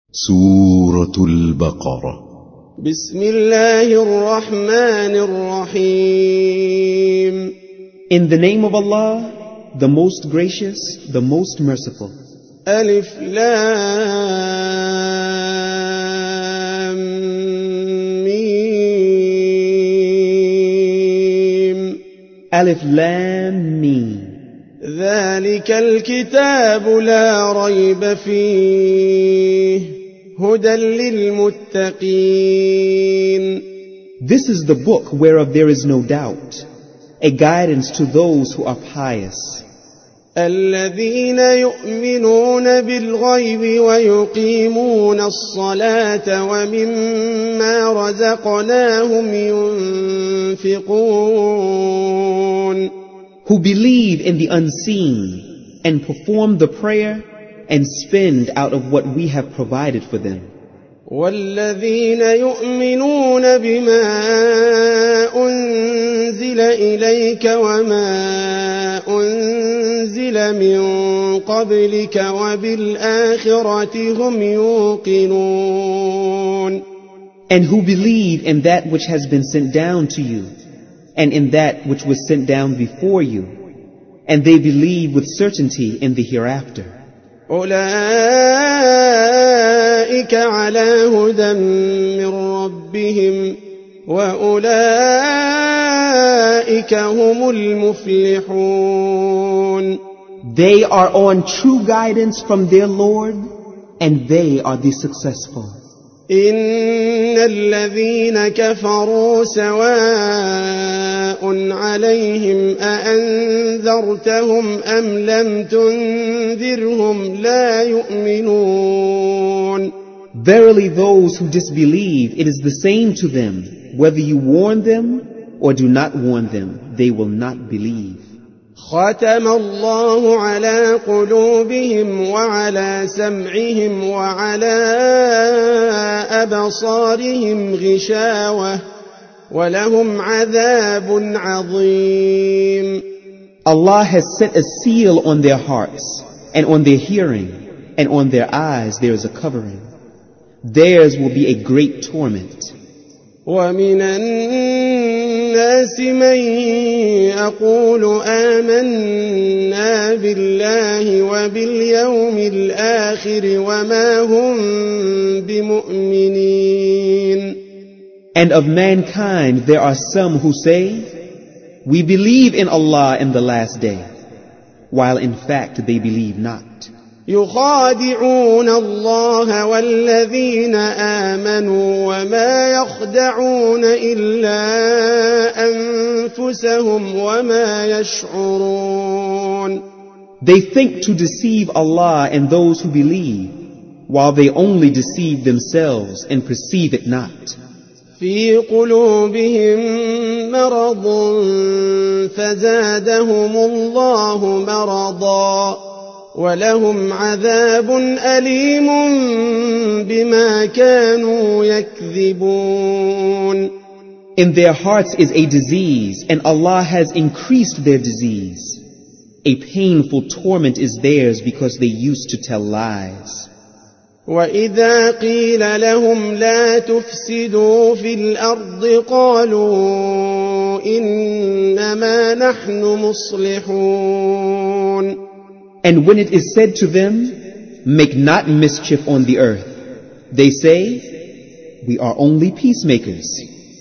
سورة البقرة. بسم الله الرحمن الرحيم. In the name of Allah, the most gracious, the most merciful. ألف لام ميم. Alif Lam Mim. ذلك الكتاب لا ريب فيه هدى للمتقين. This is the book whereof there is no doubt, a guidance to those who are pious. الذين يؤمنون بالغيب ويقيمون الصلاة ومما رزقناهم ينفقون. Who believe in the unseen and perform the prayer and spend out of what we have provided for them. والذين يؤمنون بما أنزل إليك وما أنزل من قبلك وبالآخرة هم يوقنون. And who believe in that which has been sent down to you and in that which was sent down before you, and they believe with certainty in the hereafter. أولئك على هدى من ربهم وأولئك هم المفلحون. They are on true guidance from their Lord, and they are the successful. إن الذين كفروا سواء عليهم أأنذرتهم أم لم تنذرهم لا يؤمنون. Verily those who disbelieve, it is the same to them, whether you warn them or do not warn them, they will not believe. ختم الله على قلوبهم وعلى سمعهم وعلى أبصارهم غشاوة ولهم عذاب عظيم. Allah has set a seal on their hearts and on their hearing, and on their eyes there is a covering. Theirs will be a great torment. ومن الناس من يقول آمنا بالله وباليوم الآخر وما هم بمؤمنين. And of mankind there are some who say, we believe in Allah in the last day, while in fact they believe not. يخادعون الله والذين آمنوا وما يخدعون إلا أنفسهم وما يشعرون. They think to deceive Allah and those who believe, while they only deceive themselves and perceive it not. في قلوبهم مرض فزادهم الله مرضا ولهم عذاب أليم بما كانوا يكذبون. In their hearts is a disease, and Allah has increased their disease. A painful torment is theirs because they used to tell lies. وإذا قيل لهم لا تفسدوا في الأرض قالوا إنما نحن مصلحون. And when it is said to them, make not mischief on the earth, they say, we are only peacemakers.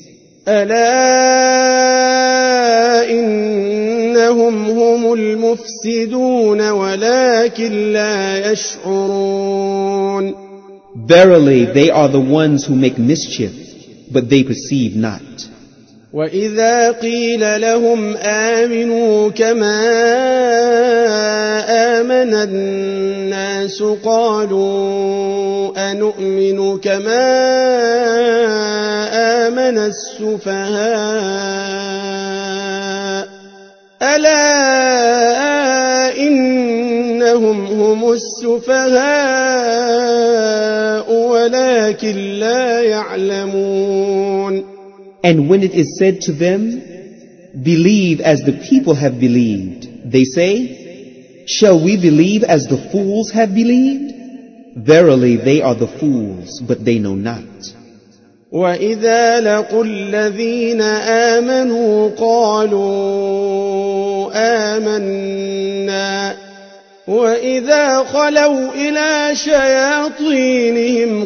ألا إنهم هم المفسدون ولكن لا يشعرون. Verily they are the ones who make mischief, but they perceive not. وإذا قيل لهم آمنوا كما آمن الناس قالوا أنؤمن كما آمن السفهاء ألا إنهم هم السفهاء ولكن لا يعلمون. And when it is said to them, believe as the people have believed, they say, shall we believe as the fools have believed? Verily they are the fools, but they know not. وإذا لقوا الذين آمنوا قالوا آمنا وإذا خلوا إلى شياطينهم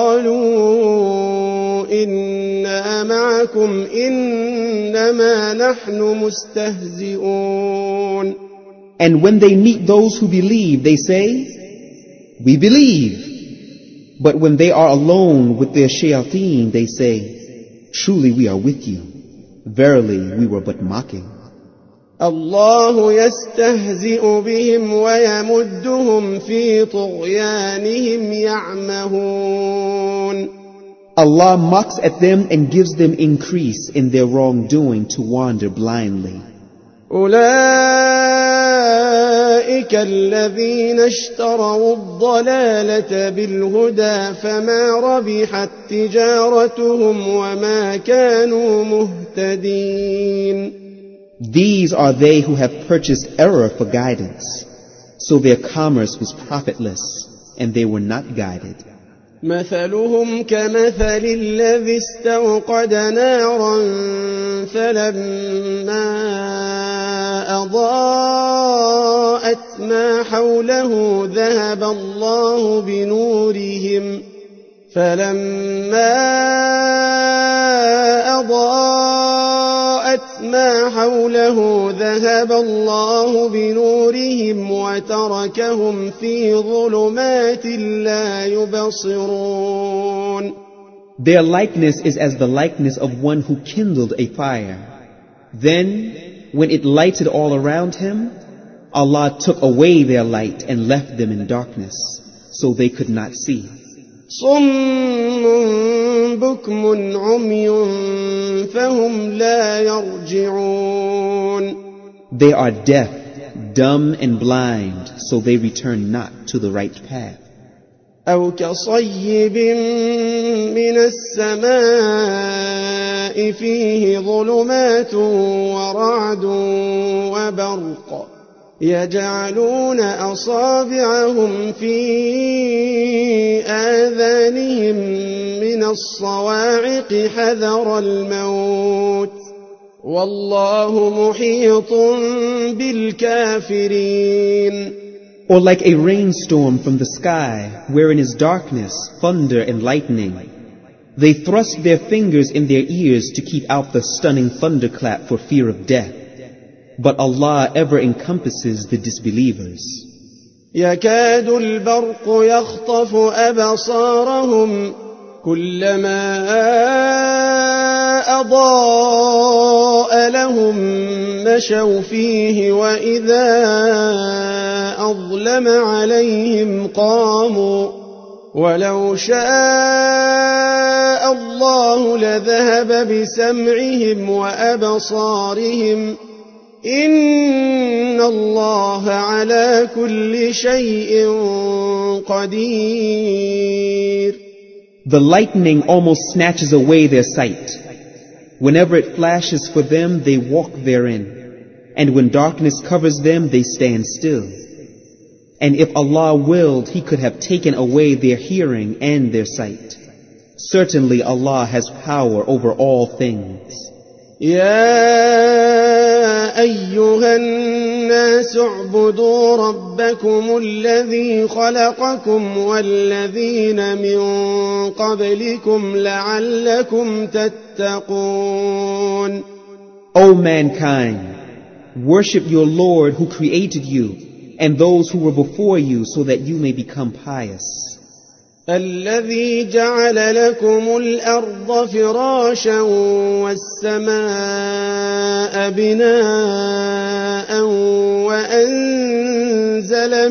قالوا إنا معكم إنما نحن مستهزئون. And when they meet those who believe, they say, we believe. But when they are alone with their shayateen, they say, truly we are with you. Verily we were but mocking. الله يستهزئ بهم ويمدهم في طغيانهم يعمهون. Allah mocks at them and gives them increase in their wrongdoing to wander blindly. أولئك الذين اشتروا الضلالة بالهدى فما ربحت تجارتهم وما كانوا مهتدين. These are they who have purchased error for guidance, so their commerce was profitless, and they were not guided. مثلهم كمثل الذي استوقد نارا فلما أضاءت ما حوله ذهب الله بنورهم وتركهم في ظلمات لا يبصرون. Their likeness is as the likeness of one who kindled a fire. Then, when it lighted all around him, Allah took away their light and left them in darkness, so they could not see. صم بكم عمي فهم لا يرجعون. They are deaf, dumb and blind, so they return not to the right path. أو كصيب من السماء فيه ظلمات ورعد وبرق يجعلون أصابعهم في آذانهم من الصواعق حذر الموت والله محيط بالكافرين. Or like a rainstorm from the sky, wherein is darkness, thunder and lightning. They thrust their fingers in their ears to keep out the stunning thunderclap for fear of death. But Allah ever encompasses the disbelievers. يكاد البرق يخطف أبصارهم كلما أضاء لهم مشوا فيه وإذا أظلم عليهم قاموا ولو شاء الله لذهب بسمعهم وأبصارهم إن الله على كل شيء قدير. The lightning almost snatches away their sight. Whenever it flashes for them, they walk therein. And when darkness covers them, they stand still. And if Allah willed, He could have taken away their hearing and their sight. Certainly Allah has power over all things. يا أيها الناس اعبدوا ربكم الذي خلقكم والذين من قبلكم لعلكم تتقون. O mankind, worship your Lord who created you and those who were before you so that you may become pious. الذي جعل لكم الأرض فراشا والسماء بناء وأنزل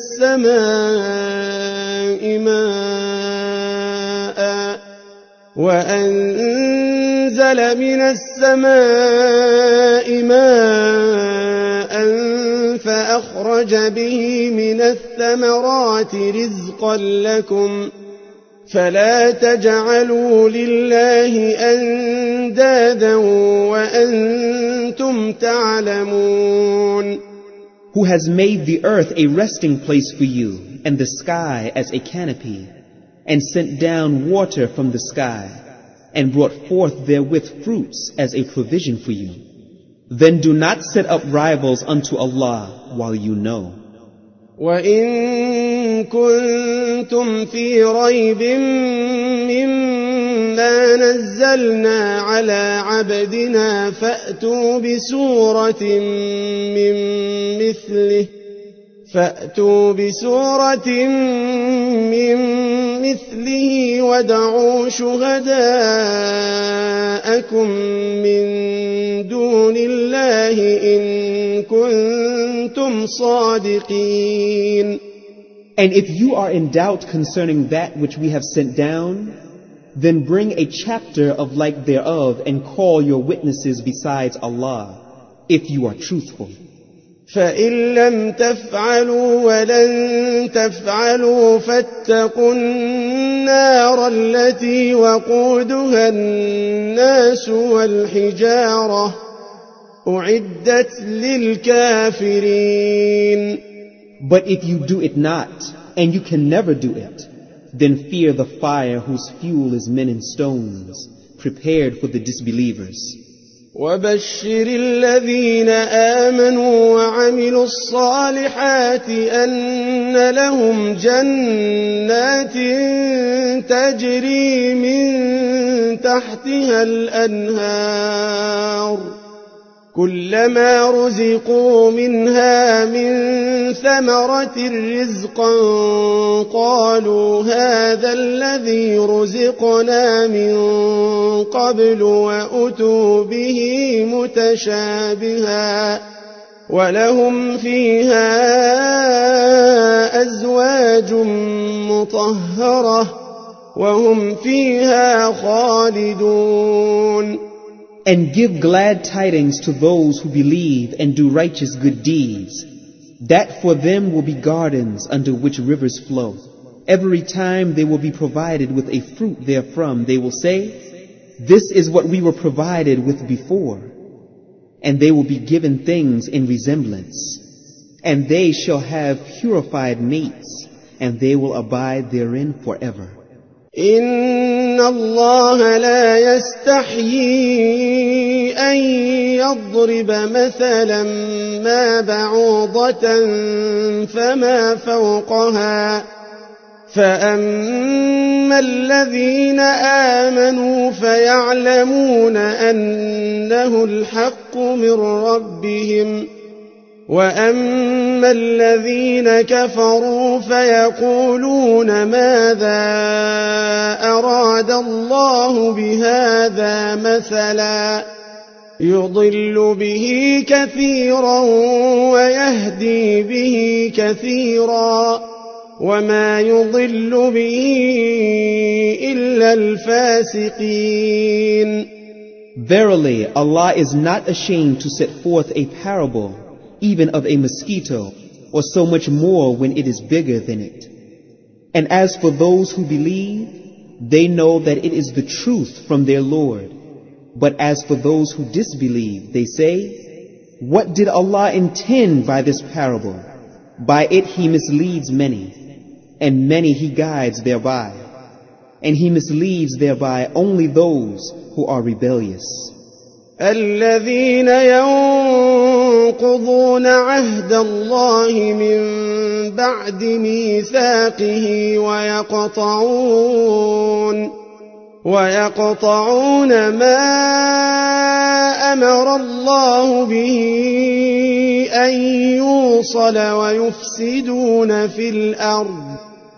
من السماء ماء فأخرج به من الثمرات رزقا لكم فلا تجعلوا لله أندادا وأنتم تعلمون. Who has made the earth a resting place for you and the sky as a canopy, and sent down water from the sky, and brought forth therewith fruits as a provision for you. Then do not set up rivals unto Allah while you know. وَإِن كُنتُمْ فِي رَيْبٍ مِّمَّا نَزَّلْنَا عَلَىٰ عَبْدِنَا فَأْتُوا بِسُورَةٍ مِّن مِّثْلِهِ وَادْعُوا شُهَدَاءَكُم مِّن دُونِ اللَّهِ إِن كُنتُمْ صَادِقِينَ. And if you are in doubt concerning that which we have sent down, then bring a chapter of like thereof and call your witnesses besides Allah, if you are truthful. فَإِن لَّمْ تَفْعَلُوا وَلَن تَفْعَلُوا فَاتَّقُوا النَّارَ الَّتِي وَقُودُهَا النَّاسُ وَالْحِجَارَةُ أُعِدَّتْ لِلْكَافِرِينَ. But if you do it not, and you can never do it, then fear the fire whose fuel is men and stones, prepared for the disbelievers. وَبَشِّرِ الَّذِينَ آمَنُوا وَعَمِلُوا الصَّالِحَاتِ أَنَّ لَهُمْ جَنَّاتٍ تَجْرِي مِن تَحْتِهَا الْأَنْهَارُ كُلَّمَا رُزِقُوا مِنْهَا مِن ثَمَرَةٍ رِّزْقًا قَالُوا هَٰذَا الَّذِي رُزِقْنَا مِن قَبْلُ وَأُتُوا بِهِ مُتَشَابِهًا وَلَهُمْ فِيهَا أَزْوَاجٌ مُّطَهَّرَةٌ وَهُمْ فِيهَا خَالِدُونَ. And give glad tidings to those who believe and do righteous good deeds, that for them will be gardens under which rivers flow. Every time they will be provided with a fruit therefrom, they will say, "This is what we were provided with before." And they will be given things in resemblance. And they shall have purified mates, and they will abide therein forever. إِنَّ اللَّهَ لَا يَسْتَحْيِي أَن يَضْرِبَ مَثَلًا مَّا بَعُوضَةً فَمَا فَوْقَهَا فَأَمَّا الَّذِينَ آمَنُوا فَيَعْلَمُونَ أَنَّهُ الْحَقُّ مِن رَّبِّهِمْ وَأَمَّا الَّذِينَ كَفَرُوا فَيَقُولُونَ مَاذَا أَرَادَ اللَّهُ بِهَٰذَا مَثَلًا يُضِلُّ بِهِ كَثِيرًا وَيَهْدِي بِهِ كَثِيرًا وَمَا يُضِلُّ بِهِ إِلَّا الْفَاسِقِينَ. Verily, Allah is not ashamed to set forth a parable, even of a mosquito, or so much more when it is bigger than it. And as for those who believe, they know that it is the truth from their Lord. But as for those who disbelieve, they say, "What did Allah intend by this parable? By it He misleads many, and many He guides thereby. And He misleads thereby only those who are rebellious." الَّذِينَ يَنقُضُونَ عَهْدَ اللَّهِ مِن بَعْدِ مِيثَاقِهِ وَيَقْطَعُونَ مَا أَمَرَ اللَّهُ بِهِ أَن يُوصَلَ وَيُفْسِدُونَ فِي الْأَرْضِ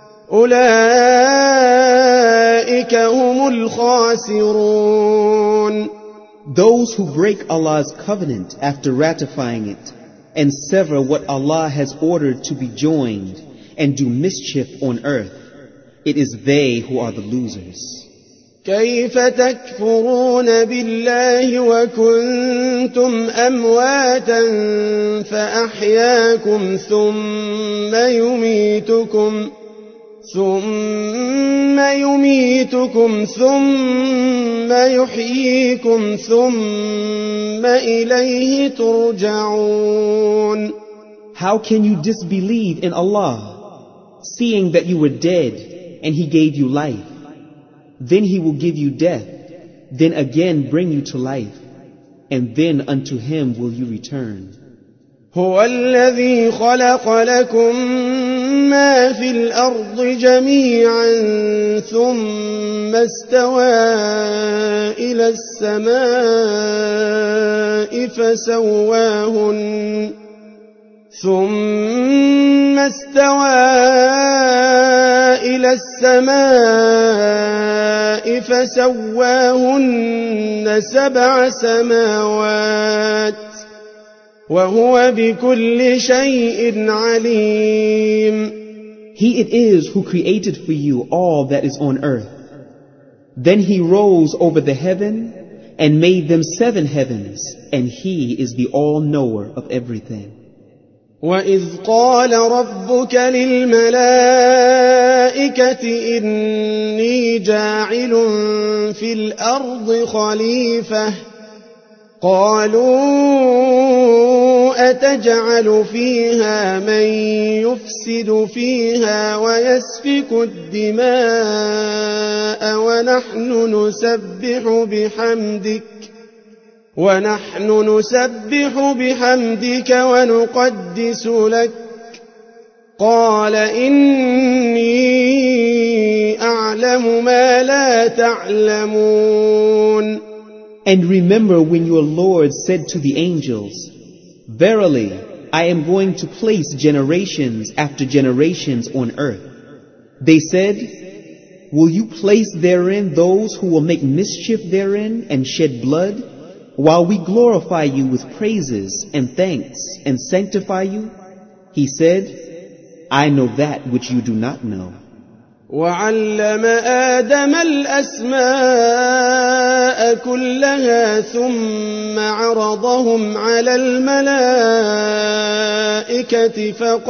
أُولَئِكَ هُمُ الْخَاسِرُونَ. Those who break Allah's covenant after ratifying it, and sever what Allah has ordered to be joined, and do mischief on earth, it is they who are the losers. كيف تكفرون بالله وكنتم أمواتا فأحياكم ثم يميتكم ثم يحييكم ثم إليه ترجعون. How can you disbelieve in Allah, seeing that you were dead, and he gave you life. Then he will give you death, then again bring you to life, and then unto him will you return. هو الذي خلق لكم ما في الأرض جميعا ثم استوى إلى السماء فسواهن 7 سماوات وهو بكل شيء عليم. He it is who created for you all that is on earth. Then he rose over the heaven and made them 7 heavens, and he is the all-knower of everything. وَإِذْ قَالَ رَبُّكَ لِلْمَلَائِكَةِ إِنِّي جَاعِلٌ فِي الْأَرْضِ خَلِيفَةً قالوا أتجعل فيها من يفسد فيها ويسفك الدماء ونحن نسبح بحمدك ونقدس لك قال إني أعلم ما لا تعلمون. And remember when your Lord said to the angels, Verily, I am going to place generations after generations on earth. They said, Will you place therein those who will make mischief therein and shed blood, while we glorify you with praises and thanks and sanctify you? He said, I know that which you do not know. وعلم آدم الأسماء كلها ثم عرضهم على الملائكة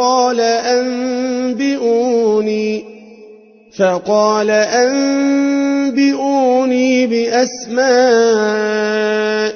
فقال أنبئوني بأسماء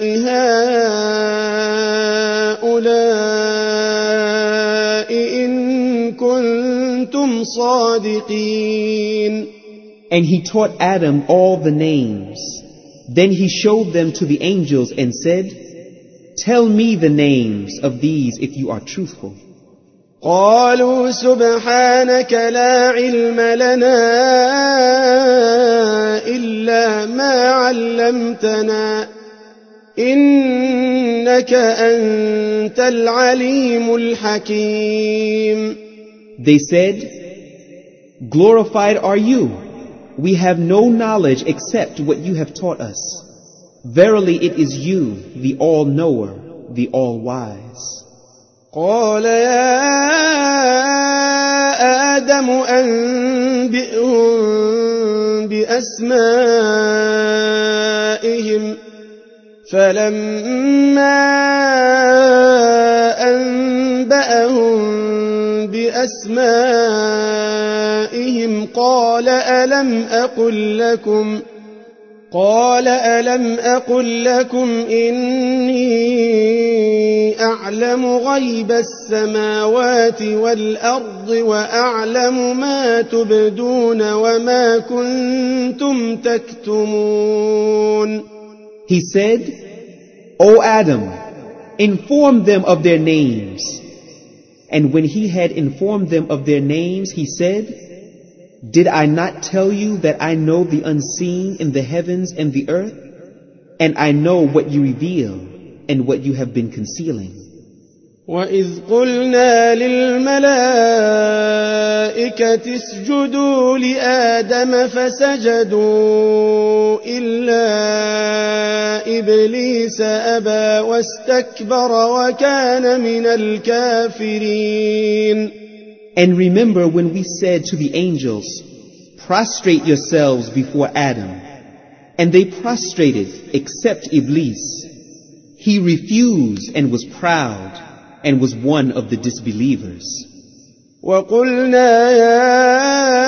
هؤلاء إن كنتم صادقين. And he taught Adam all the names. Then he showed them to the angels and said, Tell me the names of these if you are truthful. قالوا سبحانك لا علم لنا إلا ما علمتنا إنك أنت العليم الحكيم. They said, Glorified are you. We have no knowledge except what you have taught us. Verily it is you, the all-knower, the all-wise. قال يا آدم أنبئهم بأسمائهم فلما أنبأهم بأسمائهم قال ألم أقل لكم إني أعلم غيب السماوات والأرض وأعلم ما تبدون وما كنتم تكتمون. He said, O Adam, inform them of their names. And when he had informed them of their names, he said, Did I not tell you that I know the unseen in the heavens and the earth? And I know what you reveal and what you have been concealing. وَإِذْ قُلْنَا لِلْمَلَائِكَةِ اسْجُدُوا لِآدَمَ فَسَجَدُوا إِلَّا إِبْلِيسَ أَبَى وَاسْتَكْبَرَ وَكَانَ مِنَ الْكَافِرِينَ. And remember when we said to the angels, Prostrate yourselves before Adam. And they prostrated except Iblis. He refused and was proud and was one of the disbelievers. وَقُلْنَا يَا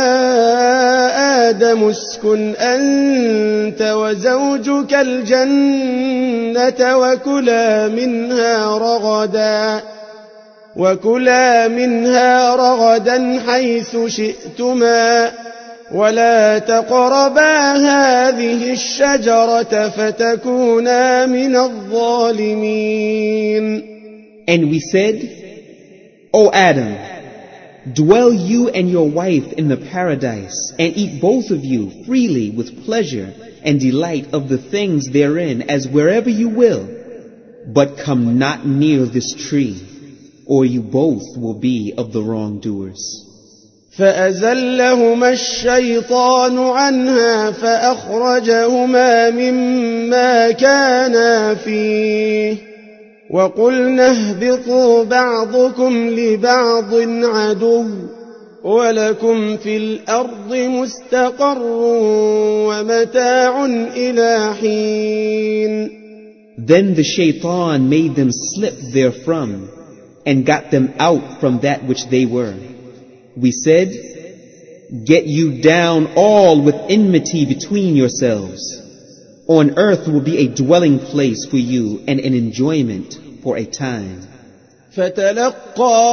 آدَمُ اسْكُنْ أَنْتَ وَزَوْجُكَ الْجَنَّةَ وكلا منها رغدا حيث شئتما ولا تقربا هذه الشجرة فتكونا من الظالمين. And we said, O Adam, dwell you and your wife in the paradise, and eat both of you freely with pleasure and delight of the things therein as wherever you will, but come not near this tree, or you both will be of the wrongdoers. فأزلهما الشيطان عنها فأخرجهما مما كانا فيه وقلنا اهبطوا بعضكم لبعض عدو ولكم في الأرض مستقر ومتاع إلى حين. Then the shaitan made them slip therefrom and got them out from that which they were. We said, get you down all with enmity between yourselves. On earth will be a dwelling place for you and an enjoyment for a time. فتلقى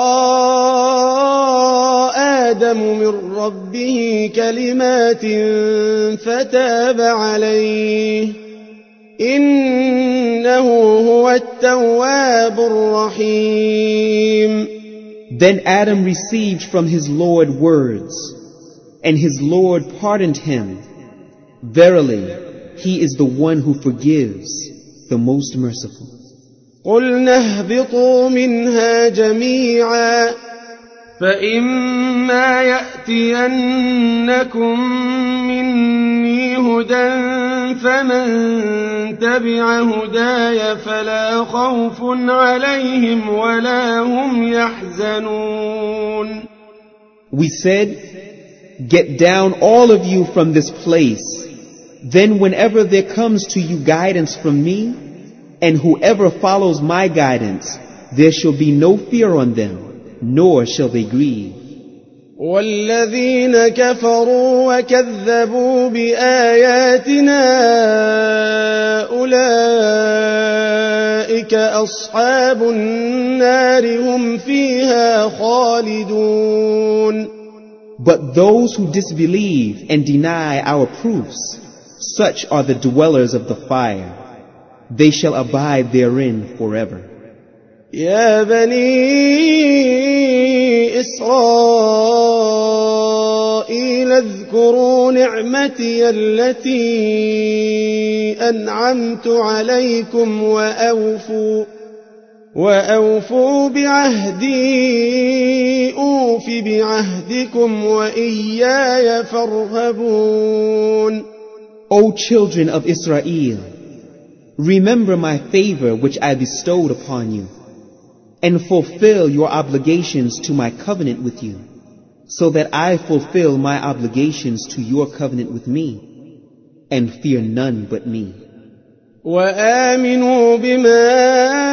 آدم من ربه كلمات فتاب عليه إنه هو التواب الرحيم. Then Adam received from his Lord words, and his Lord pardoned him. Verily, he is the one who forgives, the most merciful. قُلْنَا اهْبِطُوا مِنْهَا جَمِيعًا فَإِمَّا يَأْتِيَنَّكُم مِّنِّي هُدًى فَمَن تَبِعَ هُدَايَ فَلَا خَوْفٌ عَلَيْهِمْ وَلَا هُمْ يَحْزَنُونَ. We said, get down all of you from this place. Then whenever there comes to you guidance from me, and whoever follows my guidance, there shall be no fear on them, nor shall they grieve. والذين كفروا وكذبوا بآياتنا أولئك أصحاب النار هم فيها خالدون. But those who disbelieve and deny our proofs, such are the dwellers of the fire. They shall abide therein forever. يا بني إسرائيل اذكروا نعمتي التي أنعمت عليكم وأوفوا بعهدي أوف بعهدكم وإياي فارهبون. O children of Israel, remember my favor which I bestowed upon you, and fulfill your obligations to my covenant with you, so that I fulfill my obligations to your covenant with me, and fear none but me. وآمنوا بما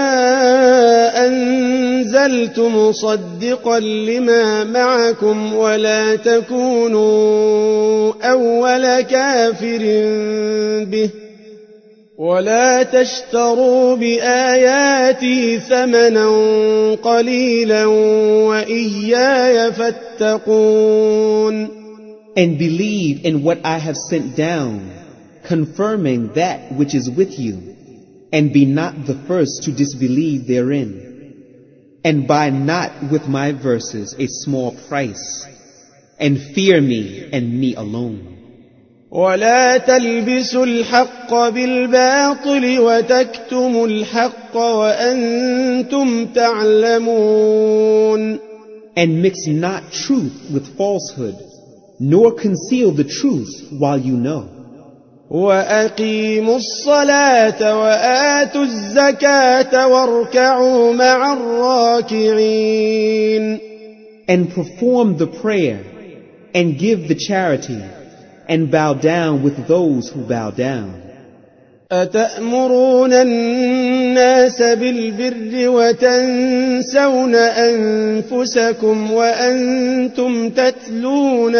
أنزلت مصدقا لما معكم ولا تكونوا أول كافر به ولا تشتروا بآياتي ثمنا قليلا وإياي فاتقون. And believe in what I have sent down, confirming that which is with you, and be not the first to disbelieve therein, and buy not with my verses a small price, and fear me and me alone. ولا تلبسوا الحق بالباطل وتكتموا الحق وأنتم تعلمون. And mix not truth with falsehood, nor conceal the truth while you know. وأقيموا الصلاة وآتوا الزكاة واركعوا مع الراكعين. And perform the prayer, and give the charity, and bow down with those who bow down. أتأمرون الناس بالبر وتنسون أنفسكم وأنتم تتلون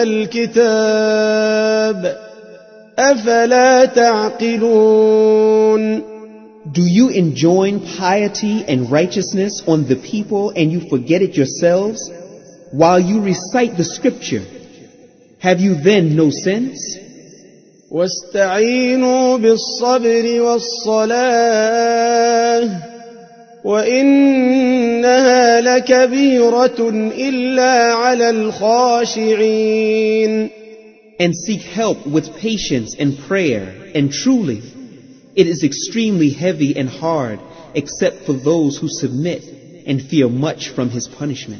الكتاب أفلا تعقلون. Do you enjoin piety and righteousness on the people and you forget it yourselves? While you recite the scripture, have you then no sense? واستعينوا بالصبر والصلاة وإنها لكبيرة إلا على الخاشعين. And seek help with patience and prayer, and truly, it is extremely heavy and hard except for those who submit and fear much from his punishment.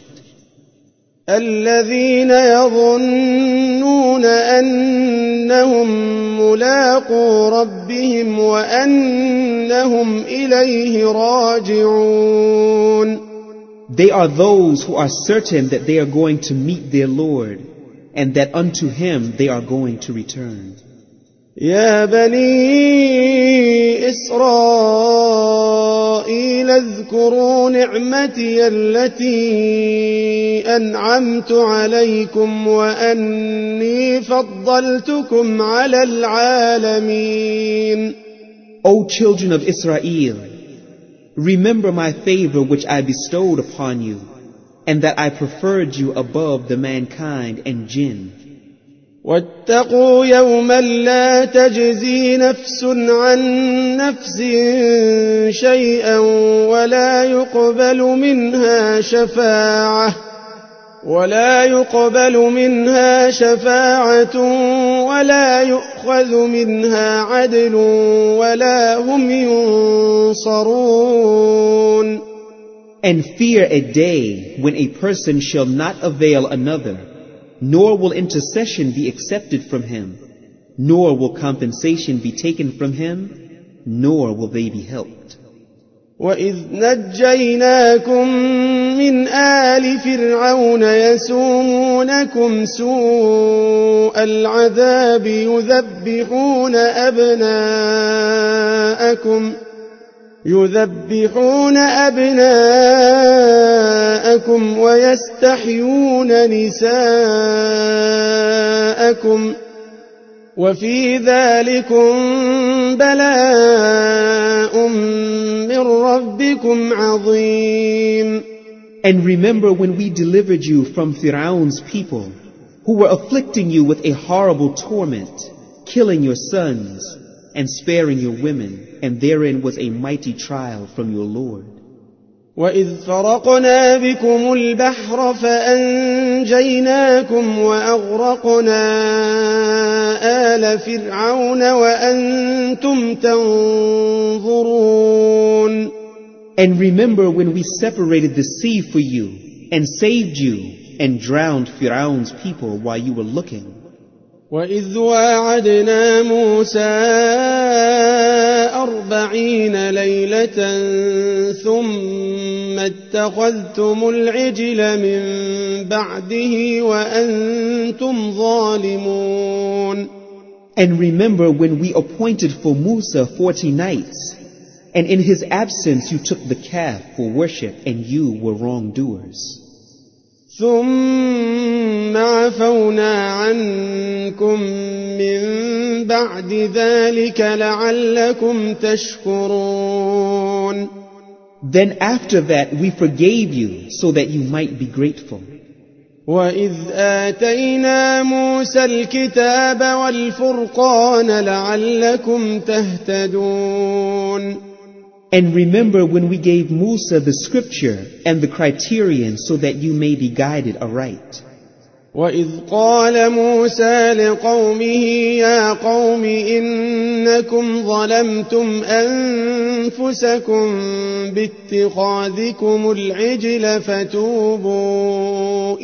الذين يظنون أنهم ملاقو ربهم وأنهم إليه راجعون. They are those who are certain that they are going to meet their Lord and that unto him they are going to return. يا بني إسرائيل اذكروا نعمتي التي أنعمت عليكم وأني فضلتكم على العالمين. O children of Israel, remember my favor which I bestowed upon you, and that I preferred you above the mankind and jinn. واتقوا يوما لا تجزي نفس عن نفس شيئا ولا يقبل منها شفاعة ولا يؤخذ منها عدل ولا هم ينصرون. And fear a day when a person shall not avail another, nor will intercession be accepted from him, nor will compensation be taken from him, nor will they be helped. وَإِذْ نَجَّيْنَاكُمْ مِنْ آلِ فِرْعَوْنَ يَسُومُونَكُمْ سُوءَ الْعَذَابِ يذبحون أبناءكم ويستحيون نساءكم وفي ذلكم بلاء من ربكم عظيم. And remember when we delivered you from Pharaoh's people, who were afflicting you with a horrible torment, killing your sons and sparing your women, and therein was a mighty trial from your Lord. وَإِذْ فَرَقْنَا بِكُمُ الْبَحْرَ فَأَنْجَيْنَاكُمْ وَأَغْرَقْنَا آلَ فِرْعَوْنَ وَأَنْتُمْ تَنْظُرُونَ. And remember when we separated the sea for you, and saved you, and drowned Pharaoh's people while you were looking. وَإِذْ وَاعَدْنَا مُوسَىٰ 40 لَيْلَةً ثُمَّ اتَّخَذْتُمُ الْعِجْلَ مِن بَعْدِهِ وَأَنْتُمْ ظَالِمُونَ. And remember when we appointed for Musa 40 nights, and in his absence you took the calf for worship, and you were wrongdoers. ثم عفونا عنكم من بعد ذلك لعلكم تشكرون. Then after that we forgave you so that you might be grateful. وَإِذْ آتَيْنَا مُوسَى الْكِتَابَ وَالْفُرْقَانَ لَعَلَّكُمْ تَهْتَدُونَ. And remember when we gave Musa the scripture and the criterion so that you may be guided aright. وَإِذْ قَالَ مُوسَى لِقَوْمِهِ يَا قَوْمِ إِنَّكُمْ ظَلَمْتُمْ أَنفُسَكُمْ بِاتِّخَاذِكُمُ الْعِجْلَ فَتُوبُوا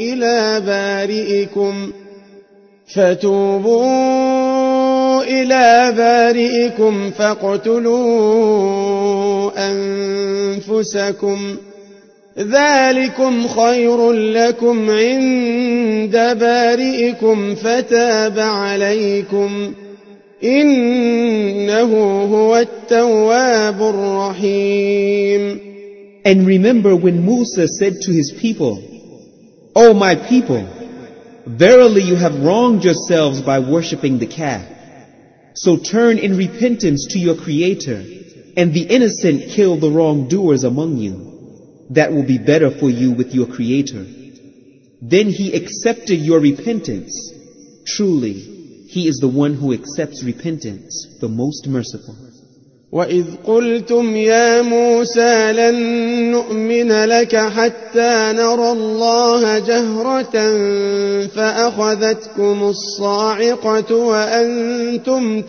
إِلَى بَارِئِكُمْ فَاقْتُلُوا أَنفُسَكُمْ ذَلِكُمْ خَيْرٌ لَكُمْ عِندَ بَارِئِكُمْ فَتَابَ عَلَيْكُمْ إِنَّهُ هُوَ التَّوَّابُ الرَّحِيمُ. And remember when Musa said to his people, O my people, verily you have wronged yourselves by worshipping the calf. So turn in repentance to your Creator, and the innocent kill the wrongdoers among you. That will be better for you with your Creator. Then He accepted your repentance. Truly, He is the one who accepts repentance, the most merciful. وَإِذْ قُلْتُمْ يَا مُوسَى لَن نُّؤْمِنَ لَكَ حَتَّى نَرَى اللَّهَ جَهْرَةً فَأَخَذَتْكُمُ الصَّاعِقَةُ وَأَنْتُمْ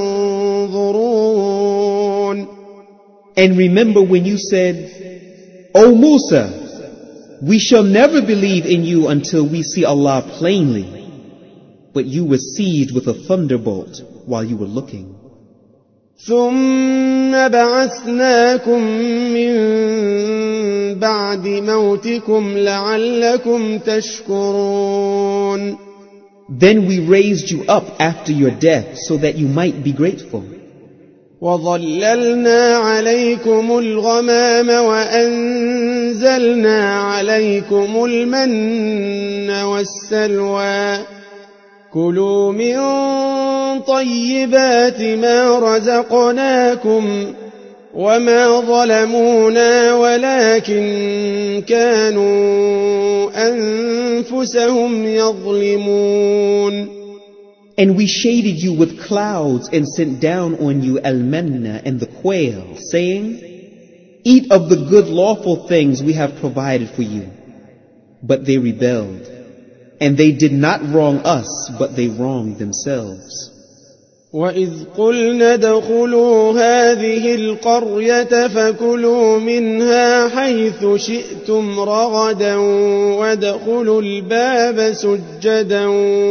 تَنظُرُونَ. And remember when you said, O Musa, we shall never believe in you until we see Allah plainly. But you were seized with a thunderbolt while you were looking. ثُمَّ بَعَثْنَاكُم مِّن بَعْدِ مَوْتِكُمْ لَعَلَّكُمْ تَشْكُرُونَ. Then we raised you up after your death so that you might be grateful. وَظَلَّلْنَا عَلَيْكُمُ الْغَمَامَ وَأَنزَلْنَا عَلَيْكُمُ الْمَنَّ وَالسَّلْوَىٰ كُلُوا مِن طَيِّبَاتِ مَا رَزَقْنَاكُمْ وَمَا ظَلَمُونَا وَلَكِن كَانُوا أَنفُسَهُمْ يَظْلِمُونَ. And we shaded you with clouds and sent down on you al-manna and the quail, saying, Eat of the good lawful things we have provided for you. But they rebelled, and they did not wrong us, but they wronged themselves. وَإِذْ قُلْنَا ادْخُلُوا هَٰذِهِ الْقَرْيَةَ فَكُلُوا مِنْهَا حَيْثُ شِئْتُمْ رَغَدًا وَادْخُلُوا الْبَابَ سُجَّدًا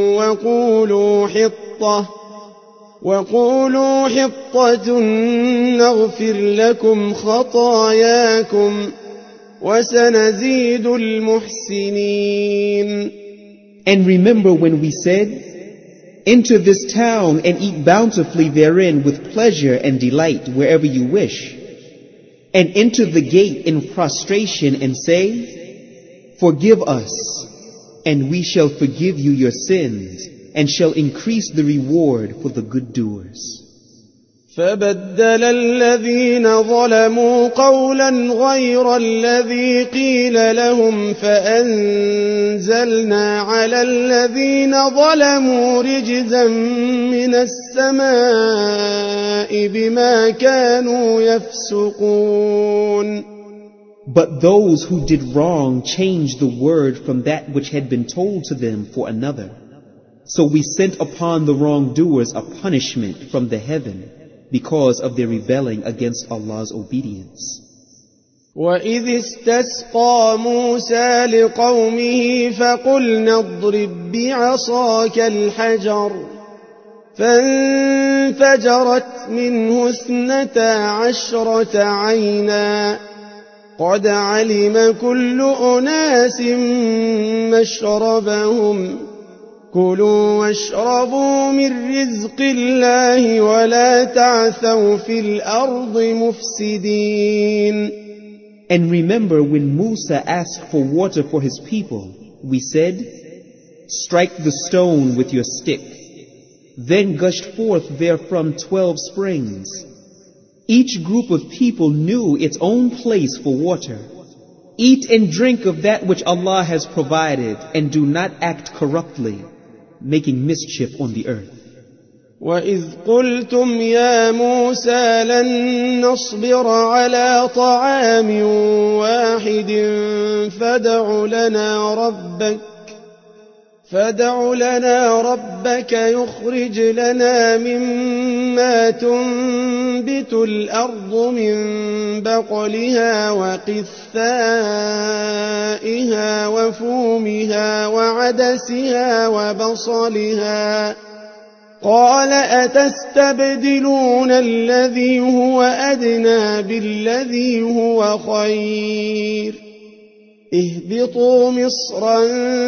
وَقُولُوا حِطَّةٌ نَّغْفِرْ لَكُمْ خَطَايَاكُمْ وَسَنَزِيدُ الْمُحْسِنِينَ. And remember when we said, Enter this town and eat bountifully therein with pleasure and delight wherever you wish. And enter the gate in prostration and say, Forgive us, and we shall forgive you your sins, and shall increase the reward for the good doers. فَبَدَّلَ الَّذِينَ ظَلَمُوا قَوْلًا غَيْرَ الَّذِي قِيلَ لَهُمْ فَأَنزَلْنَا عَلَى الَّذِينَ ظَلَمُوا رِجْزًا مِّنَ السَّمَاءِ بِمَا كَانُوا يَفْسُقُونَ. But those who did wrong changed the word from that which had been told to them for another. So we sent upon the wrongdoers a punishment from the heaven, because of their rebelling against Allah's obedience. وَإِذِ اسْتَسْقَىٰ مُوسَىٰ لِقَوْمِهِ فَقُلْنَا اضْرِب بِّعَصَاكَ الْحَجَرَ فَانفَجَرَتْ مِنْهُ 12 عَيْنًا قَدْ عَلِمَ كُلُّ أُنَاسٍ مَّشْرَبَهُمْ كُلُوا وَاشْرَبُوا مِن رِّزْقِ اللَّهِ وَلَا تَعْثَوْا فِي الْأَرْضِ مُفْسِدِينَ. And remember when Musa asked for water for his people, we said, Strike the stone with your stick. Then gushed forth therefrom 12 springs. Each group of people knew its own place for water. Eat and drink of that which Allah has provided, and do not act corruptly, making mischief on the earth. وَإِذْ قُلْتُمْ يَا مُوسَىٰ لَن نَّصْبِرَ عَلَىٰ طَعَامٍ وَاحِدٍ فَادْعُ لَنَا رَبَّكَ يُخْرِجْ لَنَا مِمَّا تُنبِتُ الْأَرْضُ مِن بَقْلِهَا وَقِثَّائِهَا وَفُومِهَا وَعَدَسِهَا وَبَصَلِهَا قَالَ أَتَسْتَبْدِلُونَ الَّذِي هُوَ أَدْنَىٰ بِالَّذِي هُوَ خَيْرٌ اهْبِطُوا مِصْرًا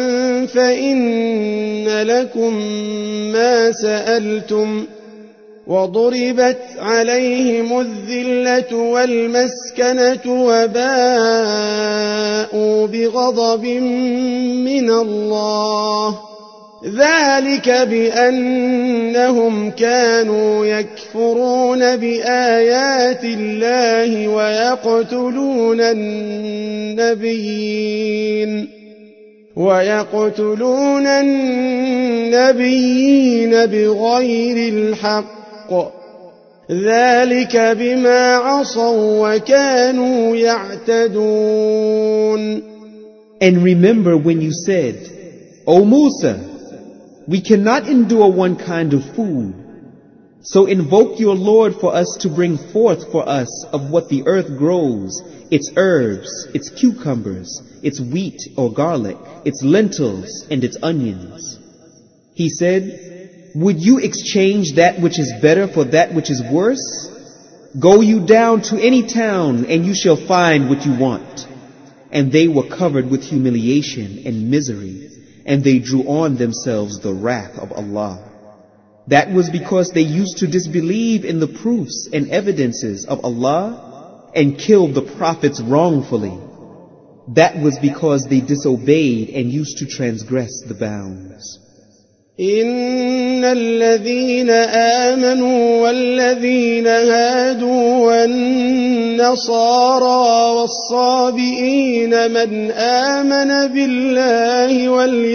فَإِنَّ لَكُم مَّا سَأَلْتُمْ وَضُرِبَتْ عَلَيْهِمُ الذِّلَّةُ وَالْمَسْكَنَةُ وَبَاءُوا بِغَضَبٍ مِّنَ اللَّهِ ذلك بأنهم كانوا يكفرون بآيات الله ويقتلون النبيين بغير الحق ذلك بما عصوا وكانوا يعتدون. And remember when you said, O Musa, we cannot endure one kind of food, so invoke your Lord for us to bring forth for us of what the earth grows, its herbs, its cucumbers, its wheat or garlic, its lentils and its onions. He said, would you exchange that which is better for that which is worse? Go you down to any town and you shall find what you want. And they were covered with humiliation and misery, and they drew on themselves the wrath of Allah. That was because they used to disbelieve in the proofs and evidences of Allah and killed the prophets wrongfully. That was because they disobeyed and used to transgress the bounds. إن الذين آمنوا والذين هادوا والنصارى والصابئين من آمن بالله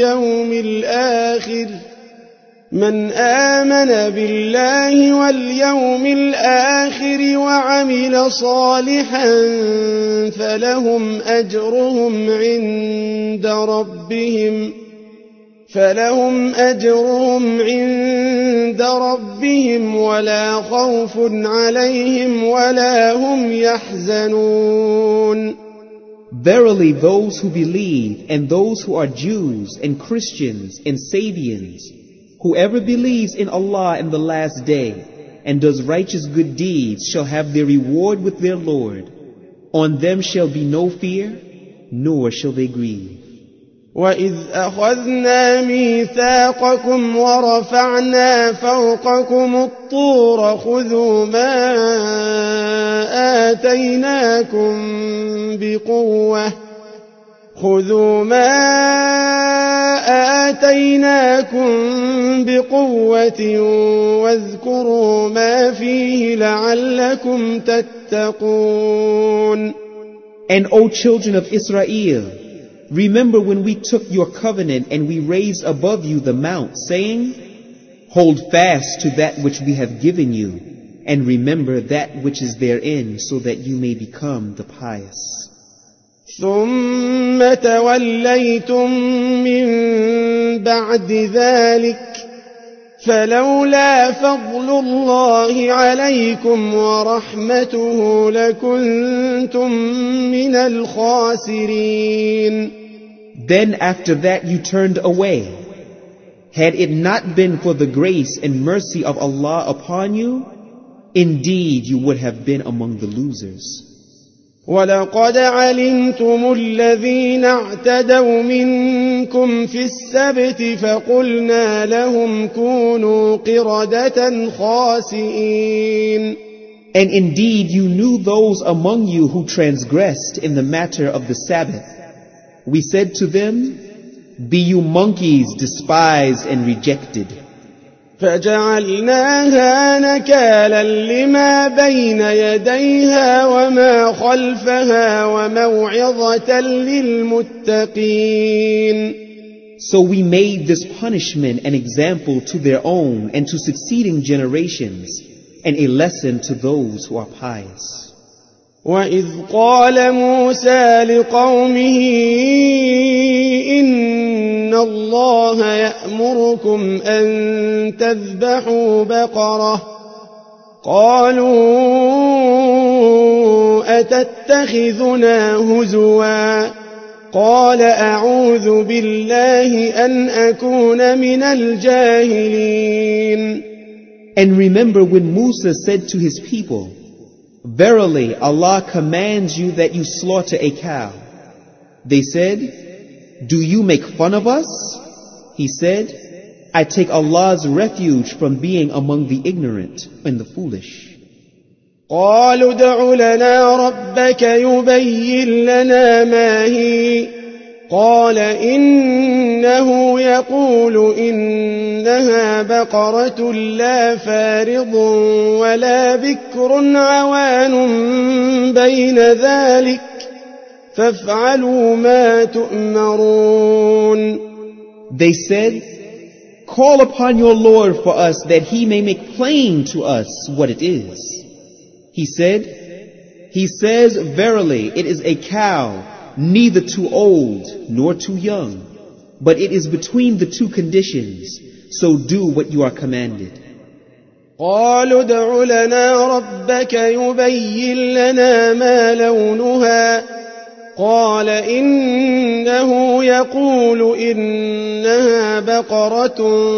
واليوم الآخر وعمل صالحا فلهم أجرهم عند ربهم ولا خوف عليهم ولا هم يحزنون. Verily those who believe and those who are Jews and Christians and Sabians, whoever believes in Allah and the last day and does righteous good deeds shall have their reward with their Lord. On them shall be no fear, nor shall they grieve. وَإِذْ أَخَذْنَا مِيثَاقَكُمْ وَرَفَعْنَا فَوْقَكُمُ الطُّورَ خُذُوا مَا آتَيْنَاكُمْ بِقُوَّةٍ وَاذْكُرُوا مَا فِيهِ لَعَلَّكُمْ تَتَّقُونَ. And O children of Israel, remember when we took your covenant and we raised above you the mount, saying, hold fast to that which we have given you, and remember that which is therein, so that you may become the pious. ثُمَّ تَوَلَّيْتُم مِّن بَعْدِ ذَلِكَ فَلَوْلَا فَضْلُ اللَّهِ عَلَيْكُمْ وَرَحْمَتُهُ لَكُنتُم مِّنَ الْخَاسِرِينَ. Then after that you turned away. Had it not been for the grace and mercy of Allah upon you, indeed you would have been among the losers. وَلَقَدْ عَلِمْتُمُ الَّذِينَ اعْتَدَوْا مِنكُمْ فِي السَّبْتِ فَقُلْنَا لَهُمْ كُونُوا قِرَدَةً خَاسِئِينَ. And indeed you knew those among you who transgressed in the matter of the Sabbath. We said to them, be you monkeys despised and rejected. فَجَعَلْنَاهَا نَكَالًا لِمَا بَيْنَ يَدَيْهَا وَمَا خَلْفَهَا وَمَوْعِظَةً لِلْمُتَّقِينَ. So we made this punishment an example to their own and to succeeding generations, and a lesson to those who are pious. وَإِذْ قَالَ مُوسَى لِقَوْمِهِ إِنَّ اللَّهَ يَأْمُرُكُمْ أَن تَذْبَحُوا بَقَرَةً قَالُوا أَتَتَّخِذُنَا هُزُوًا قَالَ أَعُوذُ بِاللَّهِ أَنْ أَكُونَ مِنَ الْجَاهِلِينَ. And remember when Musa said to his people, verily Allah commands you that you slaughter a cow. They said, do you make fun of us? He said, I take Allah's refuge from being among the ignorant and the foolish. قالوا ادع لنا ربك يبين لنا ما هي قال إنه يقول إنها بقرة لا فارض ولا بكر عوان بين ذلك فافعلوا ما تؤمرون. They said, "Call upon your Lord for us that he may make plain to us what it is." He says, "Verily, it is a cow, neither too old nor too young, but it is between the two conditions, so do what you are commanded." قالوا ادع لنا ربك يبين لنا ما لونها قال إنه يقول إنها بقرة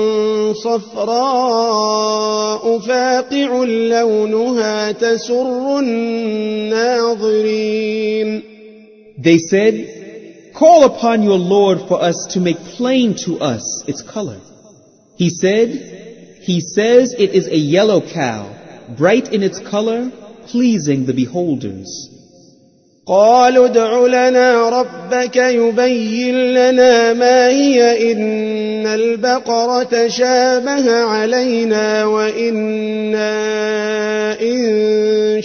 صفراء فاقع لونها تسر الناظرين. They said, "Call upon your Lord for us to make plain to us its color." He says it is a yellow cow, bright in its color, pleasing the beholders. قالوا ادع لنا ربك يبين لنا ما هي إن البقرة شابه علينا وإنا إن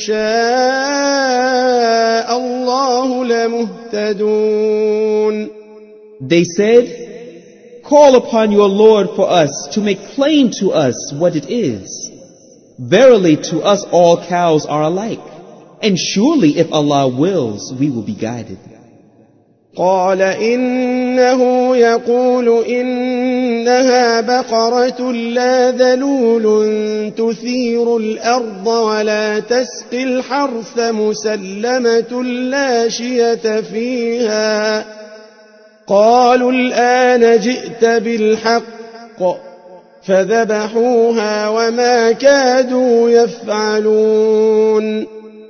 شاء الله لمهتدون. They said, "Call upon your Lord for us to make plain to us what it is. Verily to us all cows are alike. And surely if Allah wills, we will be guided." قال إنه يقول إنها بقرة لا ذلول تثير الأرض ولا تسقي الحرث مسلمة لا شية فيها. قالوا الآن جئت بالحق فذبحوها وما كادوا يفعلون.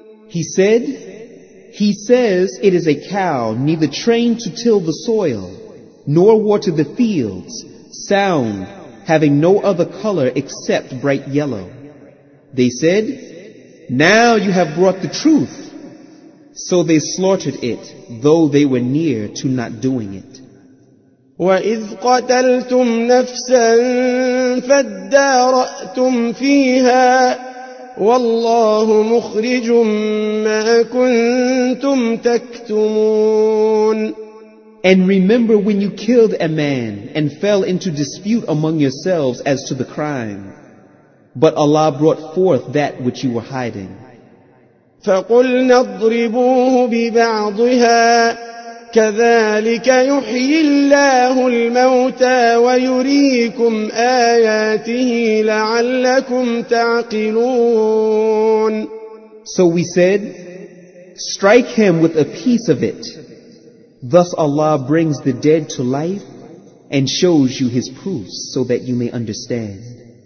He says it is a cow neither trained to till the soil, nor water the fields, sound, having no other color except bright yellow. They said, "Now you have brought the truth." So they slaughtered it, though they were near to not doing it. وَإِذْ قَتَلْتُمْ نَفْسًا فَادَّارَأْتُمْ فِيهَا والله مخرج ما كنتم تكتمون. And remember when you killed a man and fell into dispute among yourselves as to the crime. But Allah brought forth that which you were hiding. فَقُلْنَا اضْرِبُوهُ بِبَعْضِهَا كَذَلِكَ يُحْيِي اللَّهُ الْمَوْتَى وَيُرِيكُمْ آيَاتِهِ لَعَلَّكُمْ تَعْقِلُونَ. So we said, "Strike him with a piece of it." Thus Allah brings the dead to life and shows you His proofs so that you may understand.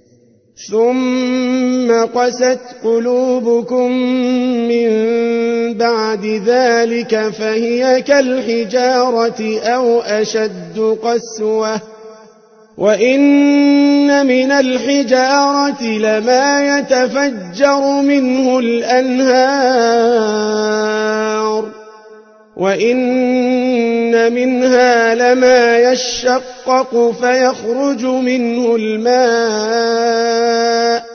ثُمَّ قَسَتْ قُلُوبُكُم مِّن بَعْدِ ذَلِكَ فَهِيَ كَالْحِجَارَةِ أَوْ أَشَدُّ قَسْوَةً وَإِنَّ مِنَ الْحِجَارَةِ لَمَا يَتَفَجَّرُ مِنْهُ الْأَنْهَارُ وَإِنَّ مِنْهَا لَمَا يَشَّقَّقُ فَيَخْرُجُ مِنْهُ الْمَاءُ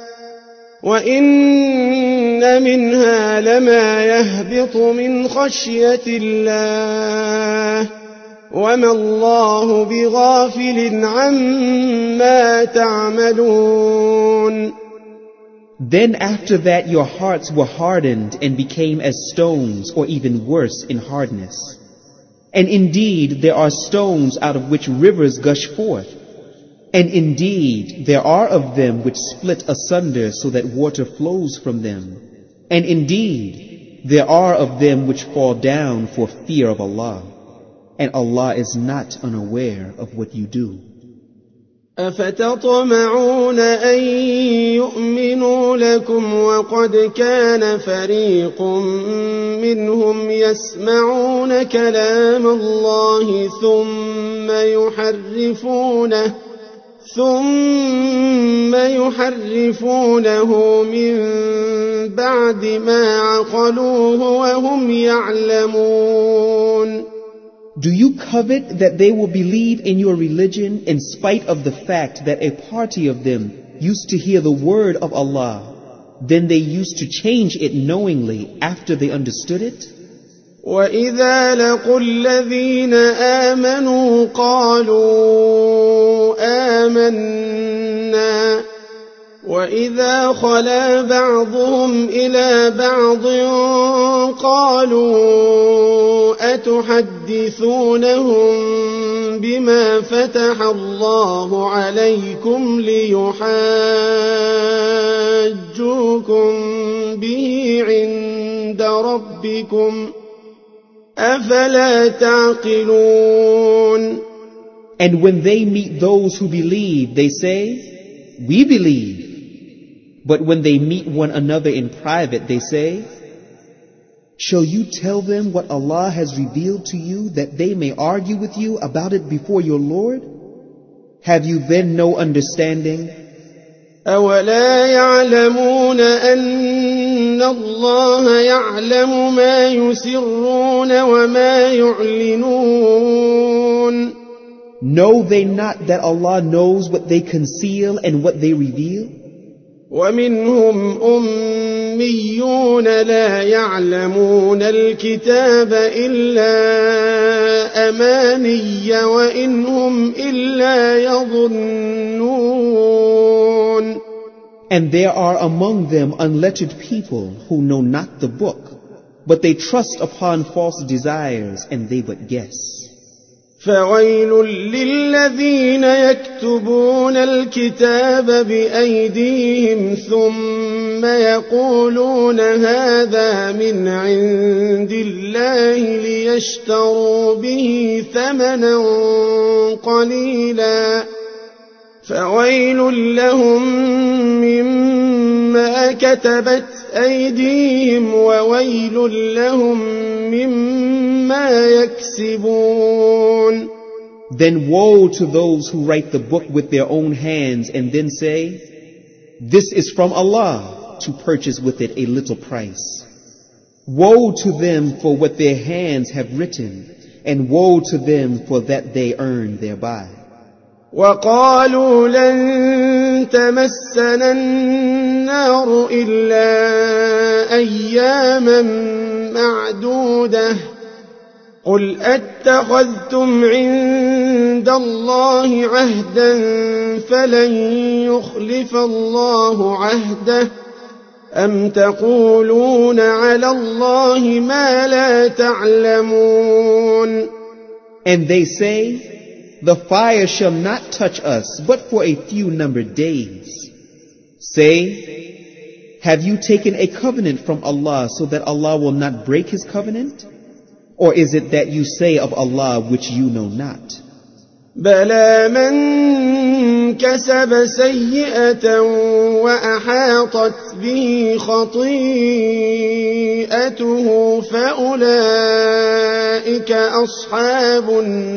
وَإِنَّ مِنْهَا لَمَا يَهْبِطُ مِنْ خَشْيَةِ اللَّهِ وَمَا اللَّهُ بِغَافِلٍ عَمَّا تَعْمَلُونَ. Then after that your hearts were hardened and became as stones or even worse in hardness. And indeed there are stones out of which rivers gush forth. And indeed there are of them which split asunder so that water flows from them. And indeed there are of them which fall down for fear of Allah. And Allah is not unaware of what you do. أفتطمعون أن يؤمنوا لكم وقد كان فريق منهم يسمعون كلام الله ثم يحرفونه من بعد ما عقلوه وهم يعلمون. Do you covet that they will believe in your religion in spite of the fact that a party of them used to hear the word of Allah, then they used to change it knowingly after they understood it? وَإِذَا لَقُوا الَّذِينَ آمَنُوا قَالُوا آمَنَّا وَإِذَا خَلَا بَعْضُهُمْ إِلَى بَعْضٍ قَالُوا أَتُحَدِّثُونَهُم بِمَا فَتَحَ اللَّهُ عَلَيْكُمْ لِيُحَاجُّوكُم بِهِ عِندَ رَبِّكُمْ أَفَلَا تَعْقِلُونَ. And when they meet those who believe, they say, "We believe." But when they meet one another in private, they say, "Shall you tell them what Allah has revealed to you, that they may argue with you about it before your Lord? Have you then no understanding?" أَوَلَا يَعْلَمُونَ أَنَّ اللَّهَ يَعْلَمُ مَا يُسِرُّونَ وَمَا يُعْلِنُونَ. Know they not that Allah knows what they conceal and what they reveal? وَمِنْهُمْ أُمِّيُّونَ لَا يَعْلَمُونَ الْكِتَابَ إِلَّا أَمَانِيَّ وَإِنْ هُمْ إِلَّا يَظُنُّونَ. And there are among them unlettered people who know not the book, but they trust upon false desires and they but guess. فَوَيْلٌ لِّلَّذِينَ يَكْتُبُونَ الْكِتَابَ بِأَيْدِيهِمْ ثُمَّ يَقُولُونَ هَذَا مِنْ عِندِ اللَّهِ لِيَشْتَرُوا بِهِ ثَمَنًا قَلِيلًا فَوَيْلٌ لَّهُم مِّمَّا كَتَبَتْ أَيْدِيهِمْ وَوَيْلٌ لَّهُم مِّمَّا يَكْسِبُونَ. Then woe to those who write the book with their own hands and then say, "This is from Allah," to purchase with it a little price. Woe to them for what their hands have written, and woe to them for that they earn thereby. وَقَالُوا لَن تَمَسَّنَا النَّارُ إِلَّا أَيَّامًا مَّعْدُودَةً قُلْ أَتَّخَذْتُمْ عِندَ اللَّهِ عَهْدًا فَلَن يُخْلِفَ اللَّهُ عَهْدَهُ أَمْ تَقُولُونَ عَلَى اللَّهِ مَا لَا تَعْلَمُونَ. And they say, "The fire shall not touch us but for a few numbered days." Say, "Have you taken a covenant from Allah so that Allah will not break His covenant? Or is it that you say of Allah which you know not?" بَلَى مَن كَسَبَ سَيِّئَةً وَأَحَاطَتْ بِهِ خَطِيئَتُهُ فَأُولَئِكَ أَصْحَابُ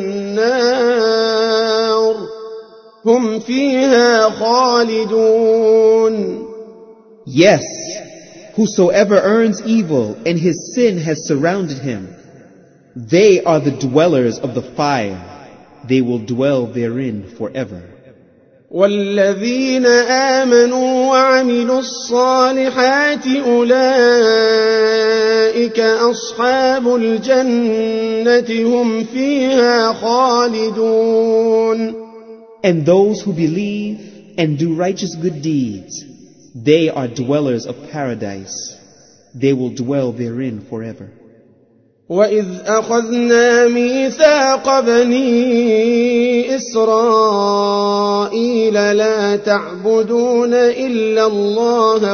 النَّارِ هُمْ فِيهَا خَالِدُونَ. Yes, whosoever earns evil and his sin has surrounded him, they are the dwellers of the fire. They will dwell therein forever. وَالَّذِينَ آمَنُوا وَعَمِلُوا الصَّالِحَاتِ أُولَئِكَ أَصْحَابُ الْجَنَّةِ هُمْ فِيهَا خَالِدُونَ. And those who believe and do righteous good deeds, they are dwellers of paradise. They will dwell therein forever. وَإِذْ أَخَذْنَا مِيثَاقَ بَنِي إِسْرَائِيلَ لَا تَعْبُدُونَ إِلَّا اللَّهَ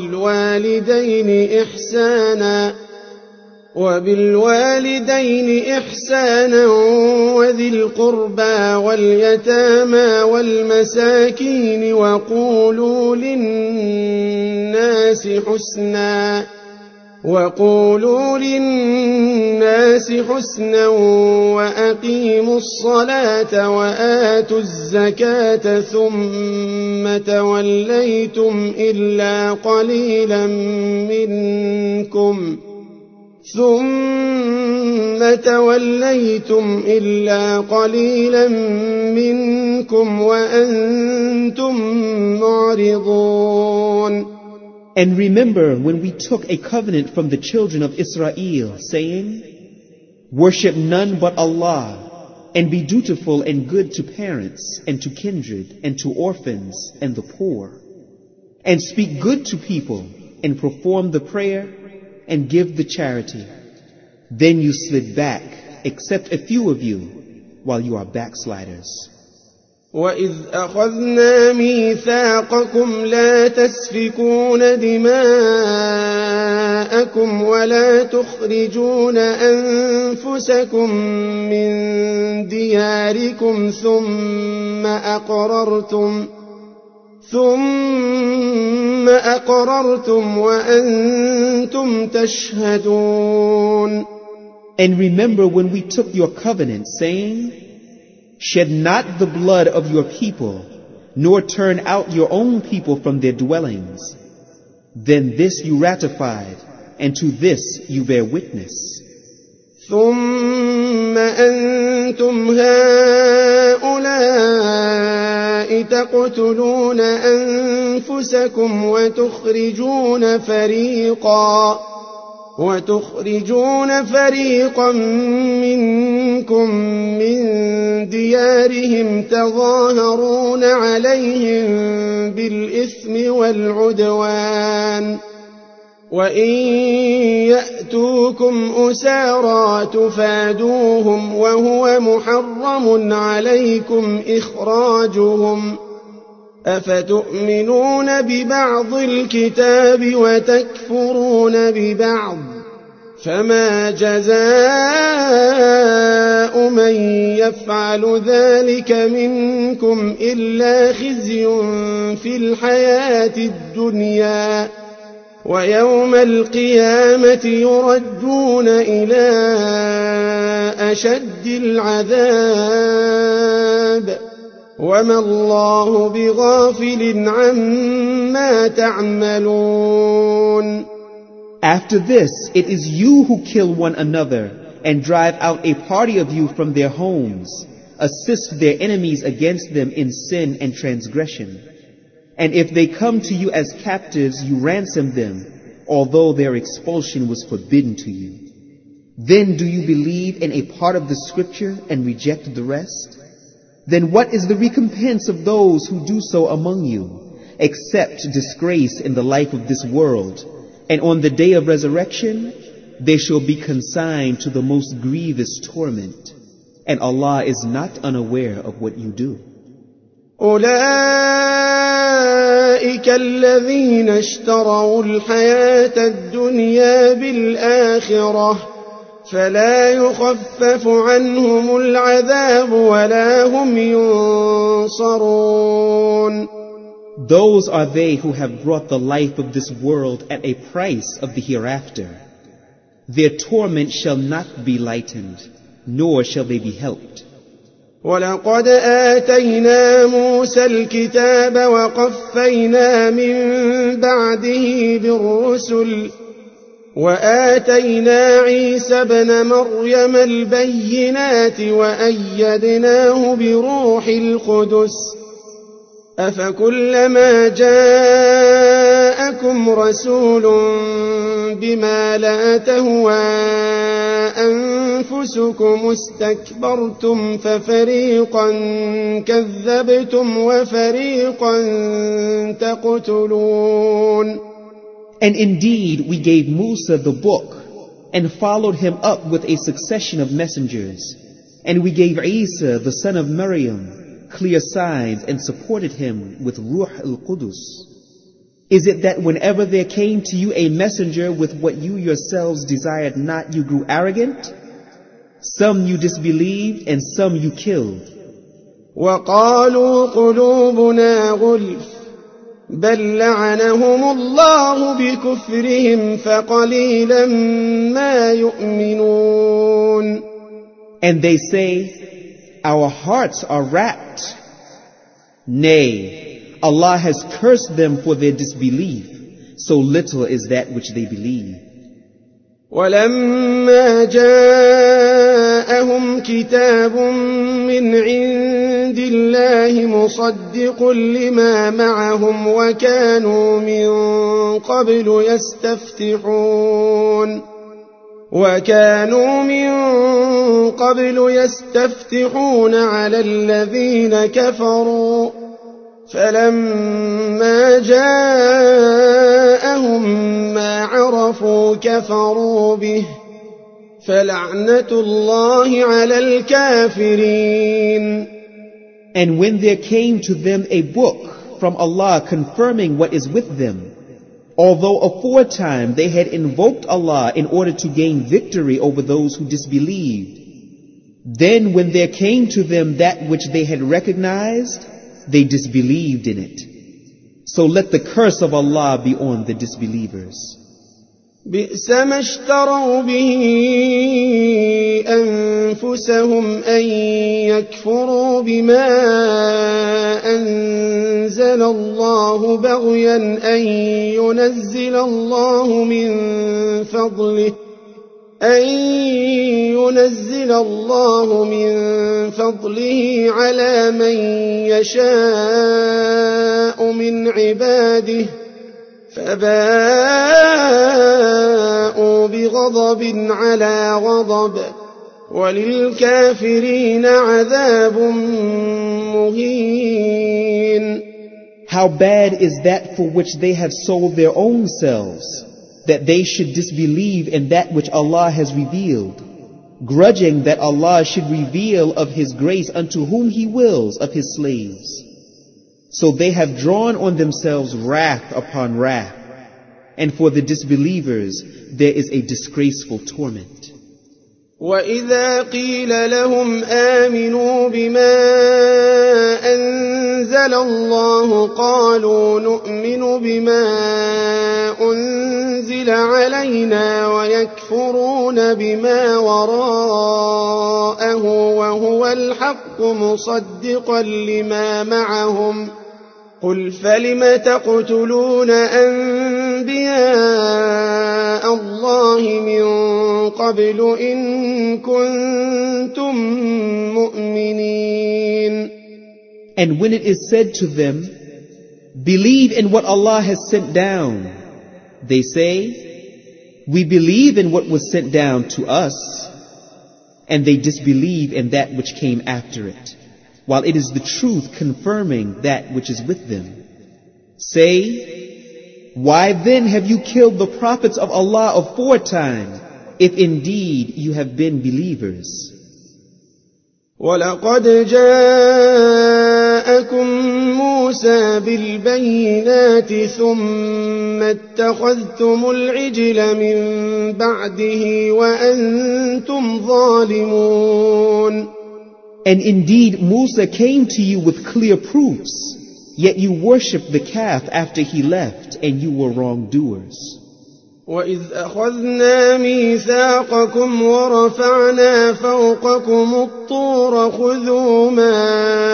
وَبِالْوَالِدَيْنِ إِحْسَانًا وَذِي الْقُرْبَى وَالْيَتَامَى وَالْمَسَاكِينِ وَقُولُوا لِلنَّاسِ حُسْنًا وَأَقِيمُوا الصَّلَاةَ وَآتُوا الزَّكَاةَ ثُمَّ تَوَلَّيْتُمْ إِلَّا قَلِيلًا مِّنكُمْ ثم توليتم إلا قليلا منكم وأنتم معرضون. And remember when we took a covenant from the children of Israel, saying, worship none but Allah, and be dutiful and good to parents, and to kindred, and to orphans, and the poor. And speak good to people, and perform the prayer, and give the charity. Then you slid back, except a few of you, while you are backsliders. وَإِذْ أَخَذْنَا مِيثَاقَكُمْ لَا تَسْفِكُونَ دِمَاءَكُمْ وَلَا تُخْرِجُونَ أَنفُسَكُمْ مِنْ دِيَارِكُمْ ثُمَّ أَقْرَرْتُمْ وَأَنْتُمْ تَشْهَدُونَ. And remember when we took your covenant, saying, shed not the blood of your people, nor turn out your own people from their dwellings. Then this you ratified, and to this you bear witness. ثم أنتم هؤلاء تقتلون أنفسكم وتخرجون فريقا منكم من ديارهم تظاهرون عليهم بالإثم والعدوان وإن يأتوكم أسارى تفادوهم وهو محرم عليكم إخراجهم أفتؤمنون ببعض الكتاب وتكفرون ببعض فما جزاء من يفعل ذلك منكم إلا خزي في الحياة الدنيا ويوم القيامة يردون إلى أشد العذاب وما الله بغافل عما تعملون. After this, it is you who kill one another and drive out a party of you from their homes, assist their enemies against them in sin and transgression. And if they come to you as captives, you ransom them, although their expulsion was forbidden to you. Then do you believe in a part of the scripture and reject the rest? Then what is the recompense of those who do so among you, except disgrace in the life of this world? And on the day of resurrection, they shall be consigned to the most grievous torment. And Allah is not unaware of what you do. أولئك الذين اشتروا الحياة الدنيا بالآخرة فلا يخفف عنهم العذاب ولا هم ينصرون. Those are they who have brought the life of this world at a price of the hereafter. Their torment shall not be lightened, nor shall they be helped. ولقد آتينا موسى الكتاب وقفينا من بعده بالرسل وآتينا عيسى ابن مريم البينات وأيدناه بروح القدس أفكلما جاءكم رسول بما لا تهوى أنفسكم استكبرتم ففريقا كذبتم وفريقا تقتلون. And indeed we gave Musa the book and followed him up with a succession of messengers. And we gave Isa the son of Maryam clear signs and supported him with Ruh al-Qudus. Is it that whenever there came to you a messenger with what you yourselves desired not, you grew arrogant? Some you disbelieved and some you killed. وقالوا قلوبنا غلف بل لعنهم الله بكفرهم فقليلا ما يؤمنون. And they say, our hearts are wrapped. Nay, Allah has cursed them for their disbelief, so little is that which they believe. ولما جاءهم كتاب من عند الله مصدق لما معهم وكانوا من قبل يستفتحون على الذين كفروا فلما جاءهم ما عرفوا كفروا به فلعنة الله على الكافرين. And when there came to them a book from Allah confirming what is with them, although aforetime they had invoked Allah in order to gain victory over those who disbelieved, then when there came to them that which they had recognized, they disbelieved in it. So let the curse of Allah be on the disbelievers. بئس ما اشتروا به أنفسهم أن يكفروا بما أنزل الله بغيا أن ينزل الله من فضله على من يشاء من عباده فباءوا بغضب على غضب وللكافرين عذاب مهين. How bad is that for which they have sold their own selves, that they should disbelieve in that which Allah has revealed, grudging that Allah should reveal of His grace unto whom He wills of His slaves. So they have drawn on themselves wrath upon wrath, and for the disbelievers there is a disgraceful torment. وَإِذَا قِيلَ لَهُمْ آمِنُوا بِمَا أَنزَلَ اللَّهُ قَالُوا نُؤْمِنُ بِمَا أُنزِلَ عَلَيْنَا وَيَكْفُرُونَ بِمَا وَرَاءَهُ وَهُوَ الْحَقُّ مُصَدِّقًا لِمَا مَعَهُمْ قُلْ فَلِمَ تَقْتُلُونَ أَنبِيَاءَ اللَّهِ مِن قَبْلُ إِن كُنتُم مُّؤْمِنِينَ. And when it is said to them, believe in what Allah has sent down, they say, we believe in what was sent down to us, and they disbelieve in that which came after it, while it is the truth confirming that which is with them. Say, why then have you killed the prophets of Allah aforetime, if indeed you have been believers? وَلَقَدْ جَاءَكُم مُّوسَىٰ بِالْبَيِّنَاتِ ثُمَّ اتَّخَذْتُمُ الْعِجْلَ مِن بَعْدِهِ وَأَنتُمْ ظَالِمُونَ. And indeed Musa came to you with clear proofs, yet you worshipped the calf after he left, and you were wrongdoers. وَإِذْ أَخَذْنَا مِيثَاقَكُمْ وَرَفَعْنَا فَوْقَكُمُ الطُّورَ خُذُوا مَا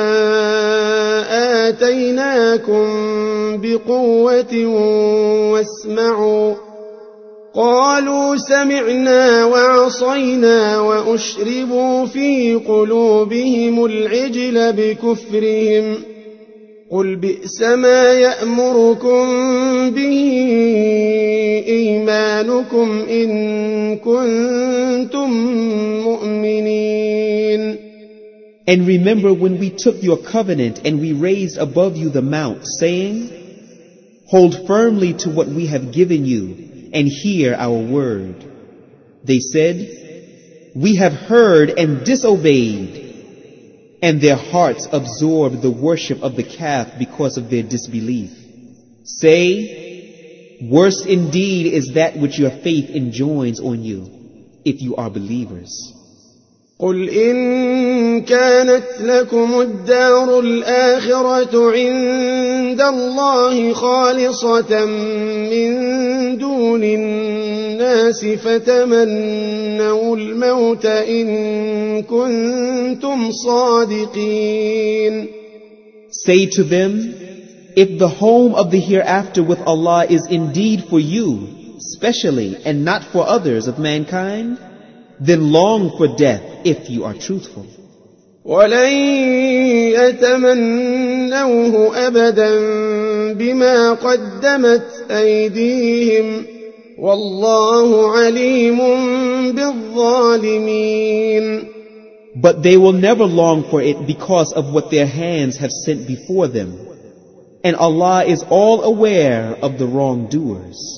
آتَيْنَاكُمْ بِقُوَّةٍ وَاسْمَعُوا قَالُوا سَمِعْنَا وَعَصَيْنَا وَأُشْرِبُوا فِي قُلُوبِهِمُ الْعِجْلَ بِكُفْرِهِمْ قُلْ بِئْسَ مَا يَأْمُرُكُم بِهِ إِيمَانُكُمْ إِن كُنتُم مُّؤْمِنِينَ. And remember when we took your covenant and we raised above you the mount, saying, hold firmly to what we have given you and hear our word. They said, we have heard and disobeyed. And their hearts absorbed the worship of the calf because of their disbelief. Say, worse indeed is that which your faith enjoins on you, if you are believers. قُلْ إِن كَانَتْ لَكُمُ الدَّارُ الْآخِرَةُ عِندَ اللَّهِ خَالِصَةً مِّن دُونِ النَّاسِ فَتَمَنَّوُا الْمَوْتَ إِن كُنتُمْ صَادِقِينَ. Say to them, if the home of the hereafter with Allah is indeed for you, specially and not for others of mankind, then long for death if you are truthful. ولن يتمنوه أبدا بما قدمت أيديهم والله عليم بالظالمين. But they will never long for it because of what their hands have sent before them. And Allah is all aware of the wrongdoers.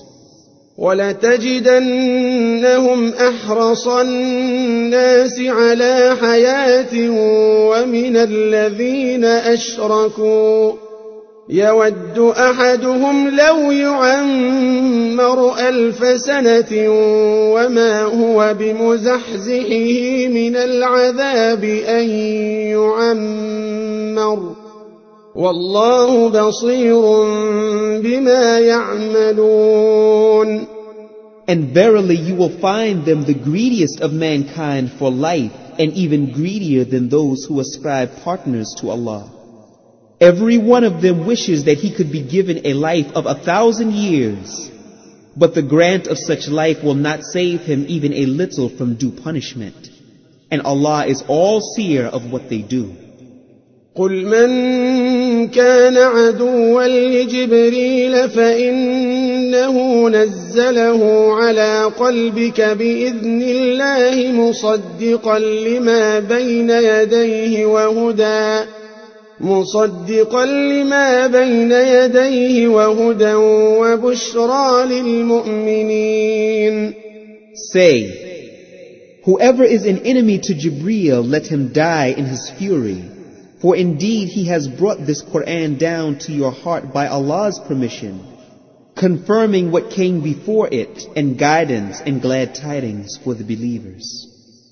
وَلَتَجِدَنَّهُمْ أَحْرَصَ النَّاسِ عَلَى حَيَاةٍ وَمِنَ الَّذِينَ أَشْرَكُوا يَوَدُّ أَحَدُهُمْ لَوْ يُعَمَّرُ 1000 سَنَةٍ وَمَا هُوَ بِمُزَحْزِحِهِ مِنَ الْعَذَابِ أَن يُعَمَّرَ وَاللَّهُ بَصِيرٌ بِمَا يَعْمَلُونَ. And verily you will find them the greediest of mankind for life, and even greedier than those who ascribe partners to Allah. Every one of them wishes that he could be given a life of 1,000 years, but the grant of such life will not save him even a little from due punishment. And Allah is all-seer of what they do. قل من كان عدوا لجبريل فإنه نزله على قلبك بإذن الله مصدقا لما بين يديه وهدى وبشرى للمؤمنين. Say, whoever is an enemy to Jibreel, let him die in his fury. For indeed he has brought this Quran down to your heart by Allah's permission, confirming what came before it, and guidance and glad tidings for the believers.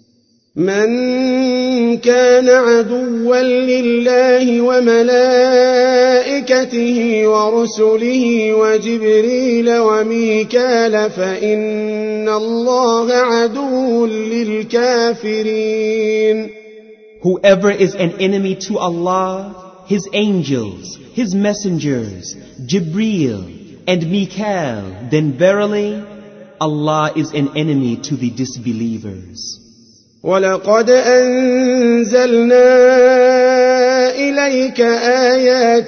من كان عدوا لله وملائكته ورسله وجبريل وميكال فإن الله عدو للكافرين. Whoever is an enemy to Allah, His angels, His messengers, Jibreel and Mikael, then verily Allah is an enemy to the disbelievers. وَلَقَدْ أَنزَلْنَا إِلَيْكَ آيَاتٍ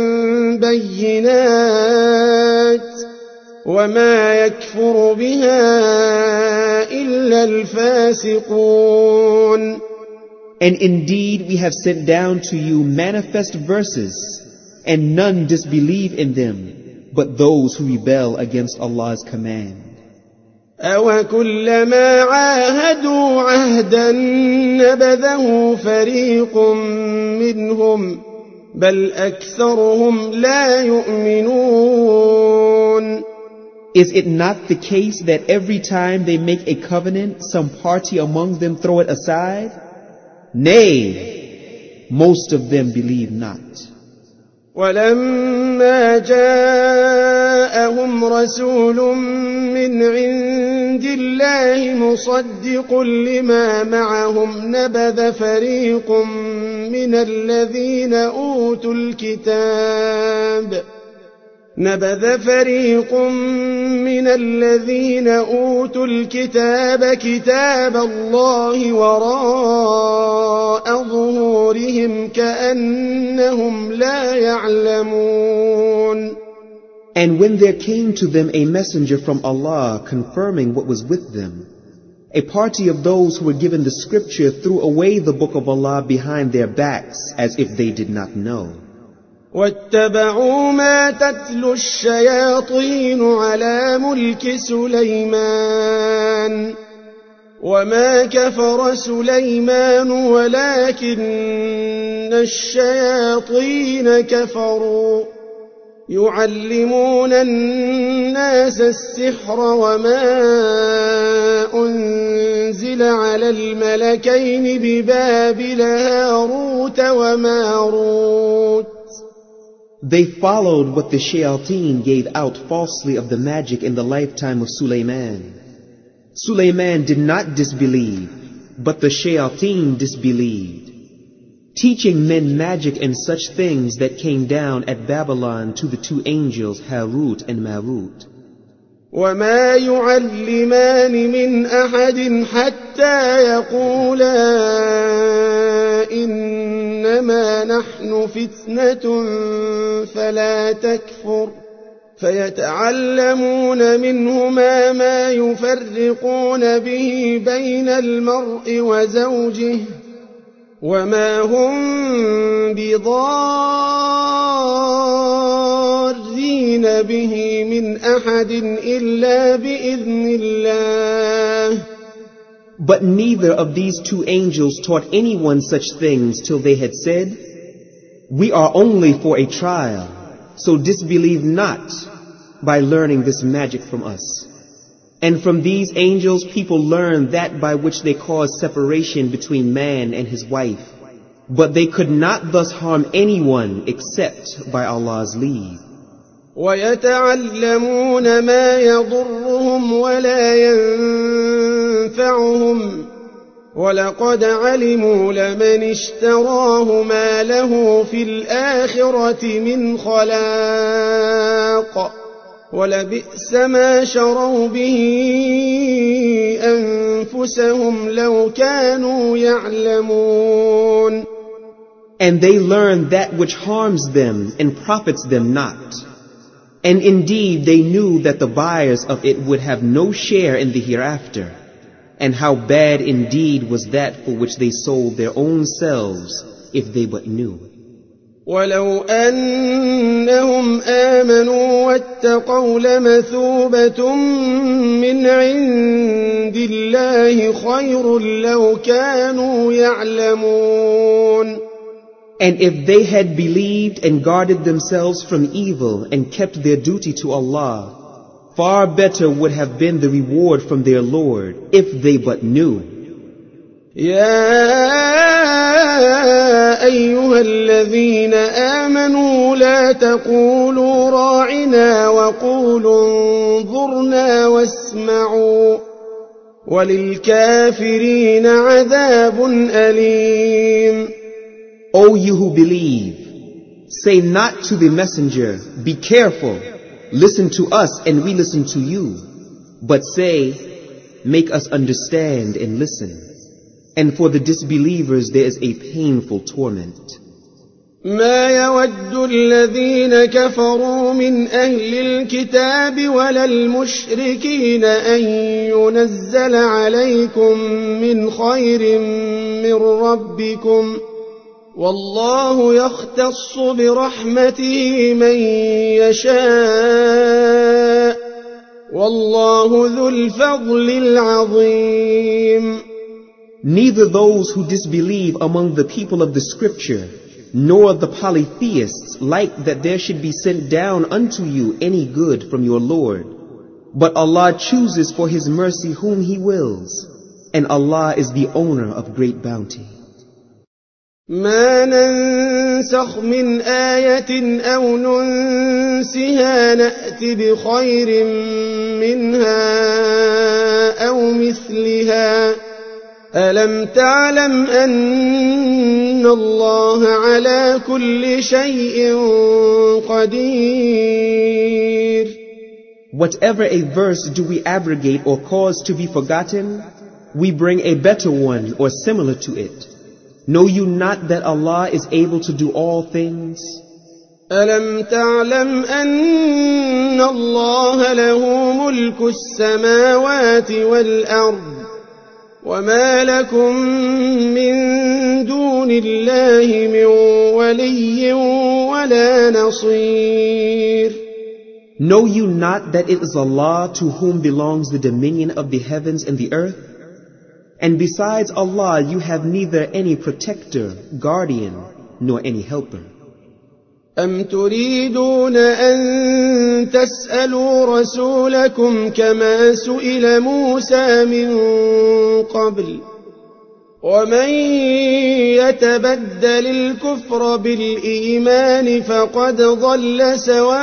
بَيِّنَاتٍ وَمَا يَكْفُرُ بِهَا إِلَّا الْفَاسِقُونَ. And indeed we have sent down to you manifest verses, and none disbelieve in them, but those who rebel against Allah's command. أَوَكُلَّمَا عَاهَدُوا عَهْدًا نَبَذَهُ فَرِيقٌ مِّنْهُمْ بَلْ أَكْثَرُهُمْ لَا يُؤْمِنُونَ. Is it not the case that every time they make a covenant, some party among them throw it aside? Nay, most of them believe not. وَلَمَّا جَاءَهُمْ رَسُولٌ مِّنْ عِندِ اللَّهِ مُصَدِّقٌ لِّمَا مَعَهُمْ نَبَذَ فَرِيقٌ مِّنَ الَّذِينَ أُوتُوا الْكِتَابَ كِتَابَ اللَّهِ وَرَاءَ ظُهُورِهِمْ كَأَنَّهُمْ لَا يَعْلَمُونَ. And when there came to them a messenger from Allah confirming what was with them, a party of those who were given the scripture threw away the book of Allah behind their backs as if they did not know. وَاتَّبَعُوا مَا تَتْلُو الشَّيَاطِينُ عَلَى مُلْكِ سُلَيْمَانَ وَمَا كَفَرَ سُلَيْمَانُ وَلَكِنَّ الشَّيَاطِينَ كَفَرُوا يُعَلِّمُونَ النَّاسَ السِّحْرَ وَمَا أُنزِلَ عَلَى الْمَلَكَيْنِ بِبَابِلَ هَارُوتَ وَمَارُوتَ. They followed what the shayateen gave out falsely of the magic in the lifetime of Sulaiman. Sulaiman did not disbelieve, but the shayateen disbelieved, teaching men magic and such things that came down at Babylon to the two angels Harut and Marut. وما يعلمان من أحد حتى يقولا إنما نحن فتنة فلا تكفر فيتعلمون منهما ما يفرقون به بين المرء وزوجه وما هم بضارين به من أحد إلا بإذن الله. But neither of these two angels taught anyone such things till they had said, "We are only for a trial, so disbelieve not by learning this magic from us." And from these angels people learn that by which they cause separation between man and his wife, but they could not thus harm anyone except by Allah's leave. وَيَتَعَلَّمُونَ مَا يَضُرُّهُمْ وَلَا يَنفَعُهُمْ وَلَقَدْ عَلِمُوا لَمَنِ اشْتَرَاهُ مَا لَهُ فِي الْآخِرَةِ مِنْ خَلَاقٍ وَلَبِئْسَ مَا شَرَوْا بِهِ أَنفُسَهُمْ لَوْ كَانُوا يَعْلَمُونَ. And they learn that which harms them and profits them not. And indeed they knew that the buyers of it would have no share in the hereafter. And how bad indeed was that for which they sold their own selves, if they but knew. وَلَوْ أَنَّهُمْ آمَنُوا وَاتَّقَوْا لَمَثُوبَةٌ مِّنْ عِندِ اللَّهِ خَيْرٌ لَوْ كَانُوا يَعْلَمُونَ. And if they had believed and guarded themselves from evil and kept their duty to Allah, far better would have been the reward from their Lord, if they but knew. يا أيها الذين آمنوا لا تقولوا راعنا وقولوا انظرنا واسمعوا وللكافرين عذاب أليم. O you who believe, say not to the messenger, "Be careful, listen to us and we listen to you," but say, "Make us understand and listen." And for the disbelievers there is a painful torment. ما يود الذين كفروا من أهل الكتاب ولا المشركين أن ينزل عليكم من خير من ربكم والله يختص برحمته من يشاء والله ذو الفضل العظيم. Neither those who disbelieve among the people of the scripture, nor the polytheists like that there should be sent down unto you any good from your Lord. But Allah chooses for His mercy whom He wills, and Allah is the owner of great bounty. ما ننسخ من آية أو ننسها نأت بخير منها أو مثلها ألم تعلم أن الله على كل شيء قدير. Whatever a verse do we abrogate or cause to be forgotten, we bring a better one or similar to it. Know you not that Allah is able to do all things? ألم تعلم أن الله له ملك السماوات والأرض وما لكم من دون الله من ولي ولا نصير. Know you not that it is Allah to whom belongs the dominion of the heavens and the earth? And besides Allah you have neither any protector, guardian, nor any helper. أم تريدون أن تسألوا رسولكم كما سئل موسى من قبل ومن يتبدل الكفر بالإيمان فقد ضل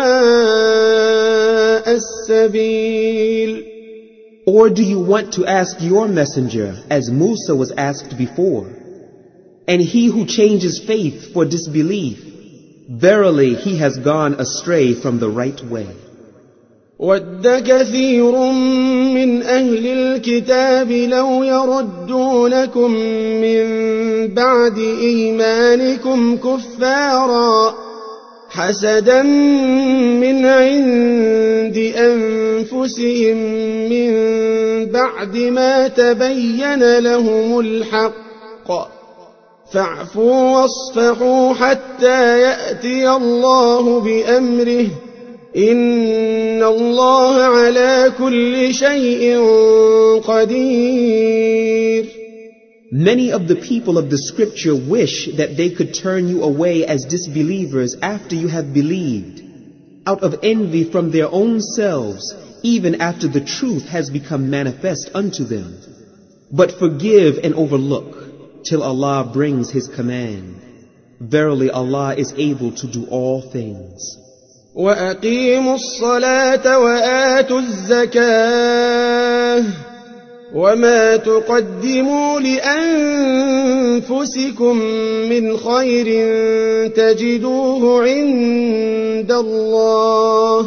سواء السبيل. Or do you want to ask your messenger as Musa was asked before? And he who changes faith for disbelief, verily he has gone astray from the right way. وَدَّ كَثِيرٌ مِّنْ أَهْلِ الْكِتَابِ لَوْ يَرُدُّونَكُم مِّن بَعْدِ إِيمَانِكُمْ كُفَّارًا حَسَدًا مِّنْ عِندِ أَنفُسِهِم مِّن بَعْدِ مَا تَبَيَّنَ لَهُمُ الْحَقُّ فَاعْفُوا وَاصْفَحُوا حَتَّىٰ يَأْتِيَ اللَّهُ بِأَمْرِهِ إِنَّ اللَّهَ عَلَىٰ كُلِّ شَيْءٍ قَدِيرٌ. Many of the people of the scripture wish that they could turn you away as disbelievers after you have believed, out of envy from their own selves, even after the truth has become manifest unto them. But forgive and overlook till Allah brings His command. Verily Allah is able to do all things. وَأَقِيمُوا الصَّلَاةَ وَآتُوا الزَّكَاةَ وَمَا تُقَدِّمُوا لِأَنفُسِكُم مِّنْ خَيْرٍ تَجِدُوهُ عِندَ اللَّهِ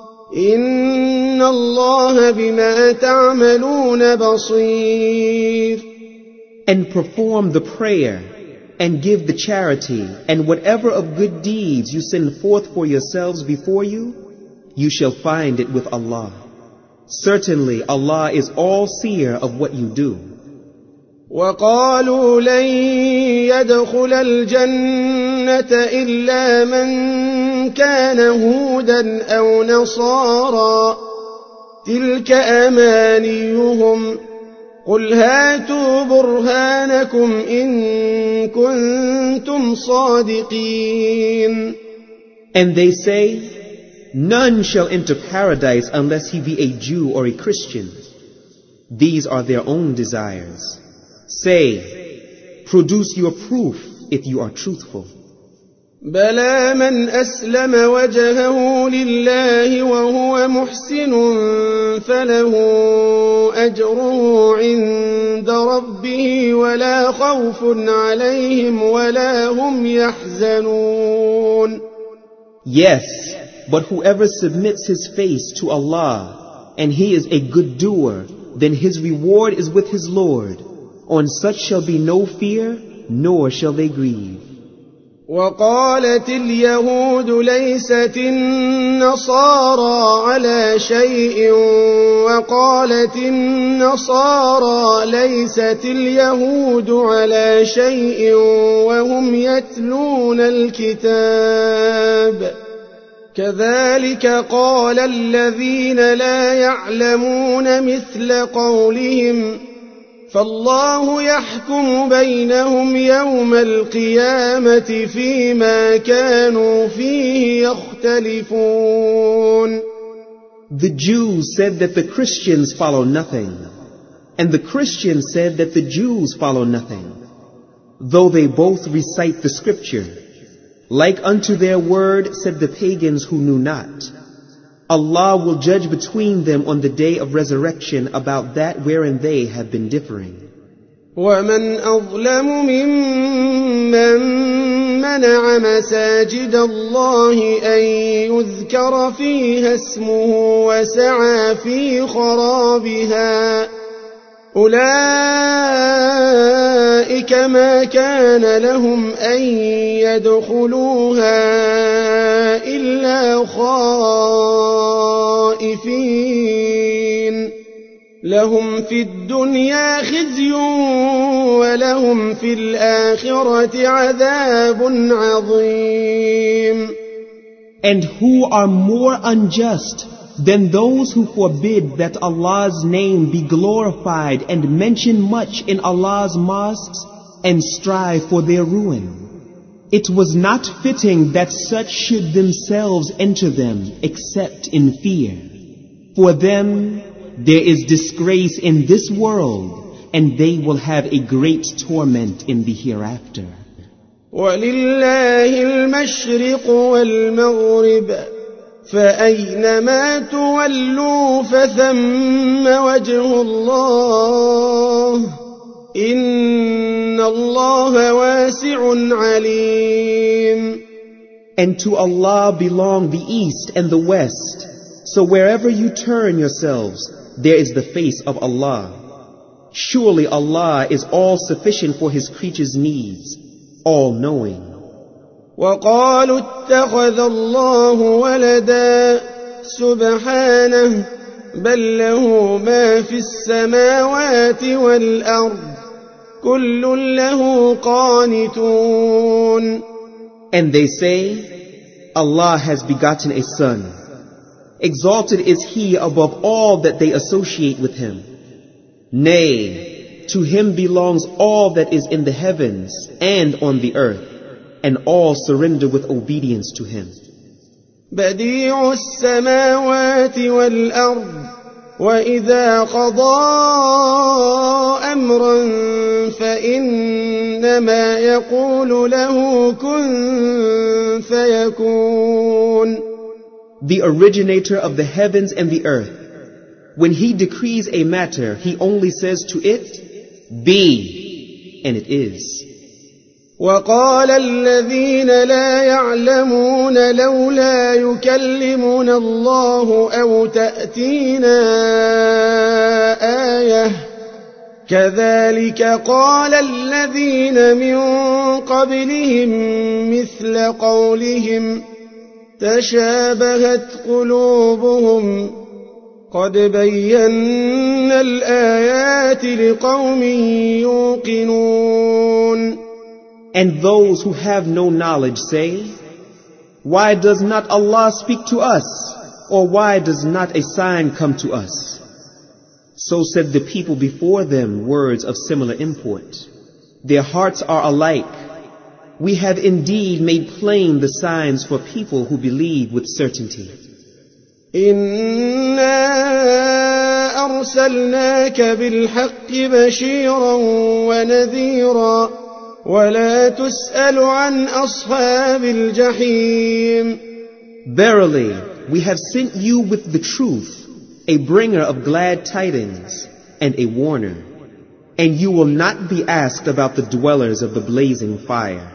إِنَّ اللَّهَ بِمَا تَعْمَلُونَ بَصِيرٌ. And perform the prayer, and give the charity, and whatever of good deeds you send forth for yourselves before you, you shall find it with Allah. Certainly Allah is all-seer of what you do. وَقَالُوا لَن يَدْخُلَ الْجَنَّةَ إِلَّا مَن كَانَ هُودًا أَوْ نَصَارَىٰ تِلْكَ أَمَانِيُّهُمْ قُلْ هَاتُوا بُرْهَانَكُمْ إِن كُنتُمْ صَادِقِينَ. And they say, none shall enter paradise unless he be a Jew or a Christian. These are their own desires. Say, produce your proof if you are truthful. بَلَىٰ مَنْ أَسْلَمَ وَجْهَهُ لِلَّهِ وَهُوَ مُحْسِنٌ فَلَهُ أَجْرُهُ عِندَ رَبِّهِ وَلَا خَوْفٌ عَلَيْهِمْ وَلَا هُمْ يَحْزَنُونَ. Yes, but whoever submits his face to Allah, and he is a good doer, then his reward is with his Lord. On such shall be no fear, nor shall they grieve. وَقَالَتِ الْيَهُودُ لَيْسَتِ النَّصَارَىٰ عَلَىٰ شَيْءٍ وَقَالَتِ النَّصَارَىٰ لَيْسَتِ الْيَهُودُ عَلَىٰ شَيْءٍ وَهُمْ يَتْلُونَ الْكِتَابَ كَذَلِكَ قَالَ الَّذِينَ لَا يَعْلَمُونَ مِثْلَ قَوْلِهِمْ فالله يحكم بينهم يوم القيامة فيما كانوا فيه يختلفون. The Jews said that the Christians follow nothing, and the Christians said that the Jews follow nothing, though they both recite the scripture. Like unto their word said the pagans who knew not. Allah will judge between them on the day of resurrection about that wherein they have been differing. وَمَنْ أَظْلَمُ مِمَّن مَّنَعَ مَسَاجِدَ اللَّهِ أَن يُذْكَرَ فِيهَا اسْمُهُ وَسَعَىٰ فِي خَرَابِهَا أُولَٰئِكَ مَا كَانَ لَهُمْ أَن يَدْخُلُوهَا إِلَّا خَائِفِينَ لَهُمْ فِي الدُّنْيَا خِزْيٌ وَلَهُمْ فِي الْآخِرَةِ عَذَابٌ عَظِيمٌ. And who are more unjust than those who forbid that Allah's name be glorified and mention much in Allah's mosques and strive for their ruin? It was not fitting that such should themselves enter them except in fear. For them there is disgrace in this world, and they will have a great torment in the hereafter. وَلِلَّهِ الْمَشْرِقُ وَالْمَغْرِبُ فَأَيْنَمَا تُوَلُّوا فَثَمَّ وَجْهُ اللَّهِ إِنَّ اللَّهَ وَاسِعٌ عَلِيمٌ. And to Allah belong the east and the west, So wherever you turn yourselves, there is the face of Allah. Surely Allah is all sufficient for His creatures' needs, all-knowing. وقالوا اتخذ الله ولدا سبحانه بل له ما في السماوات والأرض كل له قانتون. And they say, Allah has begotten a son. Exalted is He above all that they associate with Him. Nay, to Him belongs all that is in the heavens and on the earth, and all surrender with obedience to Him. بديع السماوات والأرض وإذا قضى أمرا فإنما يقول له كن فيكون. The originator of the heavens and the earth, when He decrees a matter, He only says to it, be, and it is. وقال الذين لا يعلمون لولا يكلمنا الله أو تأتينا آية كذلك قال الذين من قبلهم مثل قولهم تشابهت قلوبهم قد بينا الآيات لقوم يوقنون. And those who have no knowledge say, why does not Allah speak to us? Or why does not a sign come to us? So said the people before them words of similar import. Their hearts are alike. We have indeed made plain the signs for people who believe with certainty. إنا أرسلناك بالحق بشيرا ونذيرا ولا تسأل عن أصحاب الجحيم. Verily, we have sent you with the truth, a bringer of glad tidings and a warner, and you will not be asked about the dwellers of the blazing fire.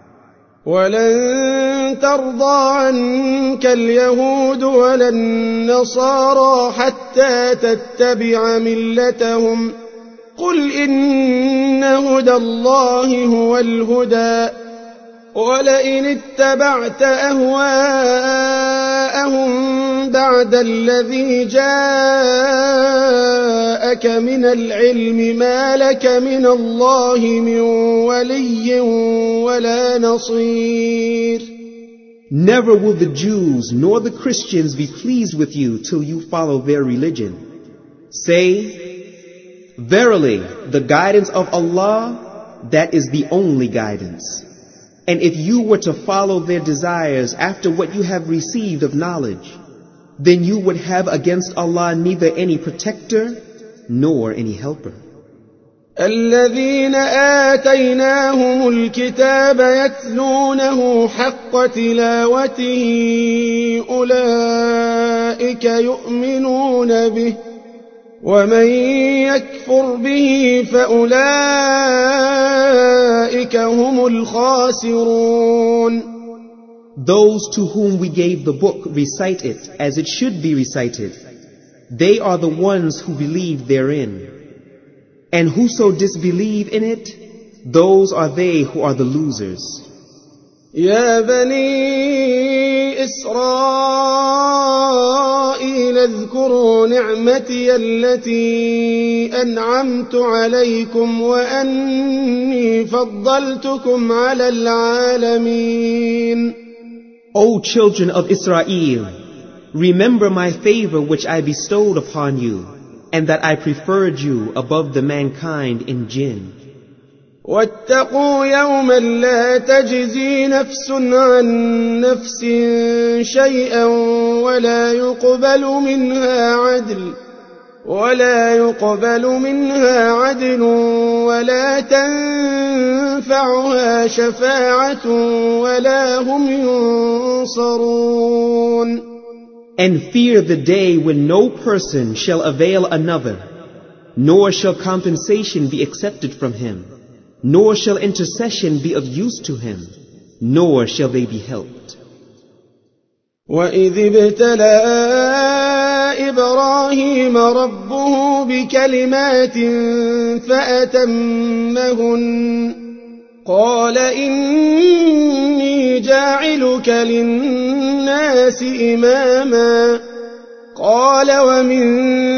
ولن ترضى عنك اليهود ولا النصارى حتى تتبع ملتهم قل إن هدى الله هو الهدى ولئن اتبعت أهواءهم بعد الذي جاءك من العلم ما لك من الله من ولي ولا نصير. Never will the Jews nor the Christians be pleased with you till you follow their religion. Say, verily, the guidance of Allah, that is the only guidance. And if you were to follow their desires after what you have received of knowledge, then you would have against Allah neither any protector nor any helper. الذين آتيناهم الكتاب يتلونه حق تلاوته أولئك يؤمنون به ومن يكفر به فأولئك هم الخاسرون. Those to whom we gave the book recite it as it should be recited. They are the ones who believe therein. And whoso disbelieve in it, those are they who are the losers. يا بني إسرائيل اذكروا نعمتي التي أنعمت عليكم وأني فضلتكم على العالمين. O children of Israel, remember my favor which I bestowed upon you, and that I preferred you above the mankind in jinn. واتقوا يوما لا تجزي نفس عن نفس شيئا ولا يقبل منها عدل ولا تنفعها شفاعة ولا هم ينصرون. And fear the day when no person shall avail another, nor shall compensation be accepted from him, nor shall intercession be of use to him, nor shall they be helped. وَإِذِ ابْتَلَىٰ إبراهيم ربه بكلمات فأتمهن قال إني جاعلك للناس إماما قال ومن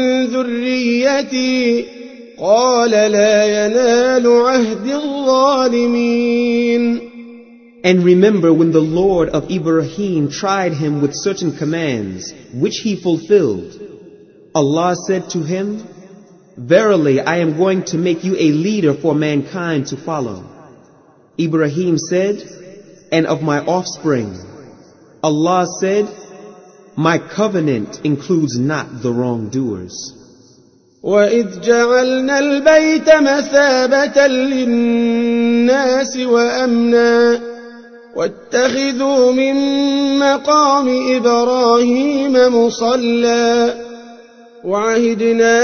ذريتي قال لا ينال عهد الظالمين. And remember when the Lord of Ibrahim tried him with certain commands, which he fulfilled. Allah said to him, Verily, I am going to make you a leader for mankind to follow. Ibrahim said, and of my offspring. Allah said, my covenant includes not the wrongdoers. وَإِذْ جَعَلْنَا الْبَيْتَ مَثَابَةً لِلنَّاسِ وَأَمْنًا وَاتَّخِذُوا مِن مَّقَامِ إِبْرَاهِيمَ مُصَلًّى وَعَهِدْنَا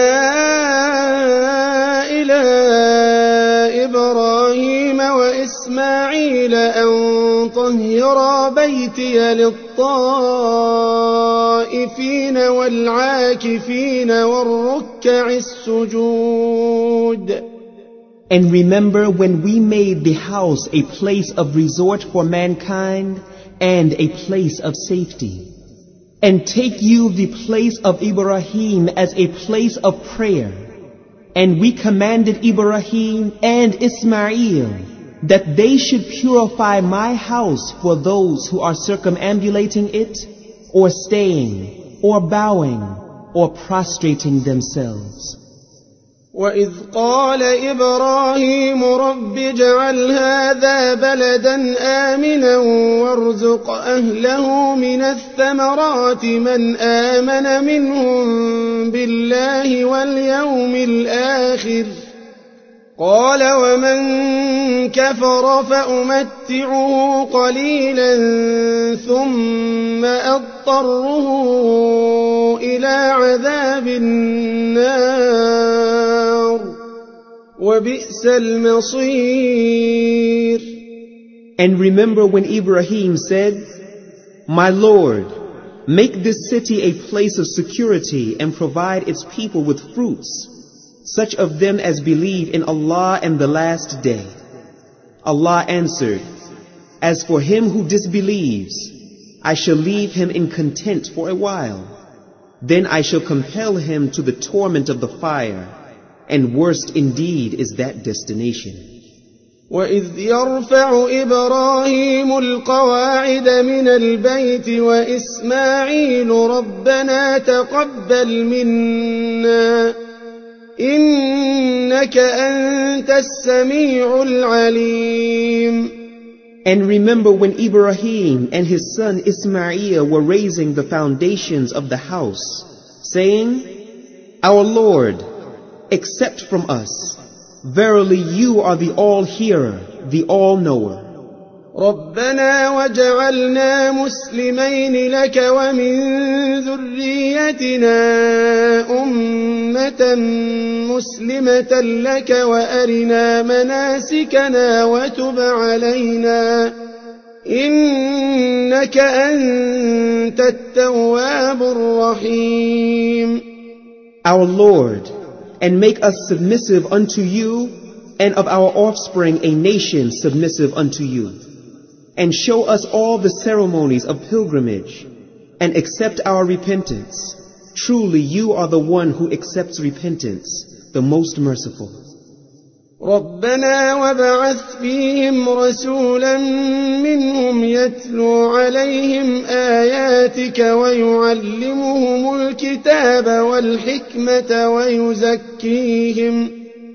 إِلَى إِبْرَاهِيمَ وَإِسْمَاعِيلَ أَن طَهِّرَا بَيْتِيَ لِلطَّائِفِينَ وَالْعَاكِفِينَ وَالرُّكَّعِ السُّجُودِ. And remember when we made the house a place of resort for mankind and a place of safety. And take you the place of Ibrahim as a place of prayer. And we commanded Ibrahim and Ismail that they should purify my house for those who are circumambulating it, or staying, or bowing, or prostrating themselves. وَإِذْ قَالَ إِبْرَاهِيمُ رَبِّ اجْعَلْ هَذَا بَلَدًا آمِنًا وَارْزُقْ أَهْلَهُ مِنَ الثَّمَرَاتِ مَنْ آمَنَ مِنْهُم بِاللَّهِ وَالْيَوْمِ الْآخِرِ قَالَ وَمَنْ كَفَرَ فَأُمَتِّعُهُ قَلِيلًا ثُمَّ أَضْطَرُّهُ إِلَى عَذَابِ النَّارِ وَبِئْسَ الْمَصِيرُ. And remember when Ibrahim said, My Lord, make this city a place of security and provide its people with fruits, such of them as believe in Allah and the last day. Allah answered, As for him who disbelieves, I shall leave him in content for a while. Then I shall compel him to the torment of the fire, and worst indeed is that destination. وَإِذْ يَرْفَعُ إِبْرَاهِيمُ الْقَوَاعِدَ مِنَ الْبَيْتِ وَإِسْمَاعِيلُ رَبَّنَا تَقَبَّلْ مِنَّا إِنَّكَ أَنْتَ السَّمِيعُ الْعَلِيمُ. And remember when Ibrahim and his son Ismail were raising the foundations of the house, saying, Our Lord, accept from us. Verily you are the all-hearer, the all-knower. رَبَّنَا وَاجْعَلْنَا مُسْلِمَيْنِ لَكَ وَمِن ذُرِّيَّتِنَا أُمَّةً مُسْلِمَةً لَكَ وَأَرِنَا مَنَاسِكَنَا وَتُبْ عَلَيْنَا إِنَّكَ أَنْتَ التَّوَّابُ الرَّحِيمُ. Our Lord, and make us submissive unto you, and of our offspring a nation submissive unto you. And show us all the ceremonies of pilgrimage, and accept our repentance. Truly you are the one who accepts repentance, the most merciful. رَبَّنَا وَابْعَثْ فِيهِمْ رَسُولًا مِّنْهُمْ يَتْلُو عَلَيْهِمْ آيَاتِكَ وَيُعَلِّمُهُمُ الْكِتَابَ وَالْحِكْمَةَ وَيُزَكِّيهِمْ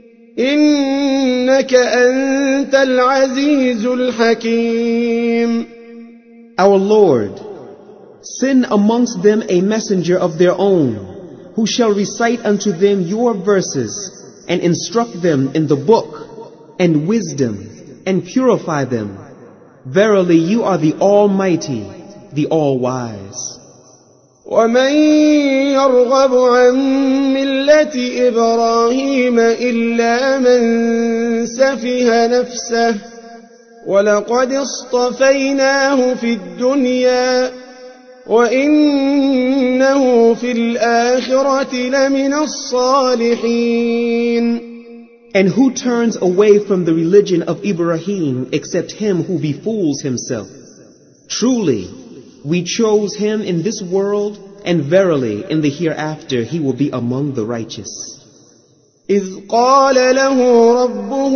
إِنَّكَ أَنْتَ الْعَزِيزُ الْحَكِيمُ. Our Lord, send amongst them a messenger of their own, who shall recite unto them your verses, and instruct them in the book, and wisdom, and purify them. Verily you are the Almighty, the All-Wise. وَمَن يَرْغَبُ عَن مِّلَّةِ إِبْرَاهِيمَ إِلَّا مَن سَفِهَ نَفْسَهُ وَلَقَدِ اصْطَفَيْنَاهُ فِي الدُّنْيَا وإنه في الآخرة لمن الصالحين. And who turns away from the religion of Ibrahim except him who befools himself? Truly, we chose him in this world, and verily in the hereafter he will be among the righteous. إذ قال له ربه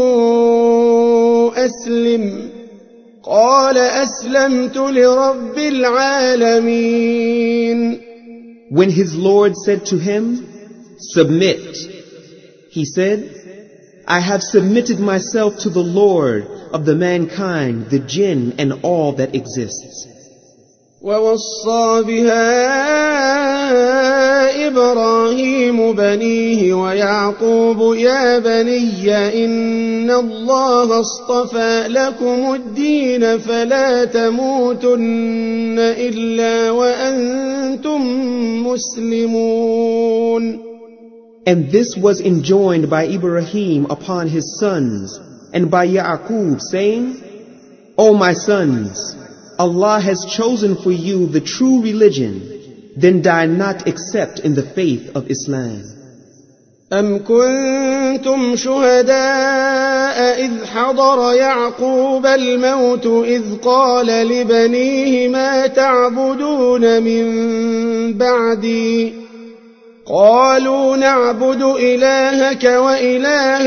أسلم قال أسلمت لرب العالمين. When his Lord said to him, "Submit," he said, "I have submitted myself to the Lord of the mankind, the jinn, and all that exists." ووصى بها إبراهيم بنيه ويعقوب يا بني إن الله اصطفى لكم الدين فلا تموتن إلا وأنتم مسلمون. And this was enjoined by Ibrahim upon his sons and by Ya'qub, saying, "O my sons, Allah has chosen for you the true religion, then die not except in the faith of Islam." أم كنتم شهداء إذ حضر يعقوب الموت إذ قال لبنيه ما تعبدون من بعدي قالوا نعبد إلهك وإله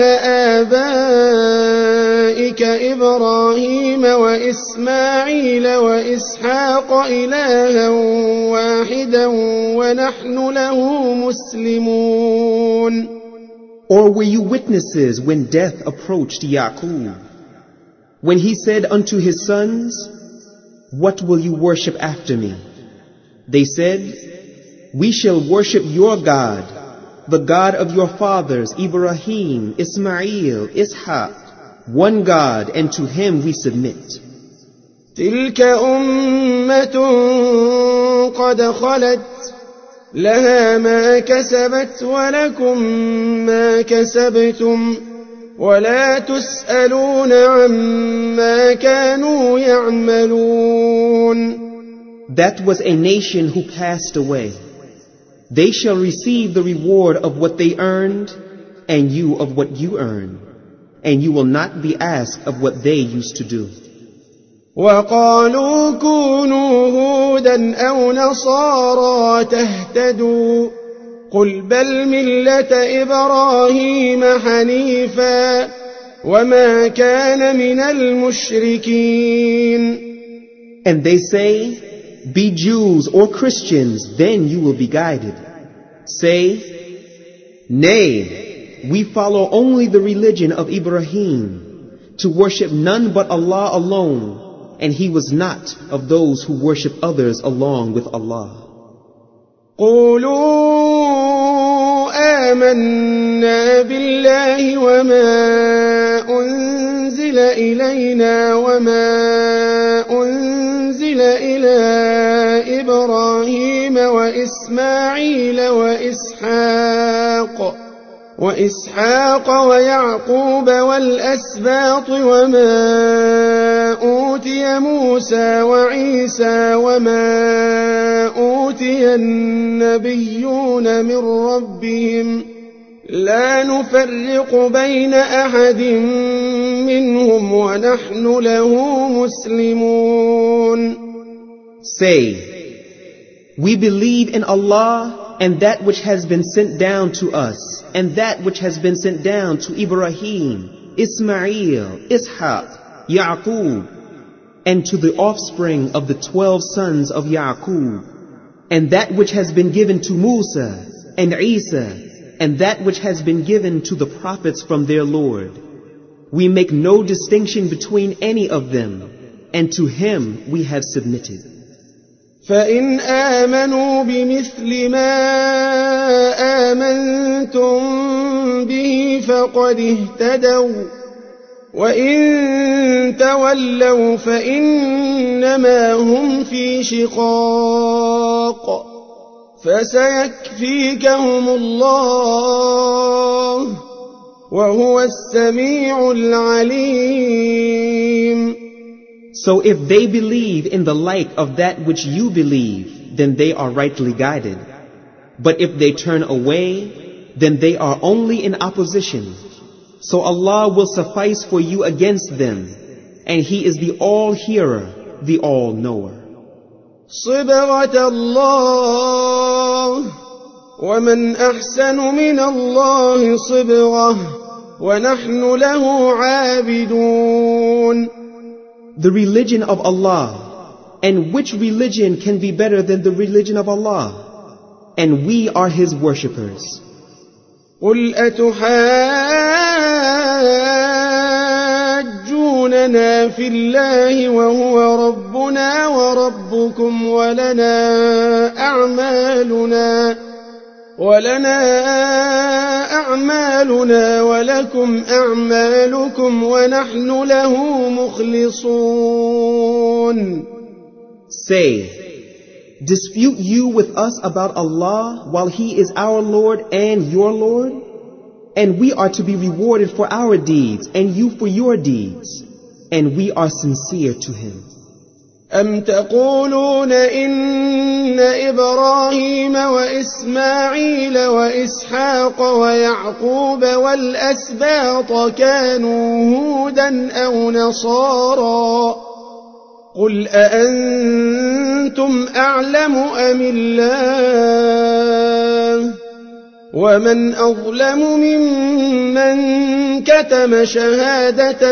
آبائك إبراهيم وإسماعيل وإسحاق إلها واحدا ونحن له مسلمون. Or were you witnesses when death approached Ya'qub, when he said unto his sons, "What will you worship after me?" They said, "We shall worship your God, the God of your fathers, Ibrahim, Ismail, Ishaq, one God, and to him we submit." تلك أمة قد خلت لها ما كسبت ولكم ما كسبتم ولا تسألون عما كانوا يعملون. That was a nation who passed away. They shall receive the reward of what they earned, and you of what you earn, and you will not be asked of what they used to do. وقالوا كونوا هودا أو نصارى تهتدوا قل بل ملة إبراهيم حنيفا وما كان من المشركين. And they say, "Be Jews or Christians, then you will be guided." Say, "Nay, we follow only the religion of Ibrahim, to worship none but Allah alone, and he was not of those who worship others along with Allah." قولوا آمنا بالله وما أنزل إلينا وما أنزل إلى إبراهيم وإسماعيل وإسحاق ويعقوب والأسباط وما أوتي موسى وعيسى وما أوتي النبيون من ربهم لا نفرق بين أحد منهم ونحن له مسلمون. Say, "We believe in Allah and that which has been sent down to us, and that which has been sent down to Ibrahim, Ismail, Ishaq, Ya'qub, and to the offspring of the 12 sons of Ya'qub, and that which has been given to Musa and Isa, and that which has been given to the prophets from their Lord. We make no distinction between any of them, and to him we have submitted." فإن آمنوا بمثل ما آمنتم به فقد اهتدوا وإن تولوا فإنما هم في شقاق فسيكفيكهم الله وهو السميع العليم. So if they believe in the like of that which you believe, then they are rightly guided. But if they turn away, then they are only in opposition. So Allah will suffice for you against them, and He is the all-hearer, the all-knower. صبغة الله ومن أحسن من الله صبغة ونحن له عابدون. The religion of Allah, and which religion can be better than the religion of Allah? And we are His worshippers. قل أتحاجوننا في الله وهو ربنا وربكم ولنا أعمالنا ولكم أعمالكم ونحن له مخلصون. Say, dispute you with us about Allah while He is our Lord and your Lord? And we are to be rewarded for our deeds and you for your deeds. And we are sincere to Him. أم تقولون إن إبراهيم وإسماعيل وإسحاق ويعقوب والأسباط كانوا هودا أو نصارى قل أأنتم أعلم أم الله ومن أظلم ممن كتم شهادة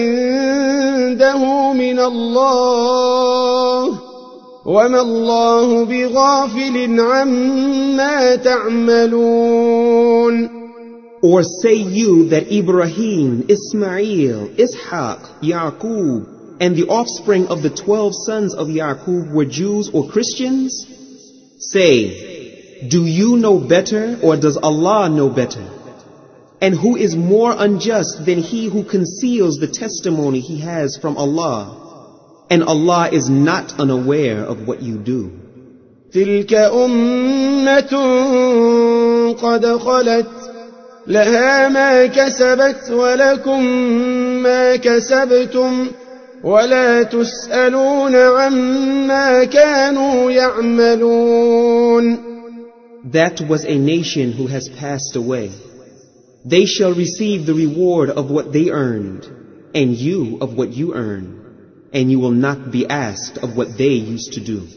عنده من الله وما الله بغافل عما تعملون. Or say you that Ibrahim, Ismail, Ishaq, Yaqub, and the offspring of the 12 sons of Yaqub were Jews or Christians? Say, do you know better, or does Allah know better? And who is more unjust than he who conceals the testimony he has from Allah? And Allah is not unaware of what you do. تلك أمة قد خلت لها ما كسبت ولكم ما كسبتم ولا تسألون عما كانوا يعملون. That was a nation who has passed away. They shall receive the reward of what they earned, and you of what you earn, and you will not be asked of what they used to do.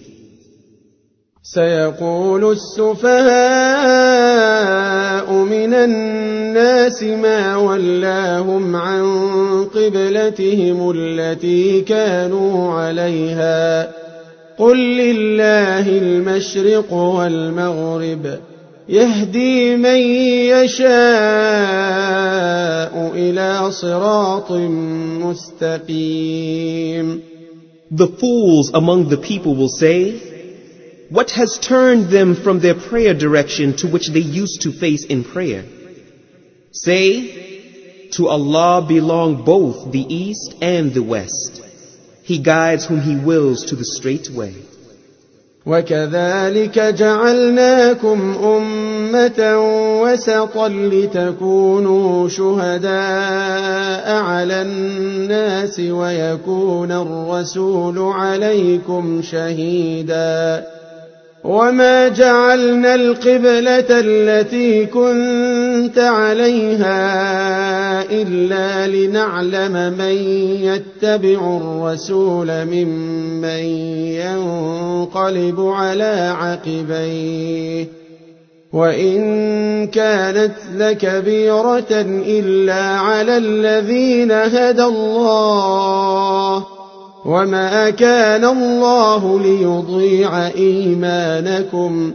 سيقول السفهاء من الناس ما ولاهم عن قبلتهم التي كانوا عليها قل لله المشرق والمغرب يهدي من يشاء إلى صراط مستقيم. The fools among the people will say, what has turned them from their prayer direction to which they used to face in prayer? Say, to Allah belong both the east and the west. He guides whom He wills to the straight way. وكذلك جعلناكم أمة وسطا لتكونوا شهداء على الناس ويكون الرسول عليكم شهيدا وما جعلنا القبلة التي كنت عليها إلا لنعلم من يتبع الرسول ممن ينقلب على عقبيه وإن كانت لكبيرة إلا على الذين هدى الله وما كان الله ليضيع إيمانكم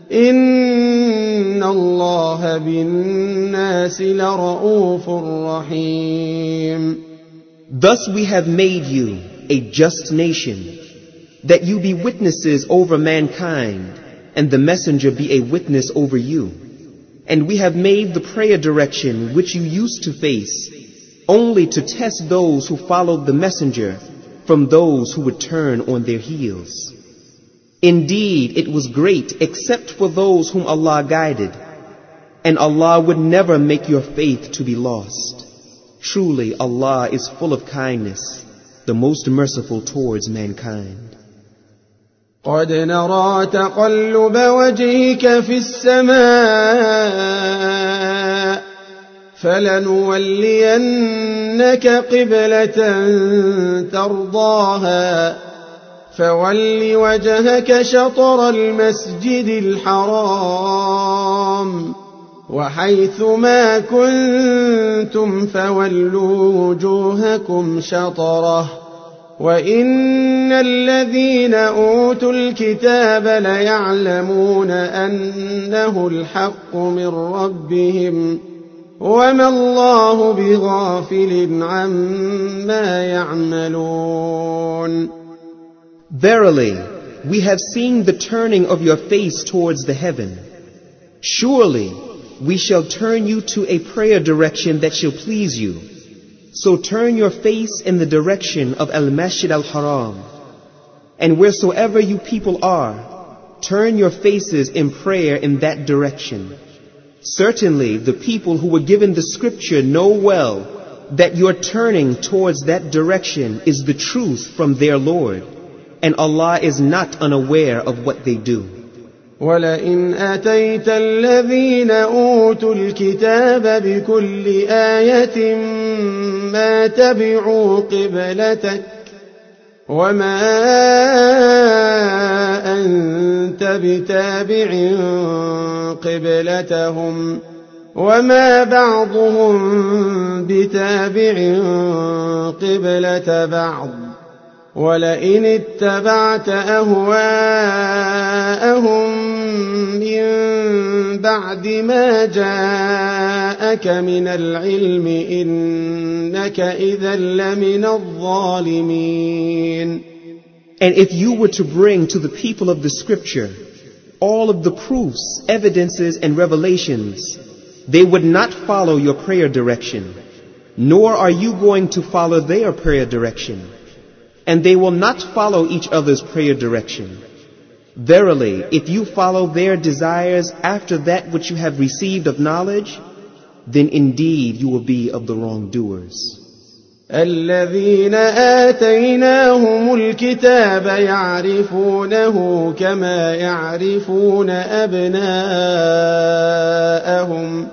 إن الله بالناس لرؤوف رحيم. Thus we have made you a just nation, that you be witnesses over mankind, and the messenger be a witness over you. And we have made the prayer direction which you used to face, only to test those who followed the messenger from those who would turn on their heels. Indeed, it was great except for those whom Allah guided, and Allah would never make your faith to be lost. Truly, Allah is full of kindness, the most merciful towards mankind. قد نرى تقلب وجهك في السماء فلنولينك قبلة ترضاها فول وجهك شطر المسجد الحرام وحيث ما كنتم فولوا وجوهكم شطره وإن الذين أوتوا الكتاب ليعلمون أنه الحق من ربهم وما الله بغافل عما يعملون. Verily, we have seen the turning of your face towards the heaven. Surely, we shall turn you to a prayer direction that shall please you. So turn your face in the direction of Al-Masjid Al-Haram. And wheresoever you people are, turn your faces in prayer in that direction. Certainly, the people who were given the scripture know well that your turning towards that direction is the truth from their Lord. And Allah is not unaware of what they do. وَلَئِنْ أَتَيْتَ الَّذِينَ أُوتُوا الْكِتَابَ بِكُلِّ آيَةٍ مَا تَبِعُوا قِبْلَتَكَ وَمَا أَنْتَ بِتَابِعٍ قِبْلَتَهُمْ وَمَا بَعْضُهُمْ بِتَابِعٍ قِبْلَةَ بَعْضٍ وَلَئِنِ اتَّبَعْتَ أَهْوَاءَهُمْ مِنْ بَعْدِ مَا جَاءَكَ مِنَ الْعِلْمِ إِنَّكَ إِذًا لَمِنَ الظَّالِمِينَ. And if you were to bring to the people of the scripture all of the proofs, evidences, and revelations, they would not follow your prayer direction, nor are you going to follow their prayer direction. And they will not follow each other's prayer direction. Verily, if you follow their desires after that which you have received of knowledge, then indeed you will be of the wrongdoers. الذين آتيناهم الكتاب يعرفونه كما يعرفون أبناءهم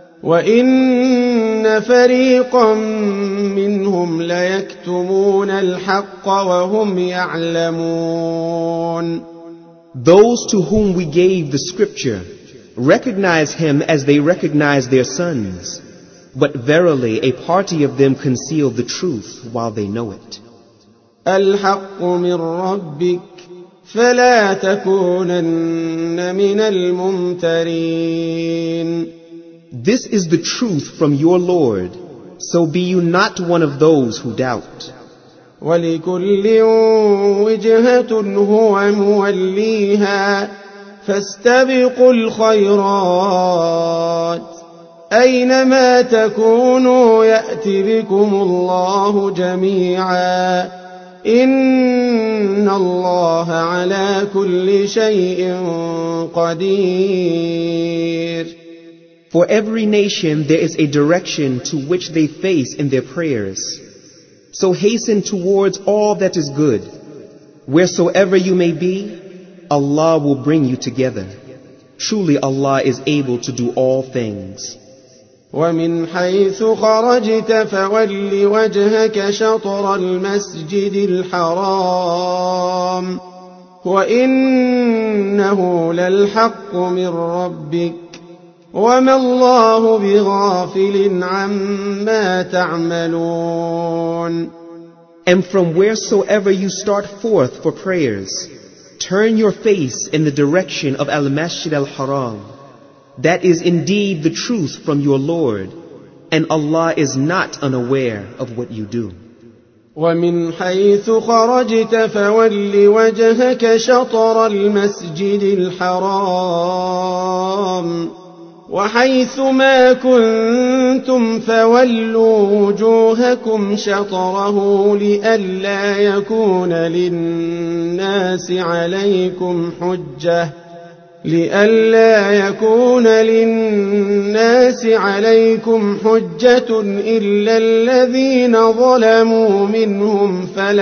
وإن فريقا منهم ليكتمون الحق وهم يعلمون. Those to whom we gave the scripture recognize him as they recognize their sons, but verily a party of them conceal the truth while they know it. الحق من ربك فلا تكونن من الممترين. This is the truth from your Lord, so be you not one of those who doubt. وَلِكُلٍّ وِجْهَةٌ هُوَ مُوَلِّيهَا فَاسْتَبِقُوا الْخَيْرَاتِ أَيْنَمَا تَكُونُوا يَأْتِ بِكُمُ اللَّهُ جَمِيعًا إِنَّ اللَّهَ عَلَى كُلِّ شَيْءٍ قَدِيرٌ. For every nation there is a direction to which they face in their prayers. So hasten towards all that is good. Wheresoever you may be, Allah will bring you together. Truly Allah is able to do all things. وَمِنْ حَيْثُ خَرَجْتَ فَوَلِّ وَجْهَكَ شَطْرَ الْمَسْجِدِ الْحَرَامِ وَإِنَّهُ لَلْحَقُّ مِنْ رَبِّكَ وَمَا اللَّهُ بِغَافِلٍ عَمَّا تَعْمَلُونَ. And from wheresoever you start forth for prayers, turn your face in the direction of Al-Masjid Al-Haram. That is indeed the truth from your Lord, and Allah is not unaware of what you do. وَمِنْ حَيْثُ خَرَجْتَ فَوَلِّ وَجْهَكَ شَطْرَ الْمَسْجِدِ الْحَرَامِ وَحَيْثُ مَا كُنْتُمْ فَوَلُّوا وُجُوهَكُمْ شَطْرَهُ لِئَلَّا يَكُونَ لِلنَّاسِ عَلَيْكُمْ حُجَّةٌ لئلا يكون للناس عليكم حجة إلا الذين ظلموا منهم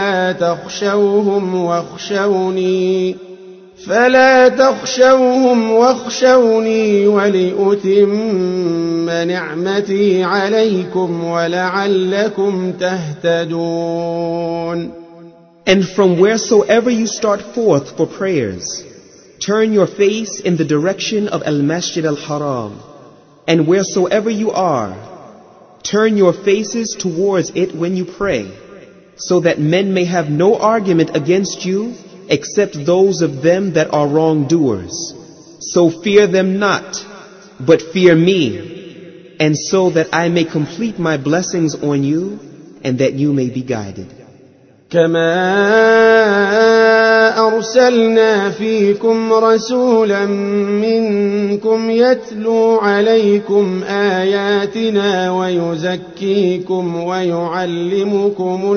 فلا تخشوهم واخشوني ولأتم نعمتي عليكم ولعلكم تهتدون. And from wheresoever you start forth for prayers, turn your face in the direction of Al-Masjid Al-Haram, and wheresoever you are, turn your faces towards it when you pray, so that men may have no argument against you except those of them that are wrongdoers. So fear them not, but fear me, and so that I may complete my blessings on you, and that you may be guided. كما أرسلنا فيكم رسولا منكم يتلو عليكم آياتنا ويزكيكم ويعلمكم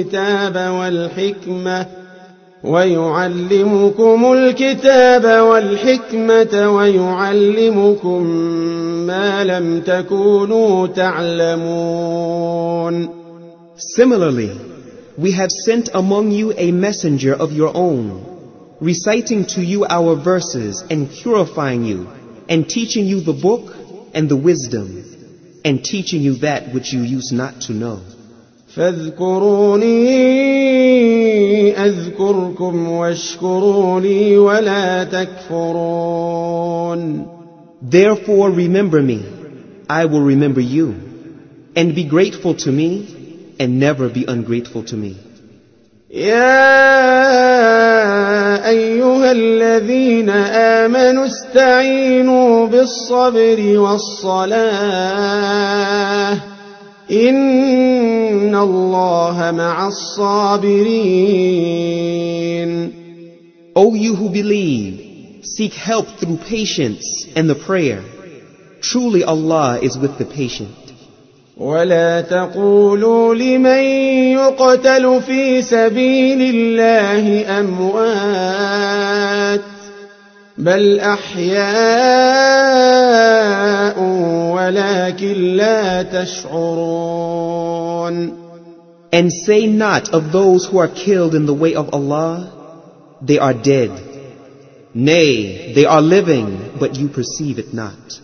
الكتاب والحكمة ويعلمكم ما لم تكونوا تعلمون. Similarly, we have sent among you a messenger of your own, reciting to you our verses and purifying you, and teaching you the book and the wisdom, and teaching you that which you used not to know. فاذكروني أذكركم واشكروا لي ولا تكفرون. Therefore remember me, I will remember you, and be grateful to me, and never be ungrateful to me. يا أيها الذين آمنوا استعينوا بالصبر والصلاة إن الله مع الصابرين. O you who believe, seek help through patience and the prayer. Truly Allah is with the patient. ولا تقولوا لمن يقتل في سبيل الله أموات بل أحياء ولكن لا تشعرون. And say not of those who are killed in the way of Allah, they are dead. Nay, they are living, but you perceive it not.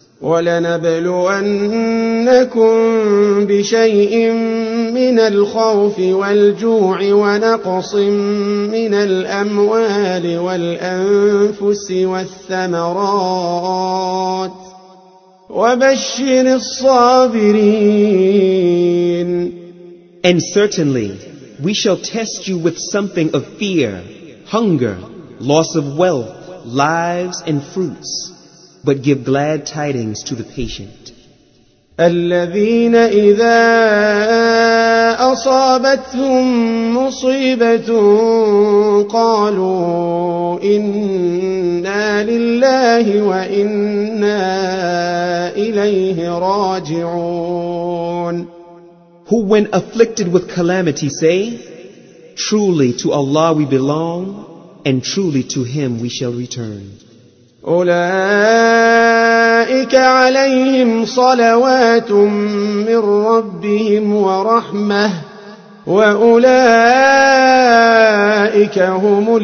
وَلَنَبْلُوَنَّكُمْ بِشَيْءٍ مِّنَ الْخَوْفِ وَالْجُوعِ وَنَقْصٍ مِّنَ الْأَمْوَالِ وَالْأَنفُسِ وَالثَّمَرَاتِ وَبَشِّرِ الصَّابِرِينَ. And certainly, we shall test you with something of fear, hunger, loss of wealth, lives, and fruits. But give glad tidings to the patient. الذين إذا أصابتهم مصيبة قالوا إنا لله وإنا إليه راجعون. Who when afflicted with calamity say, truly to Allah we belong, and truly to Him we shall return. أولئك عليهم صلوات من ربهم ورحمة وأولئك هم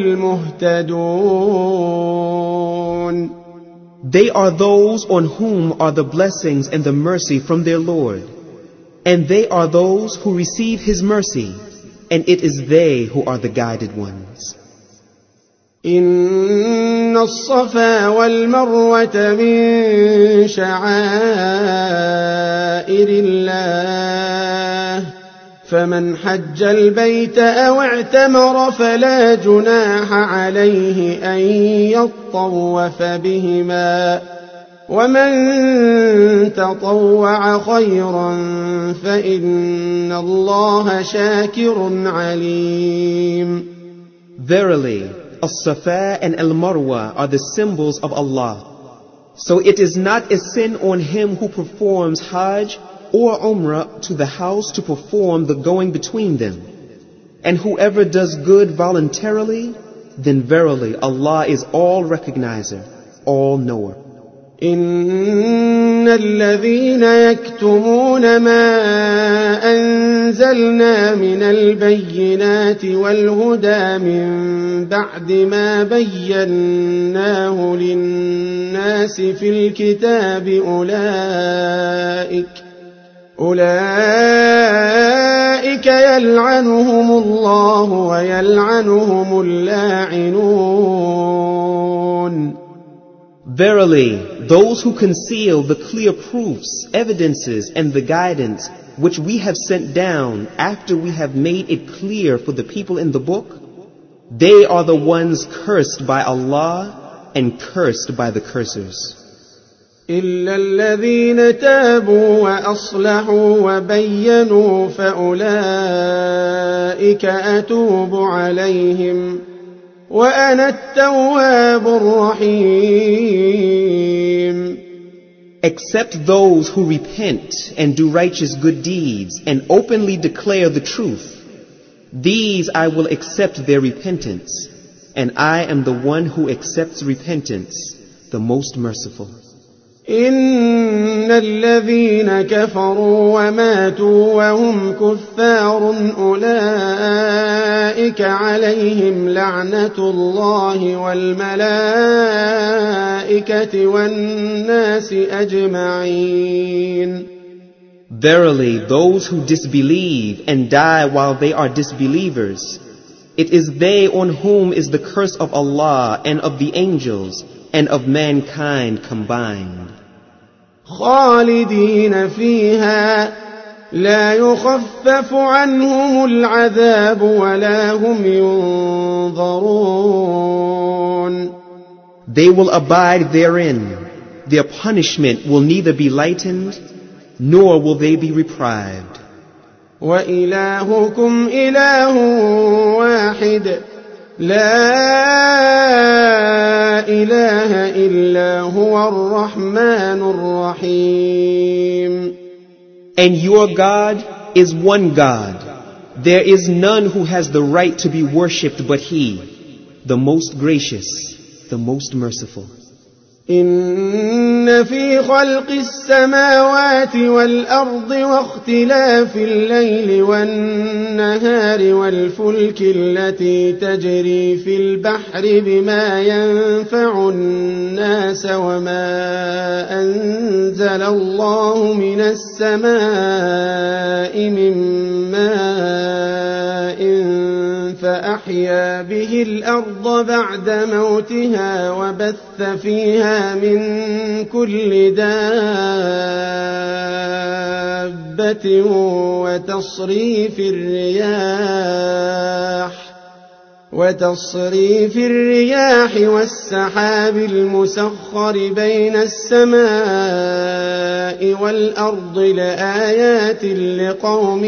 المهتدون. They are those on whom are the blessings and the mercy from their Lord, and they are those who receive His mercy, and it is they who are the guided ones. إن الصفا والمروة من شعائر الله فمن حج البيت أو اعتمر فلا جناح عليه أن يطوف بهما ومن تطوع خيرا فإن الله شاكر عليم. Verily, As-Safa and Al-Marwa are the symbols of Allah. So it is not a sin on him who performs Hajj or Umrah to the house to perform the going between them. And whoever does good voluntarily, then verily Allah is all recognizer, all-knower. إن الذين يكتمون ما أنزلنا من البينات والهدى من بعد ما بيناه للناس في الكتاب أولئك يلعنهم الله ويلعنهم اللاعنون. Verily, those who conceal the clear proofs, evidences, and the guidance which we have sent down after we have made it clear for the people in the book, they are the ones cursed by Allah and cursed by the cursors. إلا الذين تابوا وأصلحوا وبينوا فأولئك أتوب عليهم وأنا التواب الرحيم. Except those who repent and do righteous good deeds and openly declare the truth, these I will accept their repentance, and I am the one who accepts repentance, the most merciful. إن الذين كفروا وماتوا وهم كفار أولئك عليهم لعنة الله والملائكة والناس أجمعين. Verily, those who disbelieve and die while they are disbelievers, it is they on whom is the curse of Allah and of the angels and of mankind combined. خالدين فيها لا يخفف عنهم العذاب ولا هم ينظرون. They will abide therein. Their punishment will neither be lightened, nor will they be reprived. وإلهكم إله واحد لا إله إلا هو الرحمن الرحيم. And your God is one God. There is none who has the right to be worshipped but He, the most gracious, the most merciful. إن في خلق السماوات والأرض واختلاف الليل والنهار والفلك التي تجري في البحر بما ينفع الناس وما أنزل الله من السماء من ماء فأحيا به الأرض بعد موتها وبث فيها من كل دابة وتصريف الرياح والسحاب المسخر بين السماء والأرض لآيات لقوم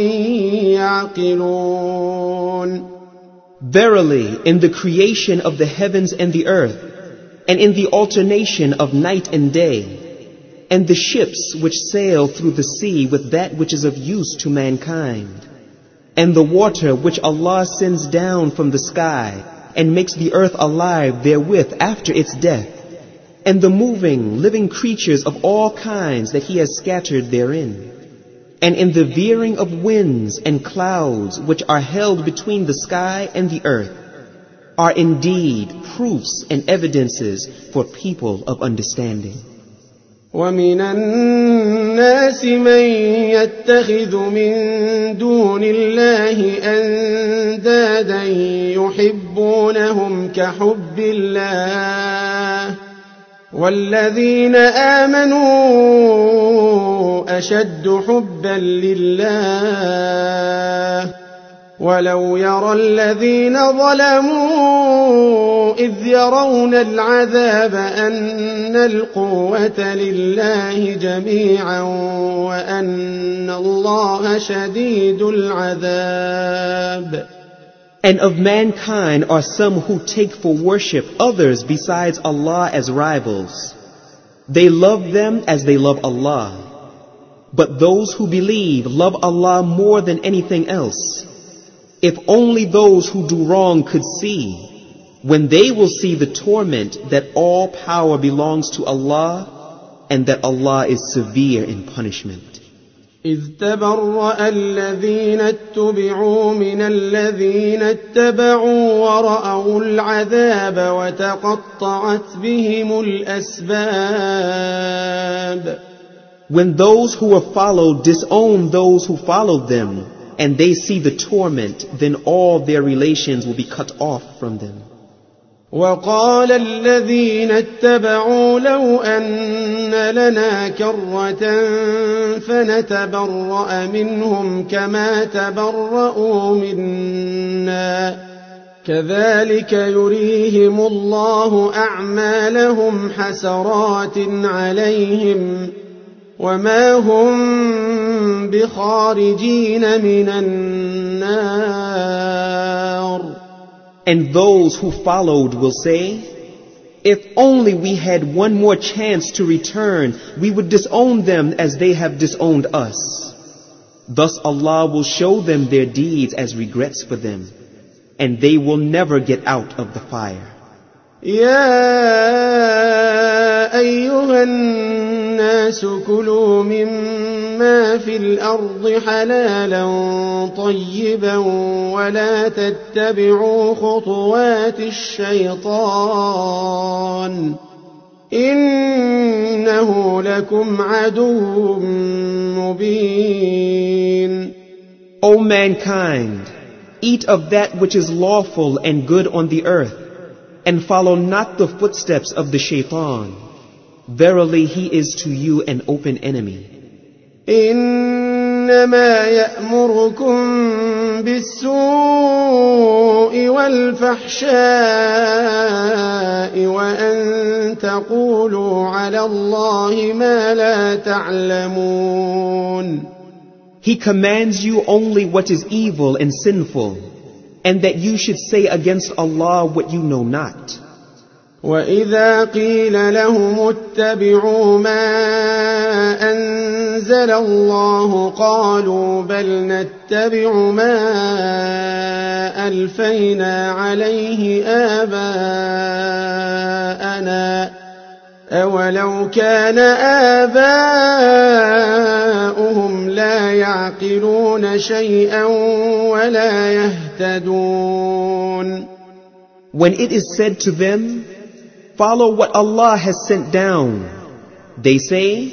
يعقلون. Verily, in the creation of the heavens and the earth, and in the alternation of night and day, and the ships which sail through the sea with that which is of use to mankind, and the water which Allah sends down from the sky and makes the earth alive therewith after its death, and the moving, living creatures of all kinds that He has scattered therein, and in the veering of winds and clouds which are held between the sky and the earth, are indeed proofs and evidences for people of understanding. ومن الناس من يتخذ من دون الله أندادا يحبونهم كحب الله والذين آمنوا أشد حبا لله ولو يرى الذين ظلموا إذ يرون العذاب أن القوة لله جميعا وأن الله شديد العذاب. And of mankind are some who take for worship others besides Allah as rivals. They love them as they love Allah. But those who believe love Allah more than anything else. If only those who do wrong could see, when they will see the torment that all power belongs to Allah and that Allah is severe in punishment. إذ تبرأ الذين اتبعوا من الذين اتبعوا ورأوا العذاب وتقطعت بهم الأسباب. When those who were followed disown those who followed them, and they see the torment, then all their relations will be cut off from them. وقال الذين اتبعوا لو أن لنا كرة فنتبرأ منهم كما تبرؤوا منا كذلك يريهم الله أعمالهم حسرات عليهم وما هم بخارجين من النار. And those who followed will say, if only we had one more chance to return, we would disown them as they have disowned us. Thus Allah will show them their deeds as regrets for them, and they will never get out of the fire. يا أيها الناس كلوا مما في الأرض حلالا طيبا ولا تتبعوا خطوات الشيطان إنه لكم عدو مبين. O mankind, eat of that which is lawful and good on the earth, and follow not the footsteps of the shaitan. Verily he is to you an open enemy. إنما يأمركم بالسوء والفحشاء وأن تقولوا على الله ما لا تعلمون. He commands you only what is evil and sinful, and that you should say against Allah what you know not. وإذا قيل لهم اتبعوا ما أنزل الله قالوا بل نتبع ما ألفينا عليه آباءنا أولو كان آباؤهم لا يعقلون شيئا ولا يهتدون. When it is said to them, follow what Allah has sent down, they say,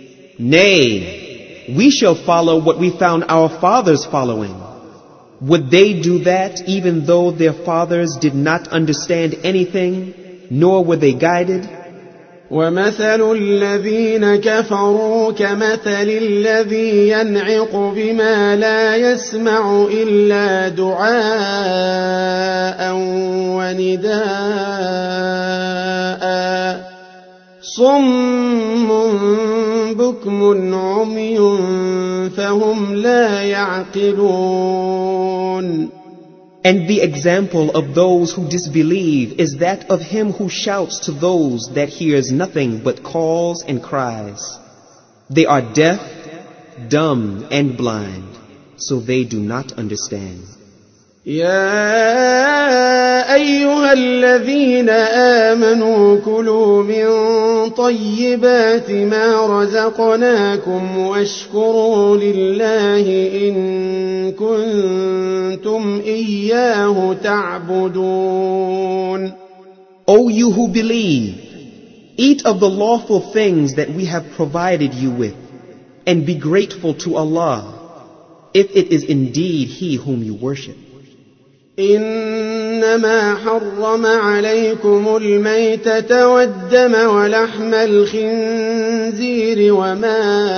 nay, we shall follow what we found our fathers following. Would they do that even though their fathers did not understand anything, nor were they guided? وَمَثَلُ الَّذِينَ كَفَرُوا كَمَثَلِ الَّذِي يَنْعِقُ بِمَا لَا يَسْمَعُ إِلَّا دُعَاءً وَنِدَاءً صُمٌّ بُكْمٌ عُمْيٌ فَهُمْ لَا يَعْقِلُونَ. And the example of those who disbelieve is that of him who shouts to those that hears nothing but calls and cries. They are deaf, dumb, and blind, so they do not understand. يا أيها الذين آمنوا كلوا من طيبات ما رزقناكم واشكروا لله إن كنتم إياه تعبدون. O you who believe, eat of the lawful things that we have provided you with, and be grateful to Allah, if it is indeed He whom you worship. إنما حرم عليكم الميتة والدم ولحم الخنزير وما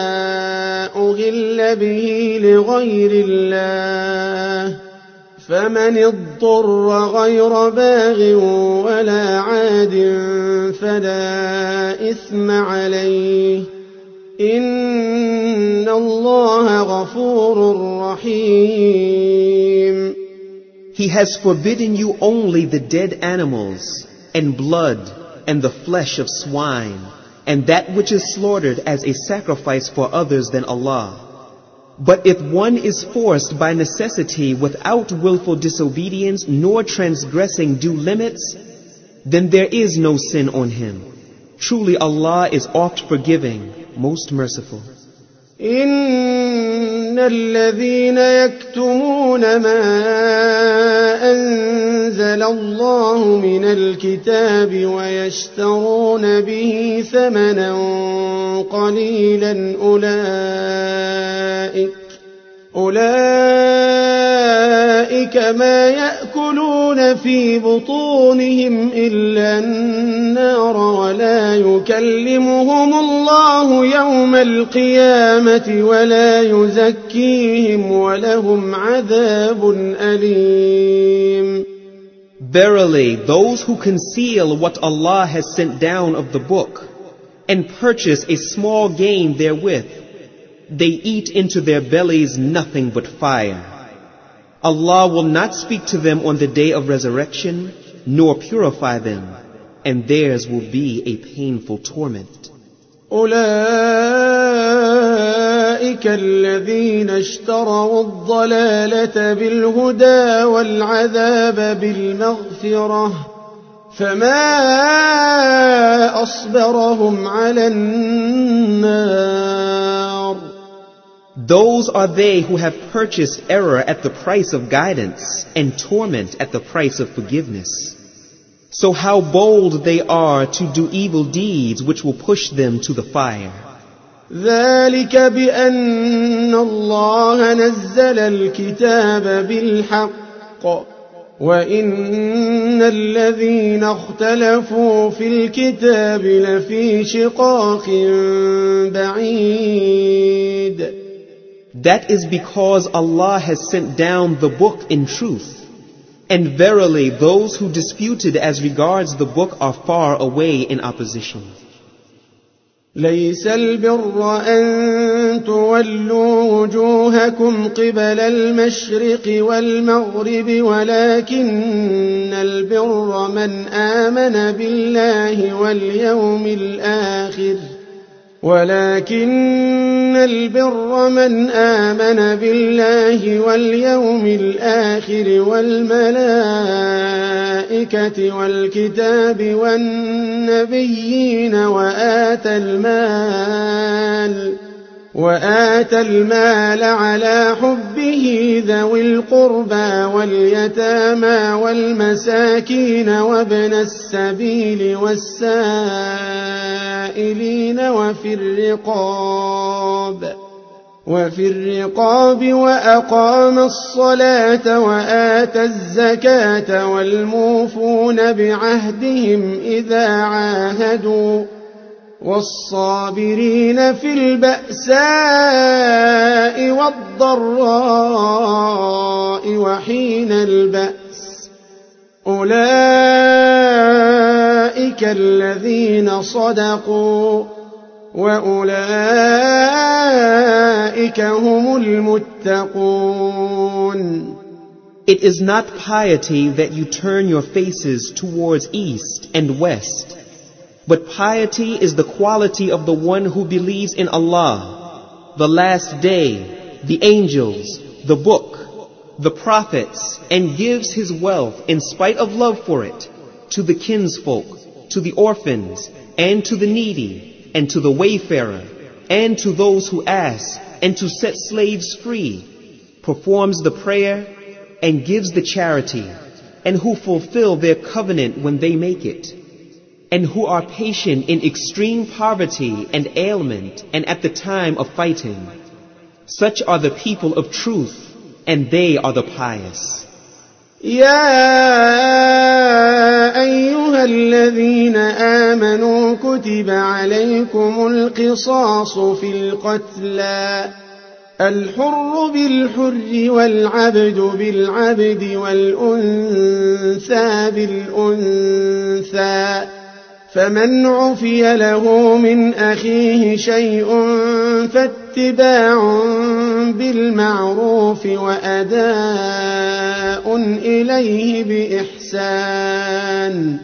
أهل به لغير الله فمن اضطر غير باغ ولا عاد فلا إثم عليه إن الله غفور رحيم. He has forbidden you only the dead animals, and blood, and the flesh of swine, and that which is slaughtered as a sacrifice for others than Allah. But if one is forced by necessity without willful disobedience nor transgressing due limits, then there is no sin on him. Truly Allah is oft forgiving, most merciful. إن الذين يكتمون ما أنزل الله من الكتاب ويشترون به ثمنا قليلا أولئك ما يأكلون في بطونهم إلا النار ولا يكلمهم الله يوم القيامة ولا يزكيهم ولهم عذاب أليم. Verily, those who conceal what Allah has sent down of the book and purchase a small gain therewith, they eat into their bellies nothing but fire. Allah will not speak to them on the day of resurrection, nor purify them, and theirs will be a painful torment. أولئك الذين اشتروا الضلالة بالهدى والعذاب بالمغفرة فما أصبرهم على النار. Those are they who have purchased error at the price of guidance and torment at the price of forgiveness. So how bold they are to do evil deeds which will push them to the fire. ذلك بأن الله نزل الكتاب بالحق وإن الذين اختلفوا في الكتاب لفي شقاق بعيد. That is because Allah has sent down the book in truth. And verily those who disputed as regards the book are far away in opposition. ليس البر أن تولوا وجوهكم قبل المشرق والمغرب ولكن البر من آمن بالله واليوم الآخر والملائكة والكتاب والنبيين وآتى المال على حبه ذوي القربى واليتامى والمساكين وابن السبيل والسائلين وفي الرقاب وأقام الصلاة وآتى الزكاة والموفون بعهدهم إذا عاهدوا والصابرين في البأساء والضراء وحين البأس أولئك الذين صدقوا وأولئك هم المتقون. It is not piety that you turn your faces towards east and west, but piety is the quality of the one who believes in Allah, the last day, the angels, the book, the prophets, and gives his wealth in spite of love for it to the kinsfolk, to the orphans, and to the needy, and to the wayfarer, and to those who ask, and to set slaves free, performs the prayer, and gives the charity, and who fulfill their covenant when they make it, and who are patient in extreme poverty and ailment, and at the time of fighting. Such are the people of truth, and they are the pious. يا أيها الذين آمنوا كتب عليكم القصاص في القتلى الحر بالحر والعبد بالعبد والأنثى بالأنثى فمن عفي له من أخيه شيء فاتباع بالمعروف وأداء إليه بإحسان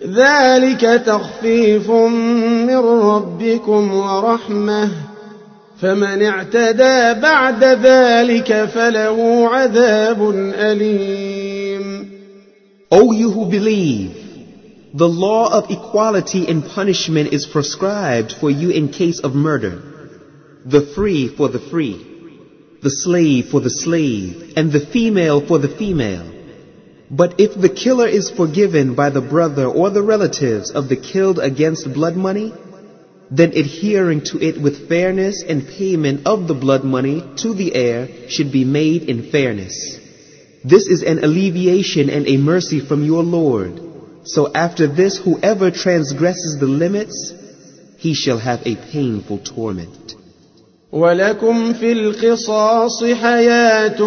ذلك تخفيف من ربكم ورحمة فمن اعتدى بعد ذلك فله عذاب أليم. O you who believe, the law of equality in punishment is prescribed for you in case of murder, the free for the free, the slave for the slave, and the female for the female. But if the killer is forgiven by the brother or the relatives of the killed against blood money, then adhering to it with fairness and payment of the blood money to the heir should be made in fairness. This is an alleviation and a mercy from your Lord. So after this, whoever transgresses the limits, he shall have a painful torment. وَلَكُمْ فِي الْقِصَاصِ حَيَاةٌ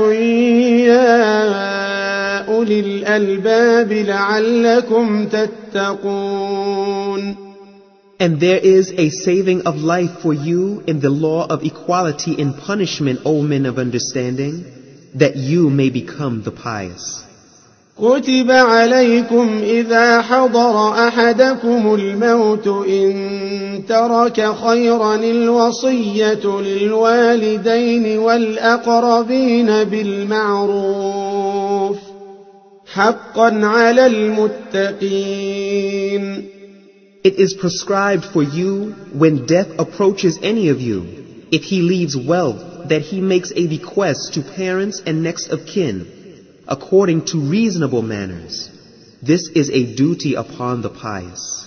يَا أُولِي الْأَلْبَابِ لَعَلَّكُمْ تَتَّقُونَ. And there is a saving of life for you in the law of equality in punishment, O men of understanding, that you may become the pious. كتب عليكم إذا حضر أحدكم الموت إن ترك خيرا الوصية للوالدين والأقربين بالمعروف حقا على المتقين. It is prescribed for you when death approaches any of you, if he leaves wealth, that he makes a bequest to parents and next of kin, according to reasonable manners. This is a duty upon the pious.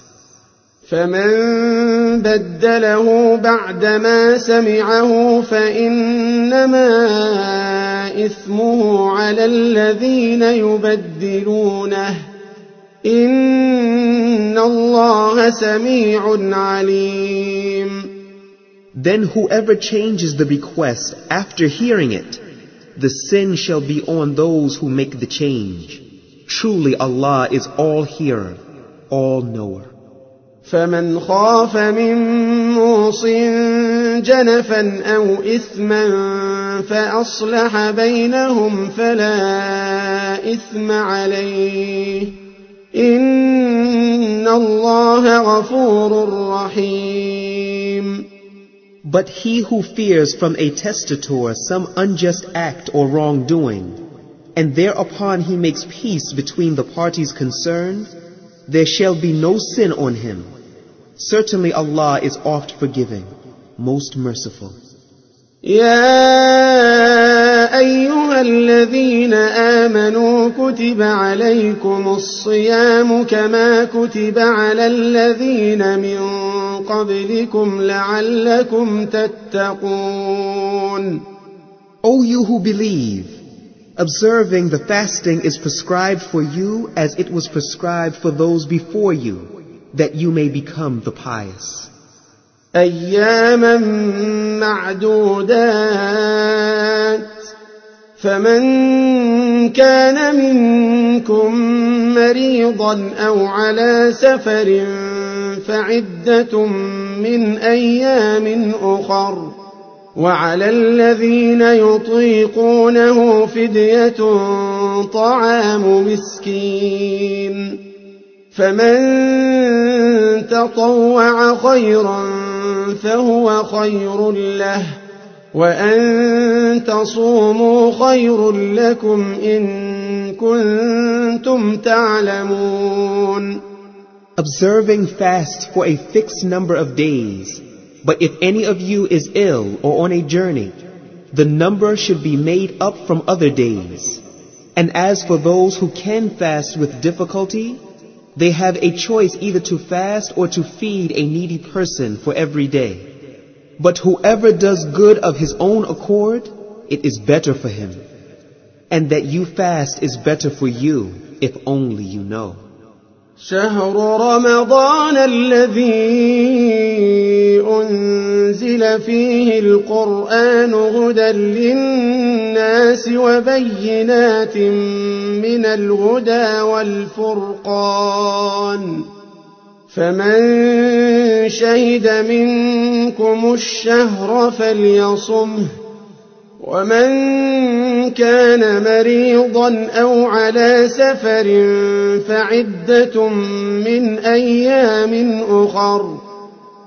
فمن بدله بعدما سمعه فإنما إثمه على الذين يبدلونه إن الله سميع عليم. Then whoever changes the bequest after hearing it, the sin shall be on those who make the change. Truly Allah is all hearer, all knower. فمن خاف من موص جنفا أو إثما فأصلح بينهم فلا إثم عليه إن الله غفور رحيم. But he who fears from a testator some unjust act or wrongdoing, and thereupon he makes peace between the parties concerned, there shall be no sin on him. Certainly Allah is oft forgiving, most merciful. يا أيها الذين آمنوا كتب عليكم الصيام كما كتب على الذين من قبلكم لعلكم تتقون. O you who believe, observing the fasting is prescribed for you as it was prescribed for those before you, that you may become the pious. أياما معدودات فمن كان منكم مريضا أو على سفر فعدة من أيام أخر وعلى الذين يطيقونه فدية طعام مسكين فمن تطوع خيرا فهو خير له وأن تصوموا خير لكم إن كنتم تعلمون. Observing fast for a fixed number of days, but if any of you is ill or on a journey, the number should be made up from other days. And as for those who can fast with difficulty, they have a choice either to fast or to feed a needy person for every day. But whoever does good of his own accord, it is better for him. And that you fast is better for you, if only you know. شهر رمضان الذي أنزل فيه القرآن هدى للناس وبينات من الهدى والفرقان فمن شهد منكم الشهر فليصمه ومن كان مريضا أو على سفر فعدة من أيام أخر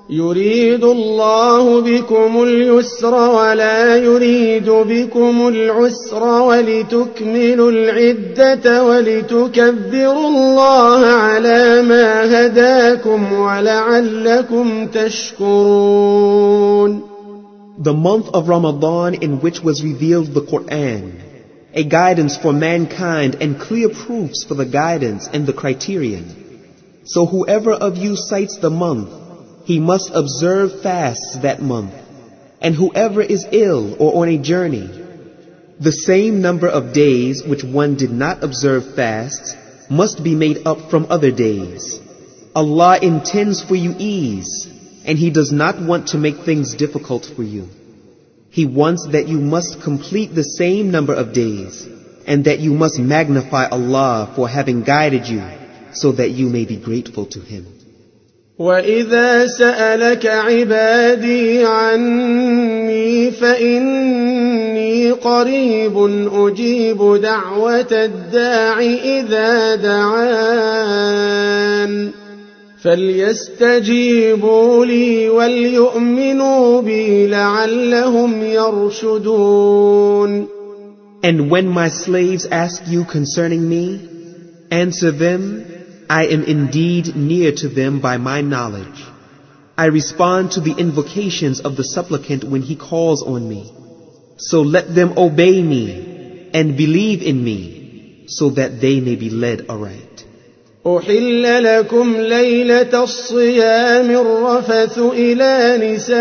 يريد الله بكم اليسر ولا يريد بكم العسر ولتكملوا العدة ولتكبروا الله على ما هداكم ولعلكم تشكرون. The month of Ramadan in which was revealed the Quran, a guidance for mankind and clear proofs for the guidance and the criterion. So whoever of you cites the month, he must observe fasts that month, and whoever is ill or on a journey, the same number of days which one did not observe fasts must be made up from other days. Allah intends for you ease, and He does not want to make things difficult for you. He wants that you must complete the same number of days, and that you must magnify Allah for having guided you, so that you may be grateful to Him. وَإِذَا سَأَلَكَ عِبَادِي عَنِّي فَإِنِّي قَرِيبٌ أُجِيبُ دَعْوَةَ الدَّاعِ إِذَا دَعَانِ فَلْيَسْتَجِيبُوا لِي وَلْيُؤْمِنُوا بِي لَعَلَّهُمْ يَرْشُدُونَ. And when my slaves ask you concerning me, answer them, I am indeed near to them by my knowledge. I respond to the invocations of the supplicant when he calls on me. So let them obey me and believe in me, so that they may be led aright. أُحِلَّ لَكُمْ لَيْلَةَ الصِّيَامِ الرَّفَثُ إِلَى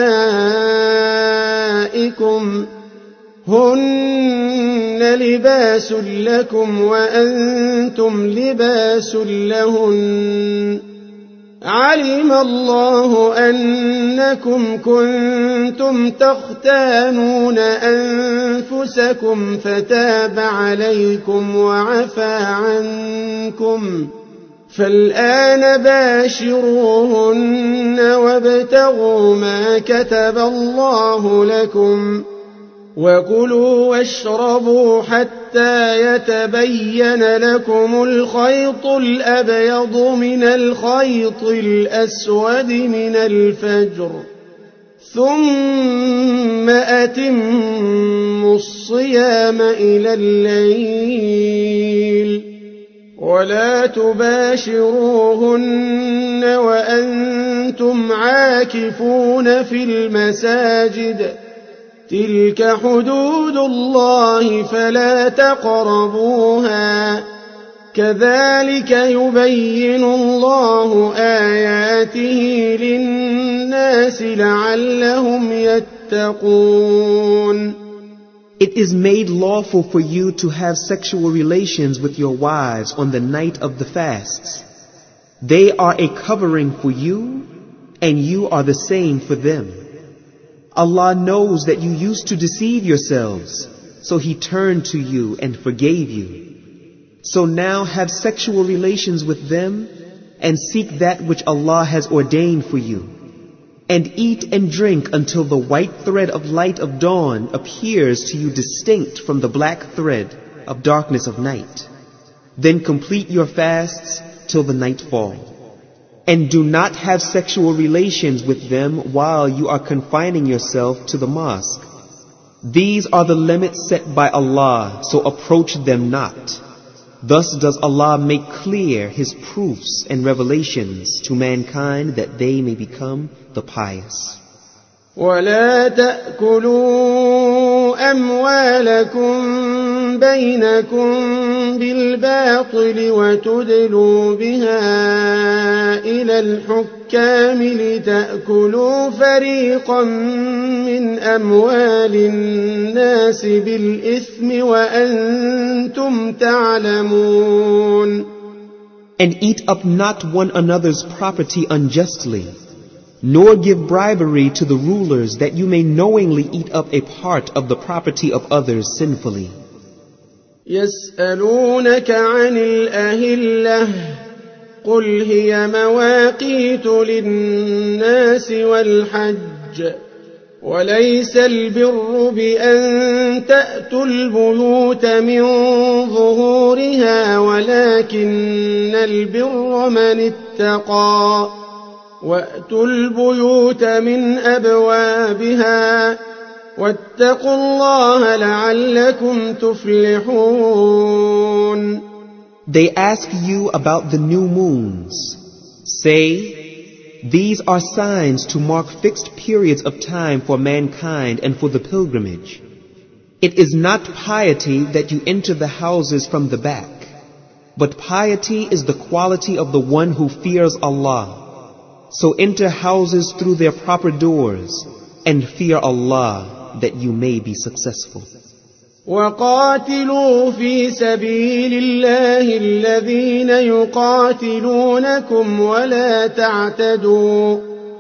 نِسَائِكُمْ هن لباس لكم وأنتم لباس لهن علم الله أنكم كنتم تختانون أنفسكم فتاب عليكم وعفى عنكم فالآن باشروهن وابتغوا ما كتب الله لكم وكلوا واشربوا حتى يتبين لكم الخيط الأبيض من الخيط الأسود من الفجر ثم أتموا الصيام إلى الليل ولا تباشروهن وأنتم عاكفون في المساجد تلك حدود الله فلا تقربوها كذلك يبين الله آياته للناس لعلهم يتقون. It is made lawful for you to have sexual relations with your wives on the night of the fasts. They are a covering for you, and you are the same for them. Allah knows that you used to deceive yourselves, so He turned to you and forgave you. So now have sexual relations with them and seek that which Allah has ordained for you. And eat and drink until the white thread of light of dawn appears to you distinct from the black thread of darkness of night. Then complete your fasts till the nightfall. And do not have sexual relations with them while you are confining yourself to the mosque. These are the limits set by Allah, so approach them not. Thus does Allah make clear His proofs and revelations to mankind that they may become the pious. ولا تأكلوا أموالكم بينكم بالباطل وتدلوا بها إلى الحكام لتأكلوا فريقا من أموال الناس بالإثم وأنتم تعلمون. And eat up not one another's property unjustly, nor give bribery to the rulers that you may knowingly eat up a part of the property of others sinfully. يسألونك عن الأهلة قل هي مواقيت للناس والحج وليس البر بأن تأتوا البيوت من ظهورها ولكن البر من اتقى وأتوا البيوت من أبوابها واتقوا الله لعلكم تفلحون. They ask you about the new moons. Say, these are signs to mark fixed periods of time for mankind and for the pilgrimage. It is not piety that you enter the houses from the back, but piety is the quality of the one who fears Allah. So enter houses through their proper doors and fear Allah that you may be successful. وقاتلوا في سبيل الله الذين يقاتلونكم ولا تعتدوا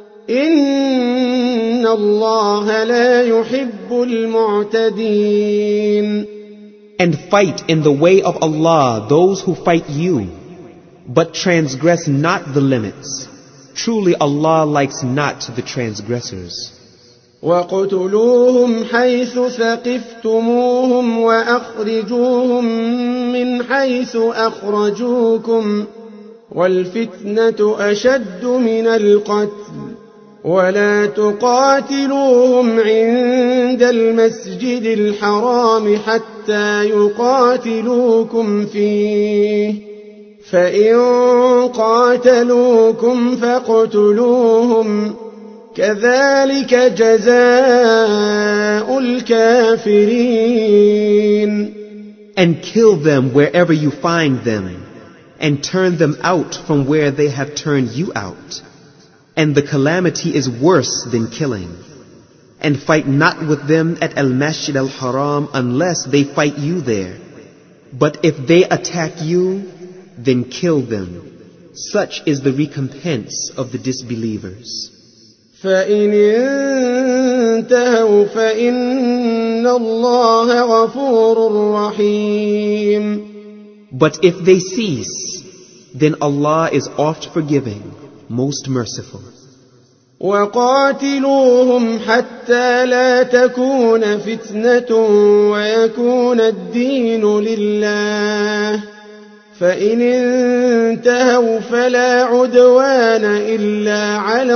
إن الله لا يحب المعتدين. And fight in the way of Allah those who fight you, but transgress not the limits. Truly Allah likes not the transgressors. وَاقْتُلُوهُمْ حَيْثُ ثَقِفْتُمُوهُمْ وَأَخْرِجُوهُمْ مِنْ حَيْثُ أَخْرَجُوكُمْ وَالْفِتْنَةُ أَشَدُّ مِنَ الْقَتْلِ وَلَا تُقَاتِلُوهُمْ عِندَ الْمَسْجِدِ الْحَرَامِ حَتَّى يُقَاتِلُوكُمْ فِيهِ فَإِنْ قَاتَلُوكُمْ فَاقْتُلُوهُمْ كذلك جزاء الكافرين. And kill them wherever you find them, and turn them out from where they have turned you out. And the calamity is worse than killing. And fight not with them at Al-Masjid Al-Haram unless they fight you there. But if they attack you, then kill them. Such is the recompense of the disbelievers. فإن انتهوا فإن الله غفور رحيم. But if they cease, then Allah is oft forgiving, most merciful. وقاتلوهم حتى لا تكون فتنة ويكون الدين لله فإن انتهوا فلا عدوان إلا على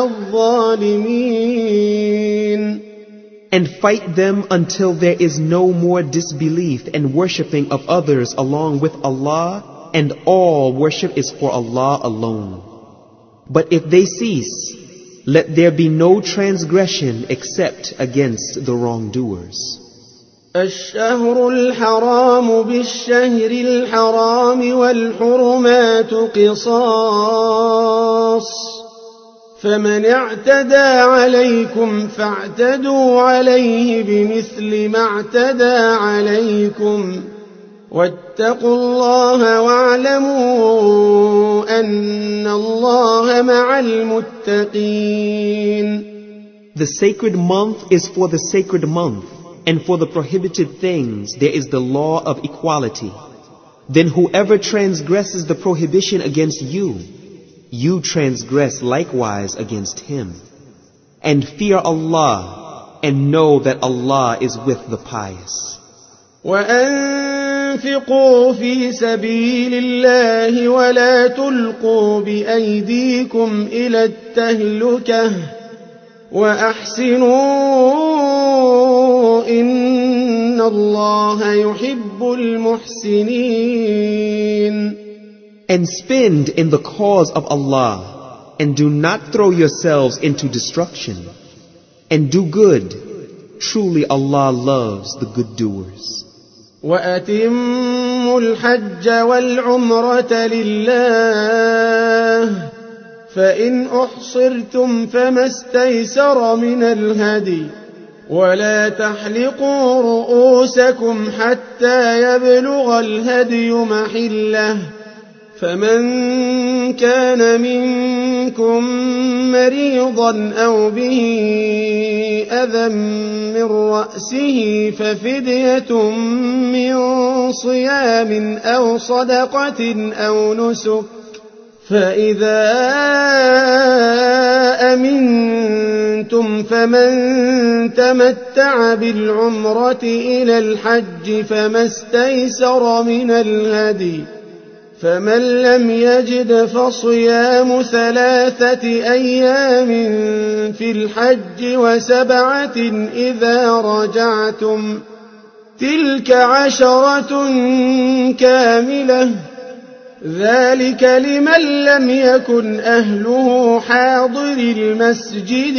الظالمين. And fight them until there is no more disbelief and worshipping of others along with Allah, and all worship is for Allah alone. But if they cease, let there be no transgression except against the wrongdoers. الشهر الحرام بالشهر الحرام والحرمات قصاص فمن اعتدى عليكم فاعتدوا عليه بمثل ما اعتدى عليكم واتقوا الله واعلموا أن الله مع المتقين. The sacred month is for the sacred month, and for the prohibited things there is the law of equality. Then whoever transgresses the prohibition against you, you transgress likewise against him. And fear Allah, and know that Allah is with the pious. وَأَنفِقُوا فِي سَبِيلِ اللَّهِ وَلَا تُلْقُوا بِأَيْدِيكُمْ إِلَى التَّهْلُكَةِ وَأَحْسِنُوا إِنَّ اللَّهَ يُحِبُّ الْمُحْسِنِينَ. And spend in the cause of Allah, and do not throw yourselves into destruction. And do good. Truly Allah loves the good doers. وَأَتِمُّوا الْحَجَّ وَالْعُمْرَةَ لِلَّهِ فَإِنْ أُحْصِرْتُمْ فَمَا اسْتَيْسَرَ مِنَ الْهَدْيِ وَلَا تَحْلِقُوا رُؤُوسَكُمْ حَتَّى يَبْلُغَ الْهَدْيُ مَحِلَّهُ فَمَنْ كَانَ مِنْكُمْ مَرِيضًا أَوْ بِهِ أَذًى مِّن رَّأْسِهِ فَفِدْيَةٌ مِّن صِيَامٍ أَوْ صَدَقَةٍ أَوْ نُسُكٍ فَإِذَا أَمِنْتُمْ فَمَنْ تَمَتَّعَ بِالْعُمْرَةِ إِلَى الْحَجِّ فَمَا اسْتَيْسَرَ مِنَ الْهَدْيِ فمن لم يجد فصيام 3 أيام في الحج و7 إذا رجعتم تلك 10 كاملة ذلك لمن لم يكن أهله حاضر المسجد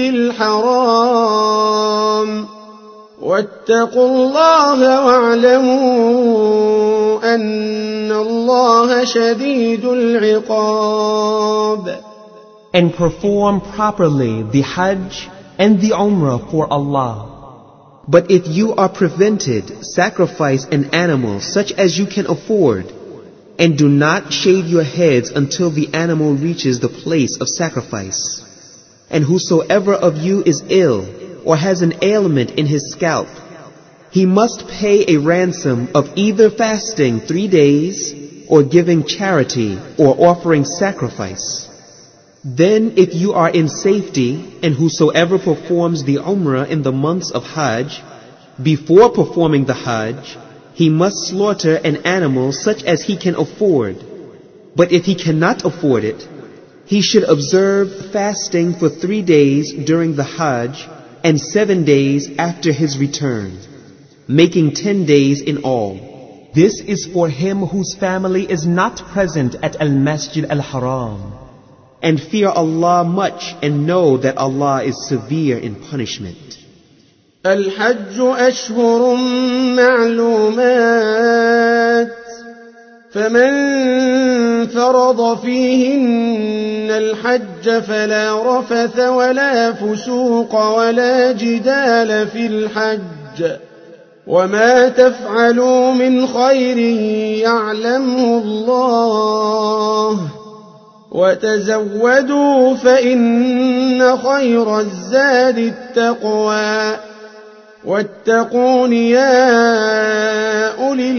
الحرام واتقوا الله واعلموا أن الله شديد العقاب. And perform properly the Hajj and the Umrah for Allah. But if you are prevented, sacrifice an animal such as you can afford, and do not shave your heads until the animal reaches the place of sacrifice. And whosoever of you is ill, or has an ailment in his scalp, he must pay a ransom of either fasting 3 days, or giving charity, or offering sacrifice. Then if you are in safety, and whosoever performs the Umrah in the months of Hajj, before performing the Hajj, he must slaughter an animal such as he can afford. But if he cannot afford it, he should observe fasting for 3 days during the Hajj, and 7 days after his return, making 10 days in all. This is for him whose family is not present at Al-Masjid Al-Haram. And fear Allah much, and know that Allah is severe in punishment. الحج أشهر معلومات فمن فرض فيهن الحج فلا رفث ولا فسوق ولا جدال في الحج وما تفعلوا من خير يعلمه الله وتزودوا فإن خير الزاد التقوى واتقون يا أولي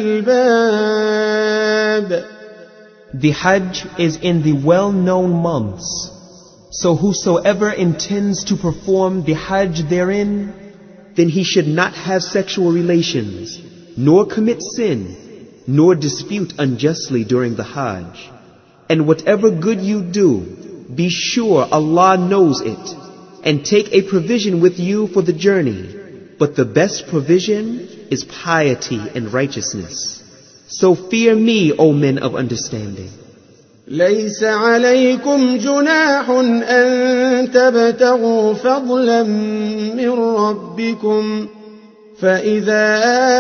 الألباب. The Hajj is in the well-known months, so whosoever intends to perform the Hajj therein, then he should not have sexual relations, nor commit sin, nor dispute unjustly during the Hajj. And whatever good you do, be sure Allah knows it, and take a provision with you for the journey. But the best provision is piety and righteousness. So fear me, O men of understanding. ليس عليكم جناح أن تبتغوا فضلا من ربكم فإذا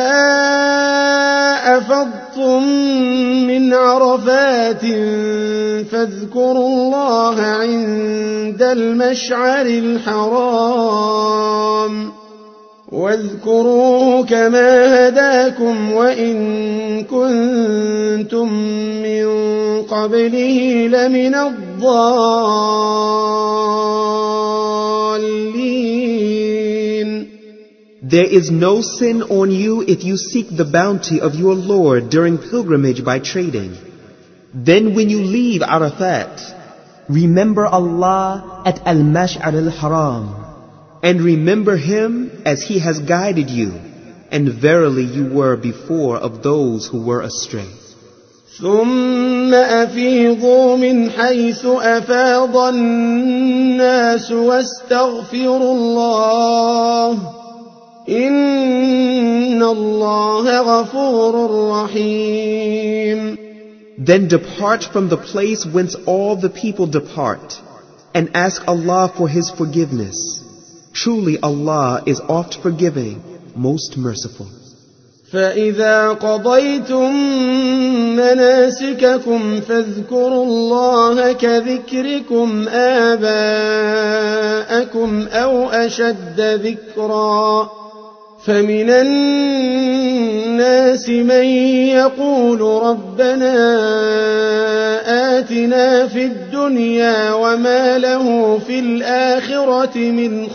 أفضتم من عرفات فاذكروا الله عند المشعر الحرام واذكروه كما هداكم وإن كنتم من قبله لمن الضالين. There is no sin on you if you seek the bounty of your Lord during pilgrimage by trading. Then when you leave Arafat, remember Allah at Al-Mash'ar al-Haram, and remember Him as He has guided you, and verily you were before of those who were astray. ثم أفيضوا من حيث أفاض الناس واستغفروا الله إن الله غفور رحيم. Then depart from the place whence all the people depart, and ask Allah for His forgiveness. Truly Allah is oft forgiving, most merciful. فإذا قضيتم مناسككم فاذكروا الله كذكركم آباءكم أو أشد ذكرا فمن الناس من يقول ربنا آتنا في الدنيا وما له في الآخرة من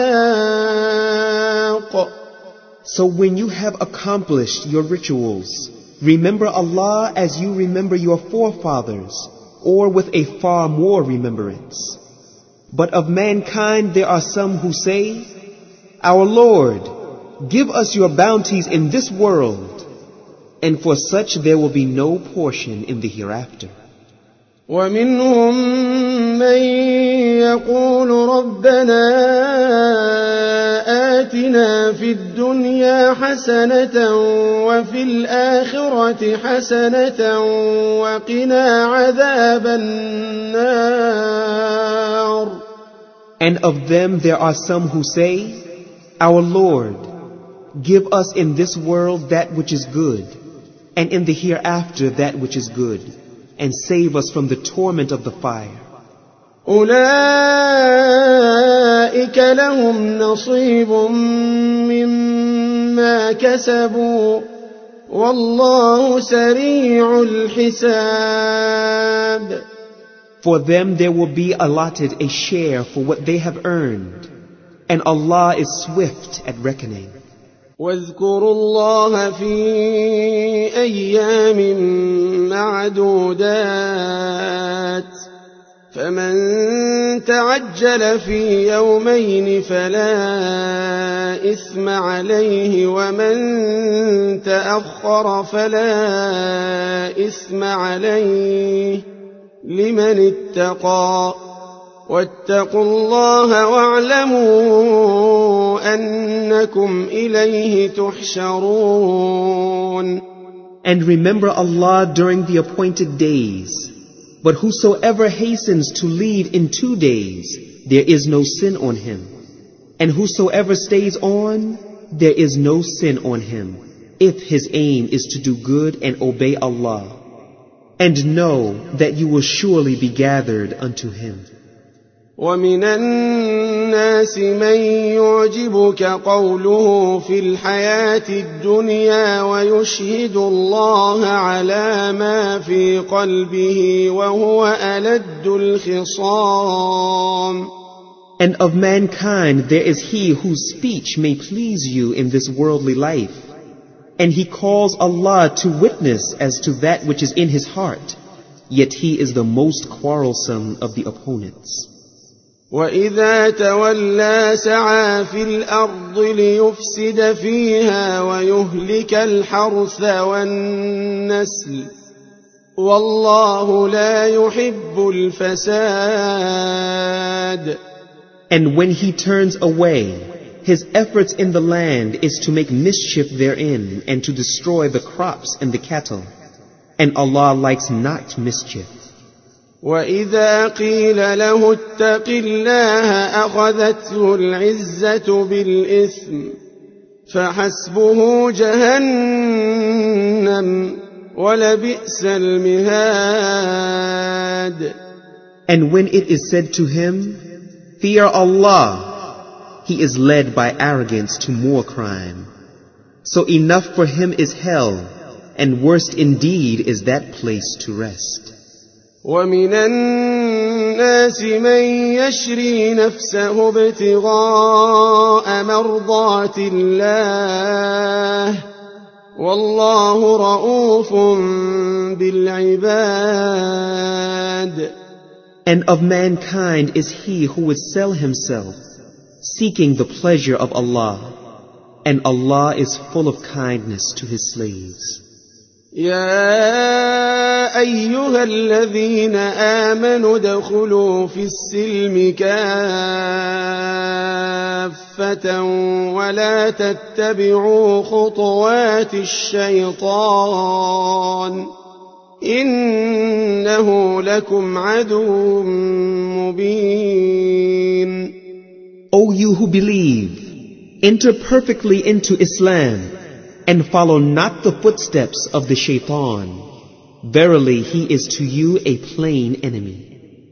خلاق. So when you have accomplished your rituals, remember Allah as you remember your forefathers, or with a far more remembrance. But of mankind there are some who say, Our Lord, give us your bounties in this world. and for such there will be no portion in the hereafter. ومنهم من يقول ربنا آتنا في الدنيا حسنة وفي الآخرة حسنة وقنا عذاب النار. And of them there are some who say, Our Lord, give us in this world that which is good, and in the hereafter that which is good, and save us from the torment of the fire. أولئك لهم نصيب مما كسبوا والله سريع الحساب. For them there will be allotted a share for what they have earned, and Allah is swift at reckoning. واذكروا الله في أيام معدودات فمن تعجل في يومين فلا إثم عليه ومن تأخر فلا إثم عليه لمن اتقى واتقوا الله واعلموا أنكم إليه تحشرون. And remember Allah during the appointed days. But whosoever hastens to leave in 2 days, there is no sin on him. And whosoever stays on, there is no sin on him, if his aim is to do good and obey Allah. And know that you will surely be gathered unto him. ومن الناس من يعجبك قوله في الحياة الدنيا ويشهد الله على ما في قلبه وهو ألد الخصام. And of mankind there is he whose speech may please you in this worldly life, and he calls Allah to witness as to that which is in his heart, yet he is the most quarrelsome of the opponents. وإذا تولى سعى في الأرض ليفسد فيها ويهلك الحرث والنسل والله لا يحب الفساد. And when he turns away, his efforts in the land is to make mischief therein and to destroy the crops and the cattle, and Allah likes not mischief. وإذا قيل له اتق الله أخذته العزة بالإثم فحسبه جهنم ولبئس المهاد. And when it is said to him, Fear Allah, he is led by arrogance to more crime. So enough for him is hell, and worst indeed is that place to rest. ومن الناس من يشري نفسه ابتغاء مرضات الله والله رؤوف بالعباد. And of mankind is he who would sell himself, seeking the pleasure of Allah, and Allah is full of kindness to his slaves. يا أيها الذين آمنوا ادخلوا في السلم كافة ولا تتبعوا خطوات الشيطان إنه لكم عدو مبين. O you who believe, enter perfectly into Islam, and follow not the footsteps of the shaitan. Verily, he is to you a plain enemy.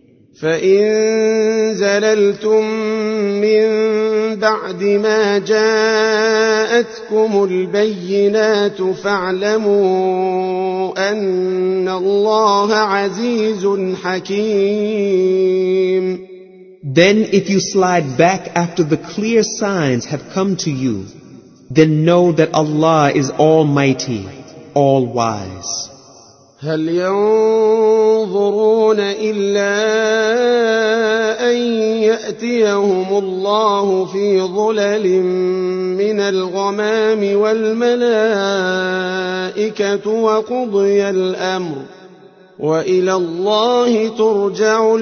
فإن زللتم من بعد ما جاءتكم البينات فاعلموا أن الله عزيز حكيم. Then if you slide back after the clear signs have come to you, then know that Allah is almighty, all-wise. هل ينظرون إلا أن يأتيهم الله في ظلل من الغمام والملائكة وقضي الأمر وإلى الله ترجع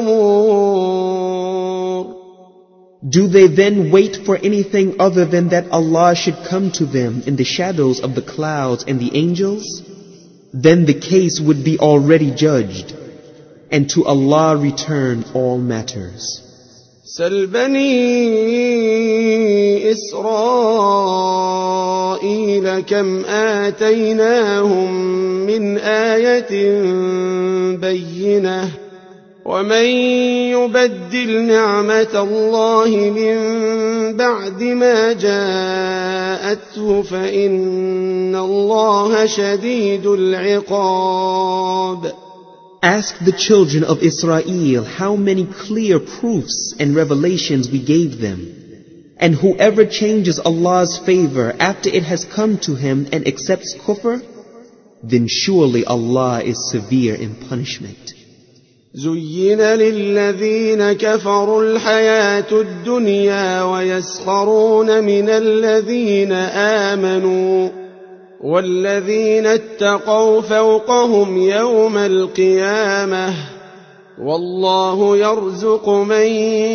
الأمور. Do they then wait for anything other than that Allah should come to them in the shadows of the clouds and the angels? Then the case would be already judged, and to Allah return all matters. سل بني إسرائيل كم آتيناهم من آية بينة ومن يبدل نعمة الله من بعد ما جاءته فإن الله شديد العقاب. Ask the children of Israel how many clear proofs and revelations we gave them. And whoever changes Allah's favor after it has come to him and accepts kufr, then surely Allah is severe in punishment. زين للذين كفروا الحياة الدنيا ويسخرون من الذين آمنوا والذين اتقوا فوقهم يوم القيامة والله يرزق من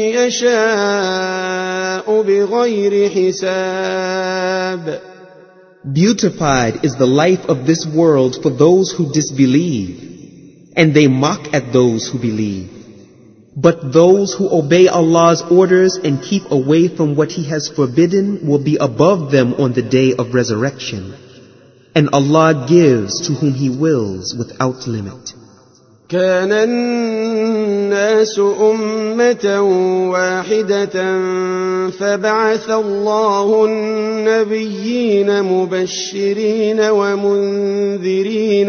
يشاء بغير حساب. Beautified is the life of this world for those who disbelieve, and they mock at those who believe. But those who obey Allah's orders and keep away from what He has forbidden will be above them on the day of resurrection. And Allah gives to whom He wills without limit. كان الناس أمة واحدة فبعث الله النبيين مبشرين ومنذرين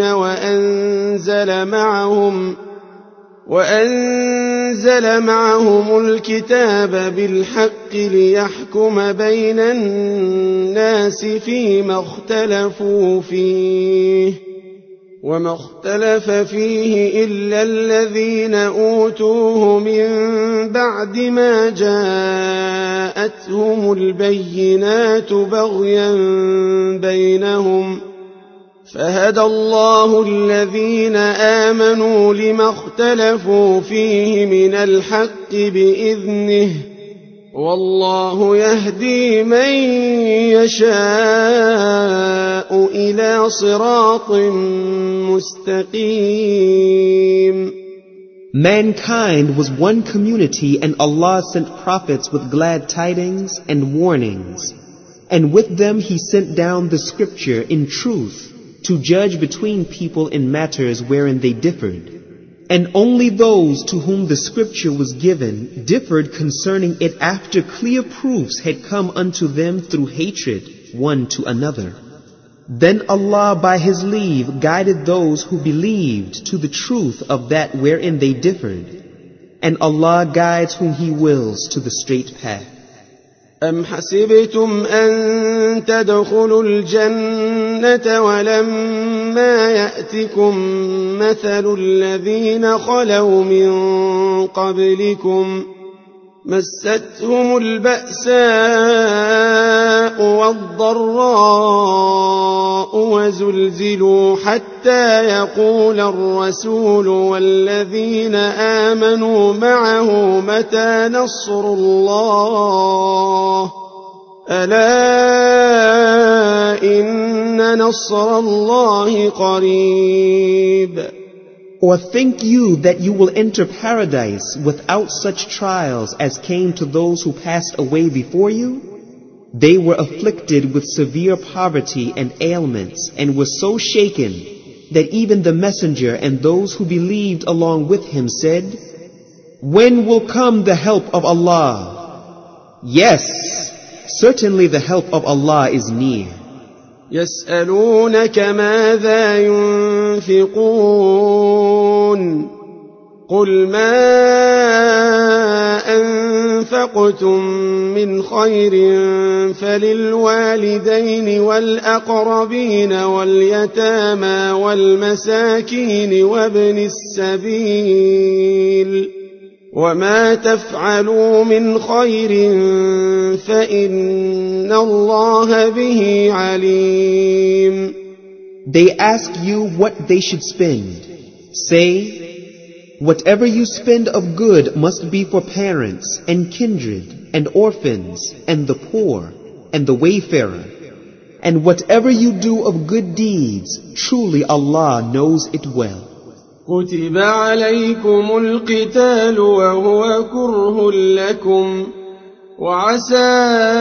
وأنزل معهم الكتاب بالحق ليحكم بين الناس فيما اختلفوا فيه وما اختلف فيه إلا الذين أوتوه من بعد ما جاءتهم البينات بغيا بينهم فهدى الله الذين آمنوا لما اختلفوا فيه من الحق بإذنه والله يهدي من يشاء إلى صراط مستقيم. Mankind was one community, and Allah sent prophets with glad tidings and warnings, and with them He sent down the scripture in truth to judge between people in matters wherein they differed. And only those to whom the scripture was given differed concerning it after clear proofs had come unto them through hatred one to another. Then Allah by His leave guided those who believed to the truth of that wherein they differed. And Allah guides whom He wills to the straight path. أم حسبتم أن تدخلوا الجنة ولما يأتكم مثل الذين خلوا من قبلكم مستهم البأساء والضراء وزلزلوا حتى يقول الرسول والذين آمنوا معه متى نصر الله ألا إن نصر الله قريب. Or think you that you will enter paradise without such trials as came to those who passed away before you? They were afflicted with severe poverty and ailments, and were so shaken that even the messenger and those who believed along with him said, "When will come the help of Allah?" Yes, certainly the help of Allah is near. يسألونك ماذا ينفقون قل ما أنفقتم من خير فللوالدين والأقربين واليتامى والمساكين وابن السبيل وما تفعلوا من خير فإن الله به عليم. They ask you what they should spend. Say, whatever you spend of good must be for parents and kindred and orphans and the poor and the wayfarer. And whatever you do of good deeds, truly Allah knows it well. كتب عليكم القتال وهو كره لكم وعسى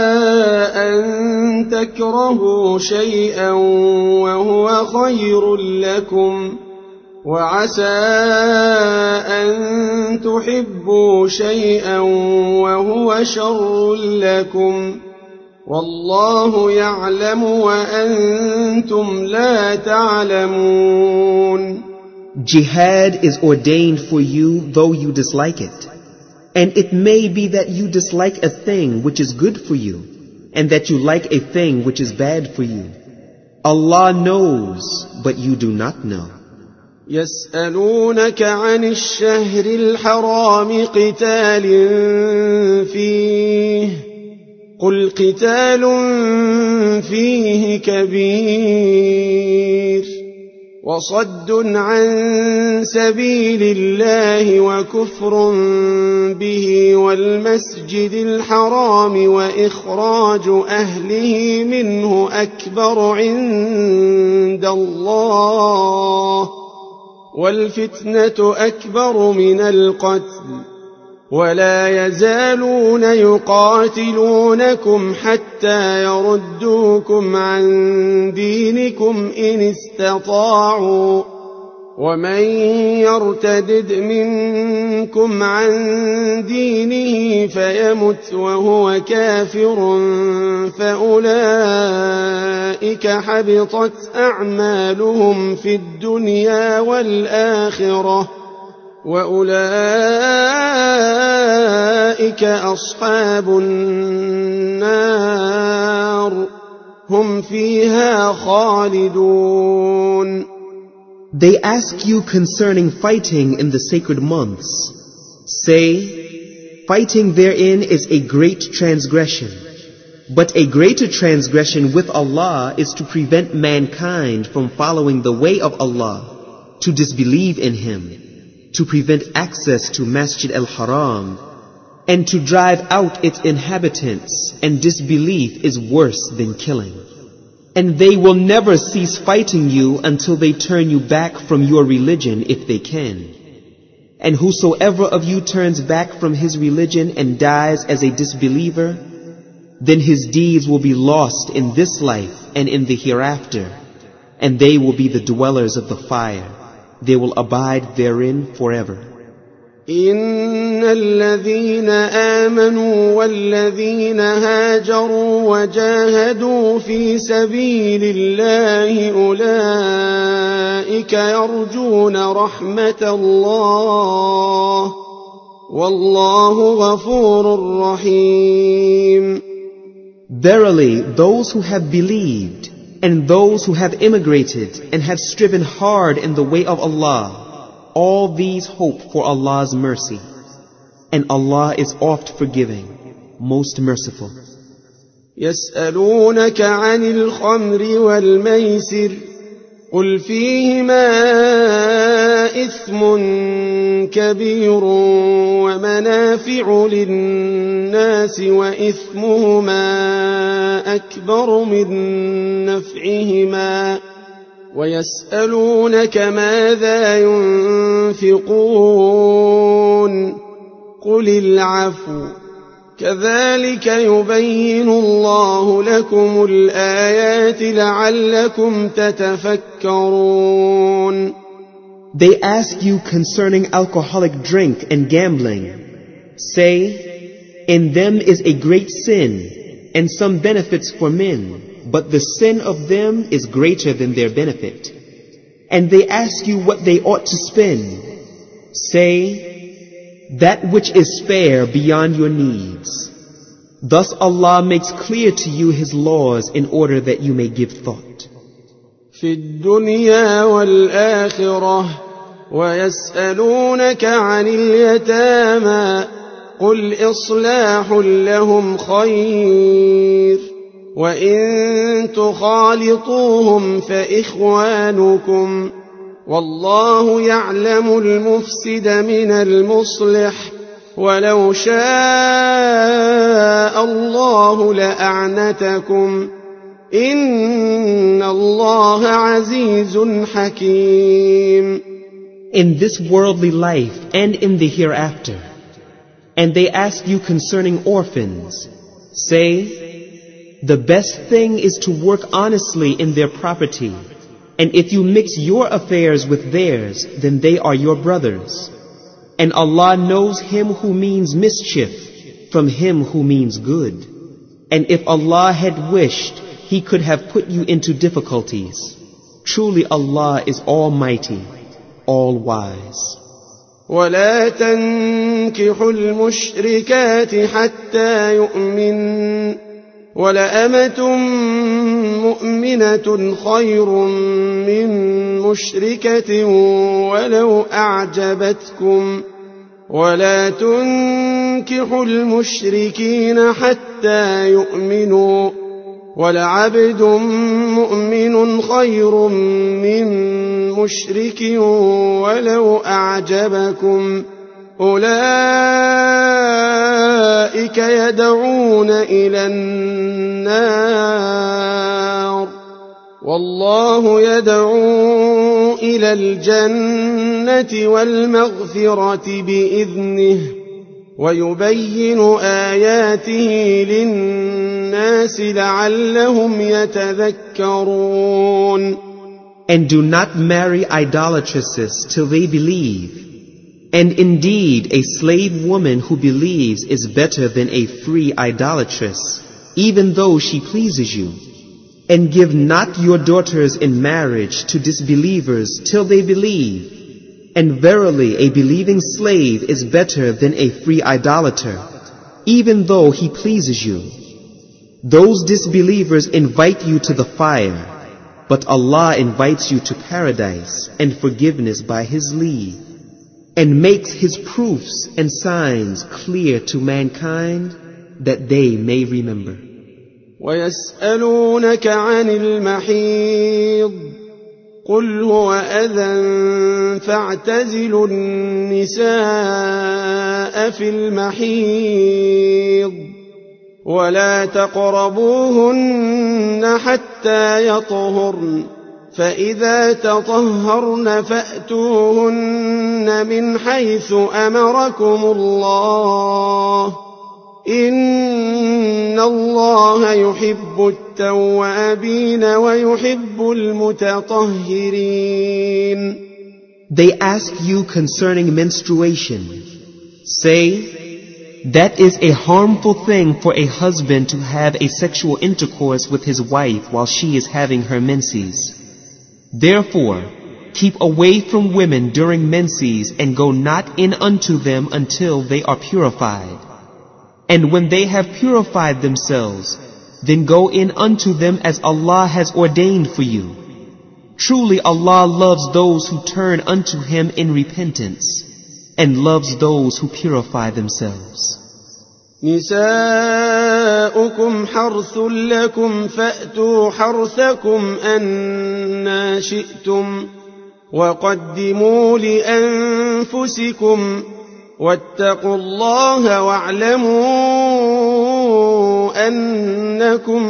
أن تكرهوا شيئا وهو خير لكم وعسى أن تحبوا شيئا وهو شر لكم والله يعلم وأنتم لا تعلمون. Jihad is ordained for you though you dislike it. And it may be that you dislike a thing which is good for you, and that you like a thing which is bad for you. Allah knows, but you do not know. يسألونك عن الشهر الحرام قتال فيه قل قتال فيه كبير وصد عن سبيل الله وكفر به والمسجد الحرام وإخراج أهله منه أكبر عند الله والفتنة أكبر من القتل ولا يزالون يقاتلونكم حتى يردوكم عن دينكم إن استطاعوا ومن يرتدد منكم عن دينه فيمت وهو كافر فأولئك حبطت أعمالهم في الدنيا والآخرة وأولئك أصحاب النار هم فيها خالدون. They ask you concerning fighting in the sacred months. Say, fighting therein is a great transgression. But a greater transgression with Allah is to prevent mankind from following the way of Allah, to disbelieve in Him, to prevent access to Masjid al-Haram, and to drive out its inhabitants, and disbelief is worse than killing. And they will never cease fighting you until they turn you back from your religion if they can. And whosoever of you turns back from his religion and dies as a disbeliever, then his deeds will be lost in this life and in the hereafter, and they will be the dwellers of the fire. They will abide therein forever. إن الذين آمنوا والذين هاجروا وجاهدوا في سبيل الله أولئك يرجون رحمة الله والله غفور رحيم. Verily, those who have believed and those who have immigrated and have striven hard in the way of Allah, all these hope for Allah's mercy, and Allah is oft forgiving, most merciful. يسألونك عن الخمر والميسر قل فيهما إثم كبير ومنافع للناس وإثمهما أكبر من نفعهما ويسألونك ماذا ينفقون قل العفو كذلك يبين الله لكم الآيات لعلكم تتفكرون. They ask you concerning alcoholic drink and gambling. Say, in them is a great sin and some benefits for men, but the sin of them is greater than their benefit. And they ask you what they ought to spend. Say, that which is fair beyond your needs. Thus Allah makes clear to you His laws in order that you may give thought. في الدنيا والآخرة ويسألونك عن اليتامى قل إصلاح لهم خير وإن تخالطوهم فإخوانكم والله يعلم المفسد من المصلح ولو شاء الله لأعنتكم إن الله عزيز حكيم. In this worldly life and in the hereafter, and they ask you concerning orphans, say, the best thing is to work honestly in their property, and if you mix your affairs with theirs, then they are your brothers. And Allah knows him who means mischief from him who means good. And if Allah had wished, He could have put you into difficulties. Truly Allah is almighty, all wise. ولا تنكحوا المشركات حتى يؤمن ولأمة مؤمنة خير من مشركة ولو أعجبتكم ولا تنكحوا المشركين حتى يؤمنوا ولعبد مؤمن خير من مشرك ولو أعجبكم أولئك يدعون إلى النار والله يدعو إلى الجنة والمغفرة بإذنه ويبين آياته للناس لعلهم يتذكرون. And do not marry idolatresses till they believe. And indeed, a slave woman who believes is better than a free idolatress, even though she pleases you. And give not your daughters in marriage to disbelievers till they believe. And verily, a believing slave is better than a free idolater, even though he pleases you. Those disbelievers invite you to the fire, but Allah invites you to paradise and forgiveness by His leave, and makes His proofs and signs clear to mankind that they may remember. ويسألونك عن المحيض قل هو أذى فاعتزلوا النساء في المحيض ولا تقربوهن حتى يطهرن فإذا تطهرن فأتوهن من حيث أمركم الله إن الله يحب التوابين ويحب المتطهرين. They ask you concerning menstruation. Say, that is a harmful thing for a husband to have a sexual intercourse with his wife while she is having her menses. Therefore, keep away from women during menses and go not in unto them until they are purified. And when they have purified themselves, then go in unto them as Allah has ordained for you. Truly Allah loves those who turn unto Him in repentance, and loves those who purify themselves. نساؤكم حرث لكم فأتوا حرثكم أنا شئتم وقدموا لأنفسكم واتقوا الله واعلموا أنكم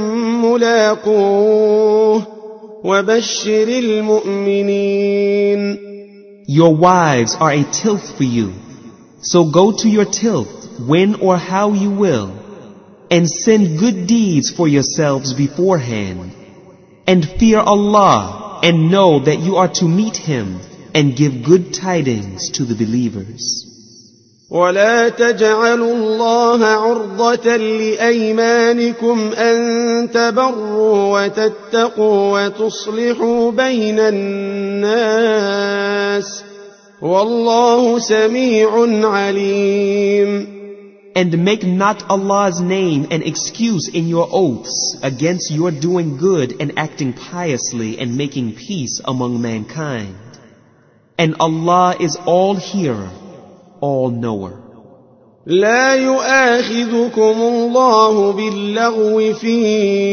ملاقوه وبشر المؤمنين. Your wives are a tilth for you, so go to your tilth when or how you will, and send good deeds for yourselves beforehand, and fear Allah, and know that you are to meet Him, and give good tidings to the believers. ولا تجعلوا الله عرضة لأيمانكم أن تبروا وتتقوا وتصلحوا بين الناس والله سميع عليم. And make not Allah's name an excuse in your oaths against your doing good and acting piously and making peace among mankind. And Allah is all hearer, all knower. لا يؤاخذكم الله باللغو في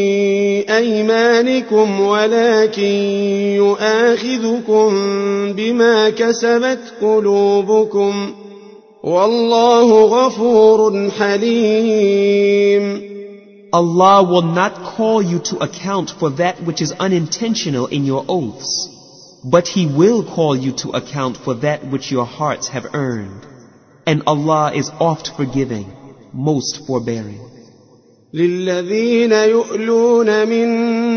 أيمانكم ولكن يؤاخذكم بما كسبت قلوبكم والله غفور حليم. Allah will not call you to account for that which is unintentional in your oaths, but He will call you to account for that which your hearts have earned. And Allah is oft forgiving, most forbearing. للذين يؤلون من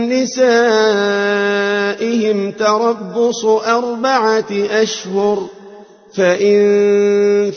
نسائهم تربص 4 أشهر فإن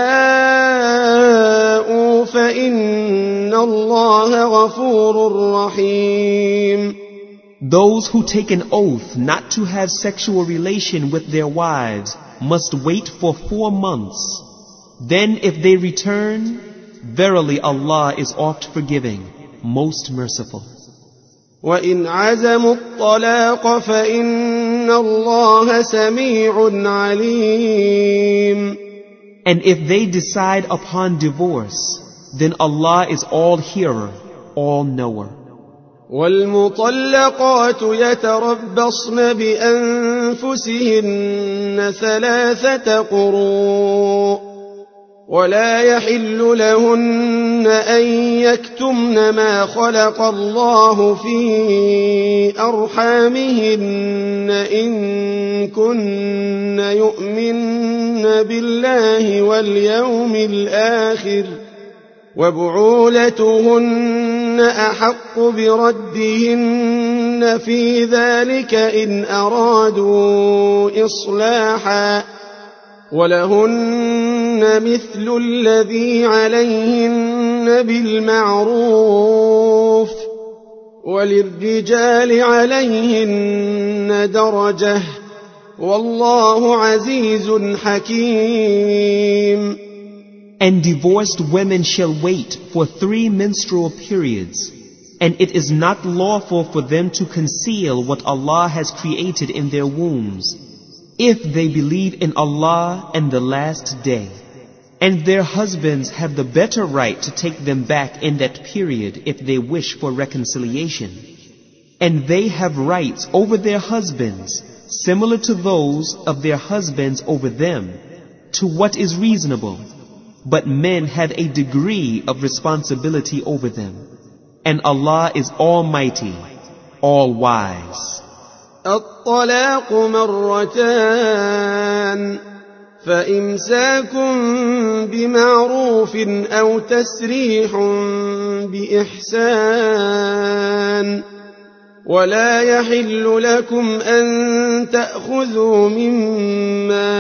فاءوا فإن الله غفور رحيم. Those who take an oath not to have sexual relation with their wives must wait for 4 months. Then if they return, verily Allah is oft forgiving, most merciful. وَإِنْ عَزَمُوا الطَّلَاقَ فَإِنَّ اللَّهَ سَمِيعٌ عَلِيمٌ. And if they decide upon divorce, then Allah is all hearer, all knower. وَالْمُطَلَّقَاتُ يَتَرَبَّصْنَ بِأَنفُسِهِنَّ 3 قُرُوءٍ ولا يحل لهن أن يكتمن ما خلق الله في أرحامهن إن كن يؤمن بالله واليوم الآخر وبعولتهن أحق بردهن في ذلك إن أرادوا إصلاحا ولهن مثل الذي عليهن بالمعروف وللرجال عليهن درجة والله عزيز حكيم. And divorced women shall wait for 3 menstrual periods, and it is not lawful for them to conceal what Allah has created in their wombs, if they believe in Allah and the last day. And their husbands have the better right to take them back in that period if they wish for reconciliation. And they have rights over their husbands, similar to those of their husbands over them, to what is reasonable. But men have a degree of responsibility over them. And Allah is Almighty, All-Wise. الطلاق مرتان فإمساك بمعروف أو تسريح بإحسان ولا يحل لكم أن تأخذوا مما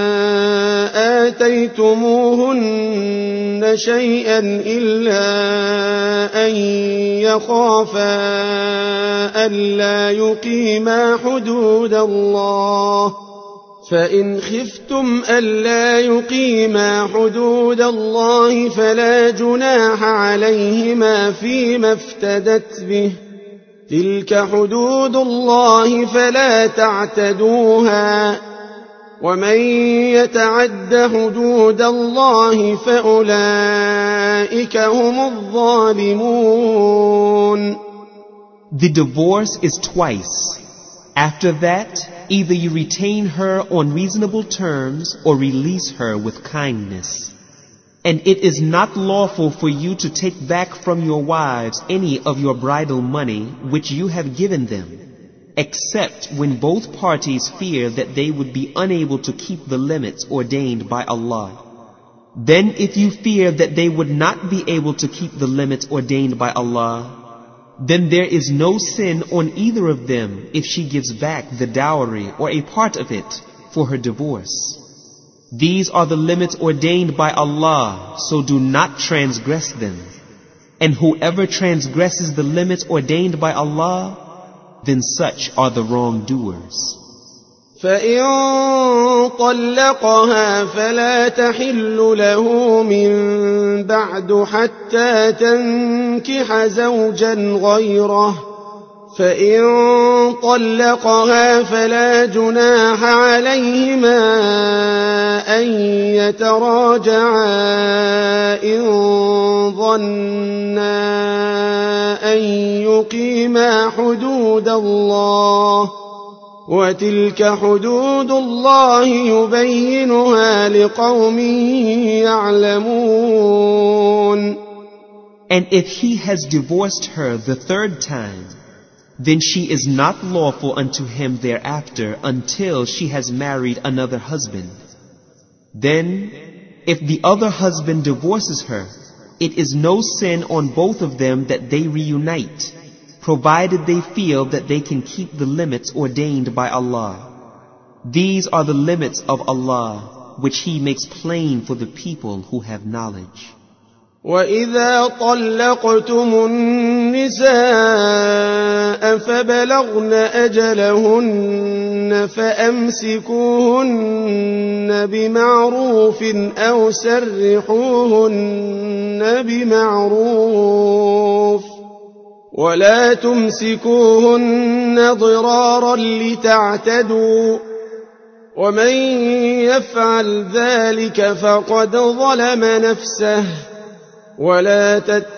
آتيتموهن شيئا إلا أن يخافا ألا يقيما حدود الله فإن خفتم ألا يقيما حدود الله فلا جناح عليهما فيما افتدت به تلك حدود الله فلا تعتدوها ومن يتعد حدود الله فأولئك هم الظالمون. The divorce is twice. After that, either you retain her on reasonable terms or release her with kindness. And it is not lawful for you to take back from your wives any of your bridal money which you have given them, except when both parties fear that they would be unable to keep the limits ordained by Allah. Then if you fear that they would not be able to keep the limits ordained by Allah, then there is no sin on either of them if she gives back the dowry or a part of it for her divorce. These are the limits ordained by Allah, so do not transgress them. And whoever transgresses the limits ordained by Allah, then such are the wrongdoers. فإن طلقها فلا تحل له من بعد حتى تنكح زوجا غيره فإن طلقها فلا جناح عليهما أن يتراجعا إن ظنا أن يقيما حدود الله وتلك حدود الله يبينها لقوم يعلمون. And if he has divorced her the third time, then she is not lawful unto him thereafter until she has married another husband. Then, if the other husband divorces her, it is no sin on both of them that they reunite, provided they feel that they can keep the limits ordained by Allah. These are the limits of Allah, which He makes plain for the people who have knowledge. وَإِذَا طَلَّقْتُمُ النِّسَاءَ فَبَلَغْنَ أَجَلَهُنَّ فَأَمْسِكُوهُنَّ بِمَعْرُوفٍ أَوْ سَرِّحُوهُنَّ بِمَعْرُوفٍ ولا تمسكوهن ضرارا لتعتدوا ومن يفعل ذلك فقد ظلم نفسه ولا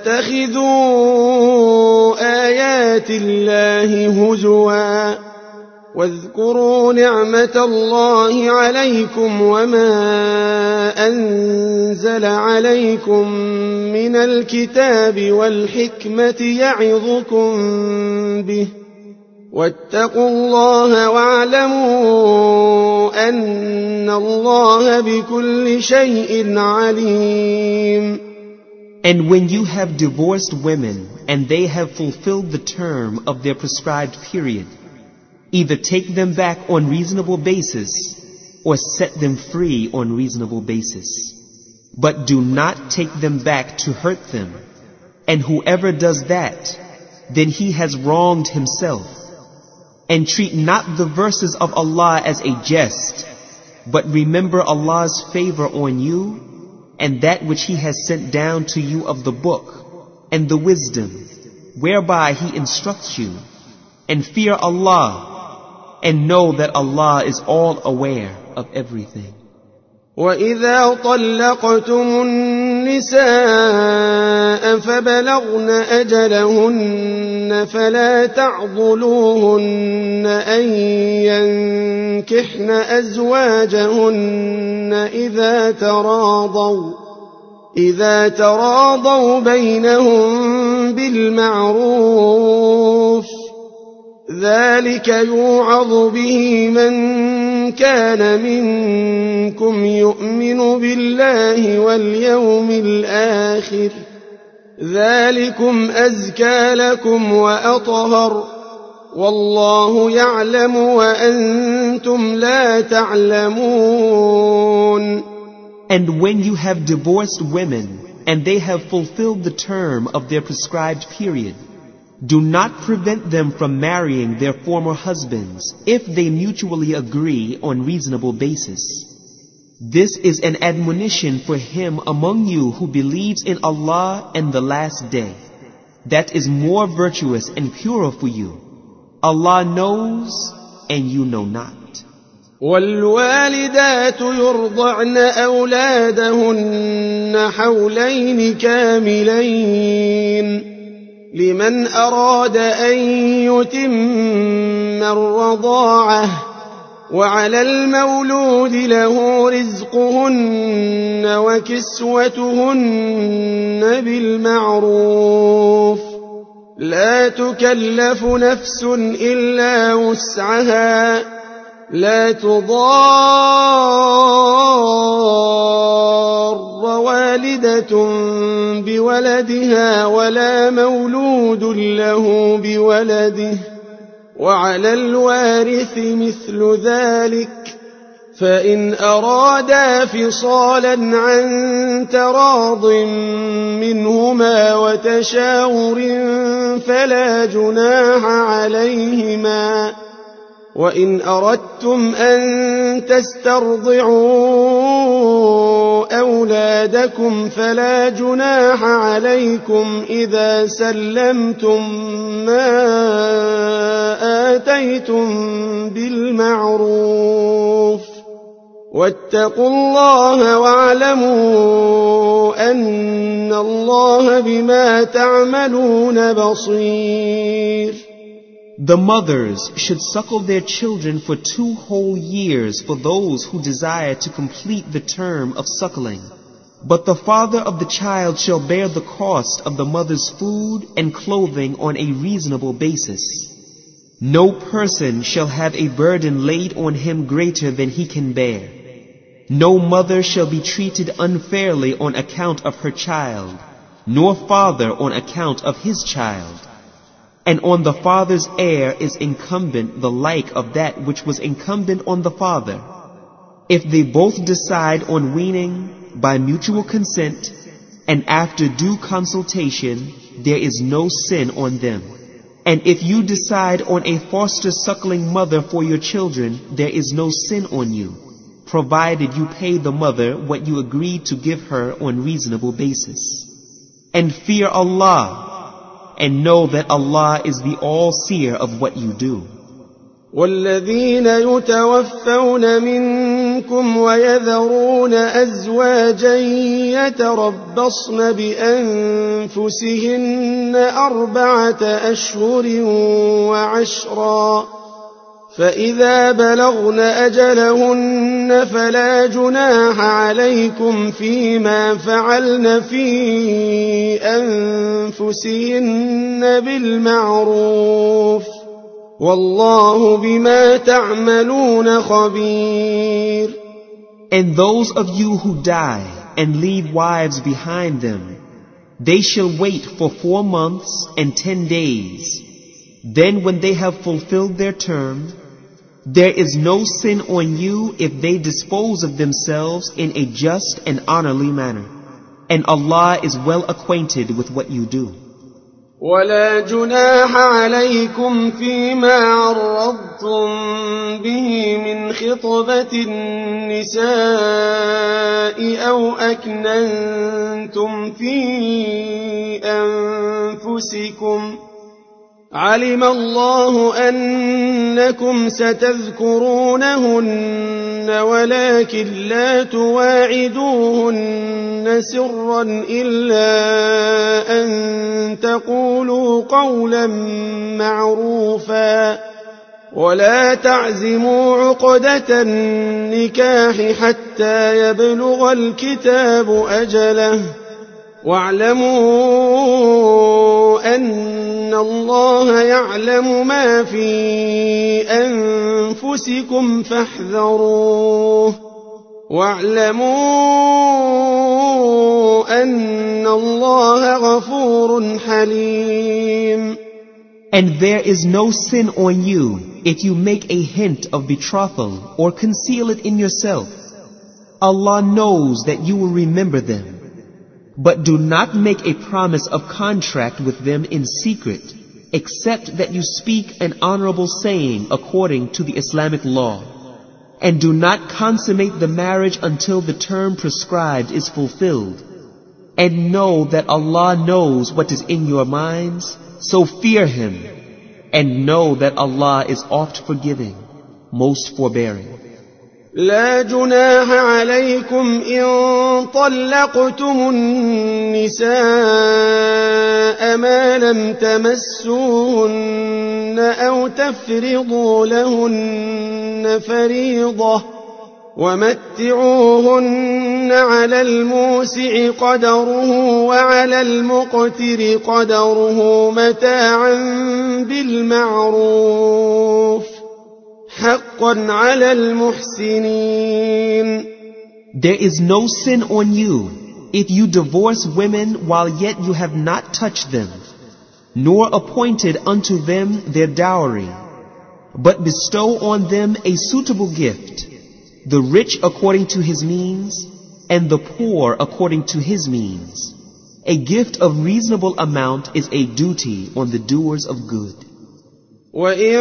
تتخذوا آيات الله هزوا واذكروا نعمة الله عليكم وما أنزل عليكم من الكتاب والحكمة يعظكم به واتقوا الله واعلموا أن الله بكل شيء عليم. And when you have divorced women and they have fulfilled the term of their prescribed period, either take them back on reasonable basis or set them free on reasonable basis. But do not take them back to hurt them. And whoever does that, then he has wronged himself. And treat not the verses of Allah as a jest, but remember Allah's favor on you and that which He has sent down to you of the book and the wisdom, whereby He instructs you. And fear Allah, and know that Allah is all aware of everything. وَإِذَا طَلَّقْتُمُ النِّسَاءَ فَبَلَغْنَ أَجَلَهُنَّ فَلَا تَعْضُلُوهُنَّ أَن يَنكِحْنَ أَزْوَاجَهُنَّ إِذَا تَرَاضَوْا بَيْنَهُم بِالْمَعْرُوفِ ذلك يوعظ به من كان منكم يؤمن بالله واليوم الآخر ذلكم أزكى لكم وأطهر والله يعلم وأنتم لا تعلمون. And when you have divorced women and they have fulfilled the term of their prescribed period, do not prevent them from marrying their former husbands if they mutually agree on reasonable basis. This is an admonition for him among you who believes in Allah and the last day. That is more virtuous and purer for you. Allah knows and you know not. والوالدات يرضعن أولادهن حولين كاملين لمن أراد أن يتم الرضاعة وعلى المولود له رزقهن وكسوتهن بالمعروف لا تكلف نفس إلا وسعها لا تضار والدة بولدها ولا مولود له بولده وعلى الوارث مثل ذلك فإن أرادا فصالا عن تراض منهما وتشاور فلا جناح عليهما وإن أردتم أن تسترضعوا أولادكم فلا جناح عليكم إذا سلمتم ما آتيتم بالمعروف واتقوا الله واعلموا أن الله بما تعملون بصير. The mothers should suckle their children for 2 whole years for those who desire to complete the term of suckling. But the father of the child shall bear the cost of the mother's food and clothing on a reasonable basis. No person shall have a burden laid on him greater than he can bear. No mother shall be treated unfairly on account of her child, nor father on account of his child. And on the father's heir is incumbent the like of that which was incumbent on the father. If they both decide on weaning by mutual consent, and after due consultation, there is no sin on them. And if you decide on a foster suckling mother for your children, there is no sin on you, provided you pay the mother what you agreed to give her on reasonable basis. And fear Allah, and know that Allah is the all-seer of what you do. والذين يتوفون منكم ويذرون أزواجا يتربصن بأنفسهن 4 أشهر وعشرا فإذا بلغن أجلهن فلا جناح عليكم فيما فعلن في أنفسهن بالمعروف والله بما تعملون خبير. And those of you who die and leave wives behind them, they shall wait for 4 months and 10 days. Then when they have fulfilled their term, there is no sin on you if they dispose of themselves in a just and honorly manner. And Allah is well acquainted with what you do. ولا جناح عليكم فيما عرضتم به من خطبة النساء أو أكننتم في أنفسكم علم الله أنكم ستذكرونهن ولكن لا تواعدوهن سرا إلا أن تقولوا قولا معروفا ولا تعزموا عقدة النكاح حتى يبلغ الكتاب أجله واعلموا أن الله يعلم ما في أنفسكم فاحذروه واعلموا أن الله غفور حليم. And there is no sin on you if you make a hint of betrothal or conceal it in yourself. Allah knows that you will remember them. But do not make a promise of contract with them in secret, except that you speak an honorable saying according to the Islamic law. And do not consummate the marriage until the term prescribed is fulfilled. And know that Allah knows what is in your minds, so fear Him. And know that Allah is oft forgiving, most forbearing. لا جناح عليكم إن طلقتم النساء ما لم تمسوهن أو تفرضوا لهن فريضة ومتعوهن على الموسع قدره وعلى المقتر قدره متاعا بالمعروف حقا على المحسنين. There is no sin on you if you divorce women while yet you have not touched them, nor appointed unto them their dowry, but bestow on them a suitable gift, the rich according to his means, and the poor according to his means. A gift of reasonable amount is a duty on the doers of good. وإن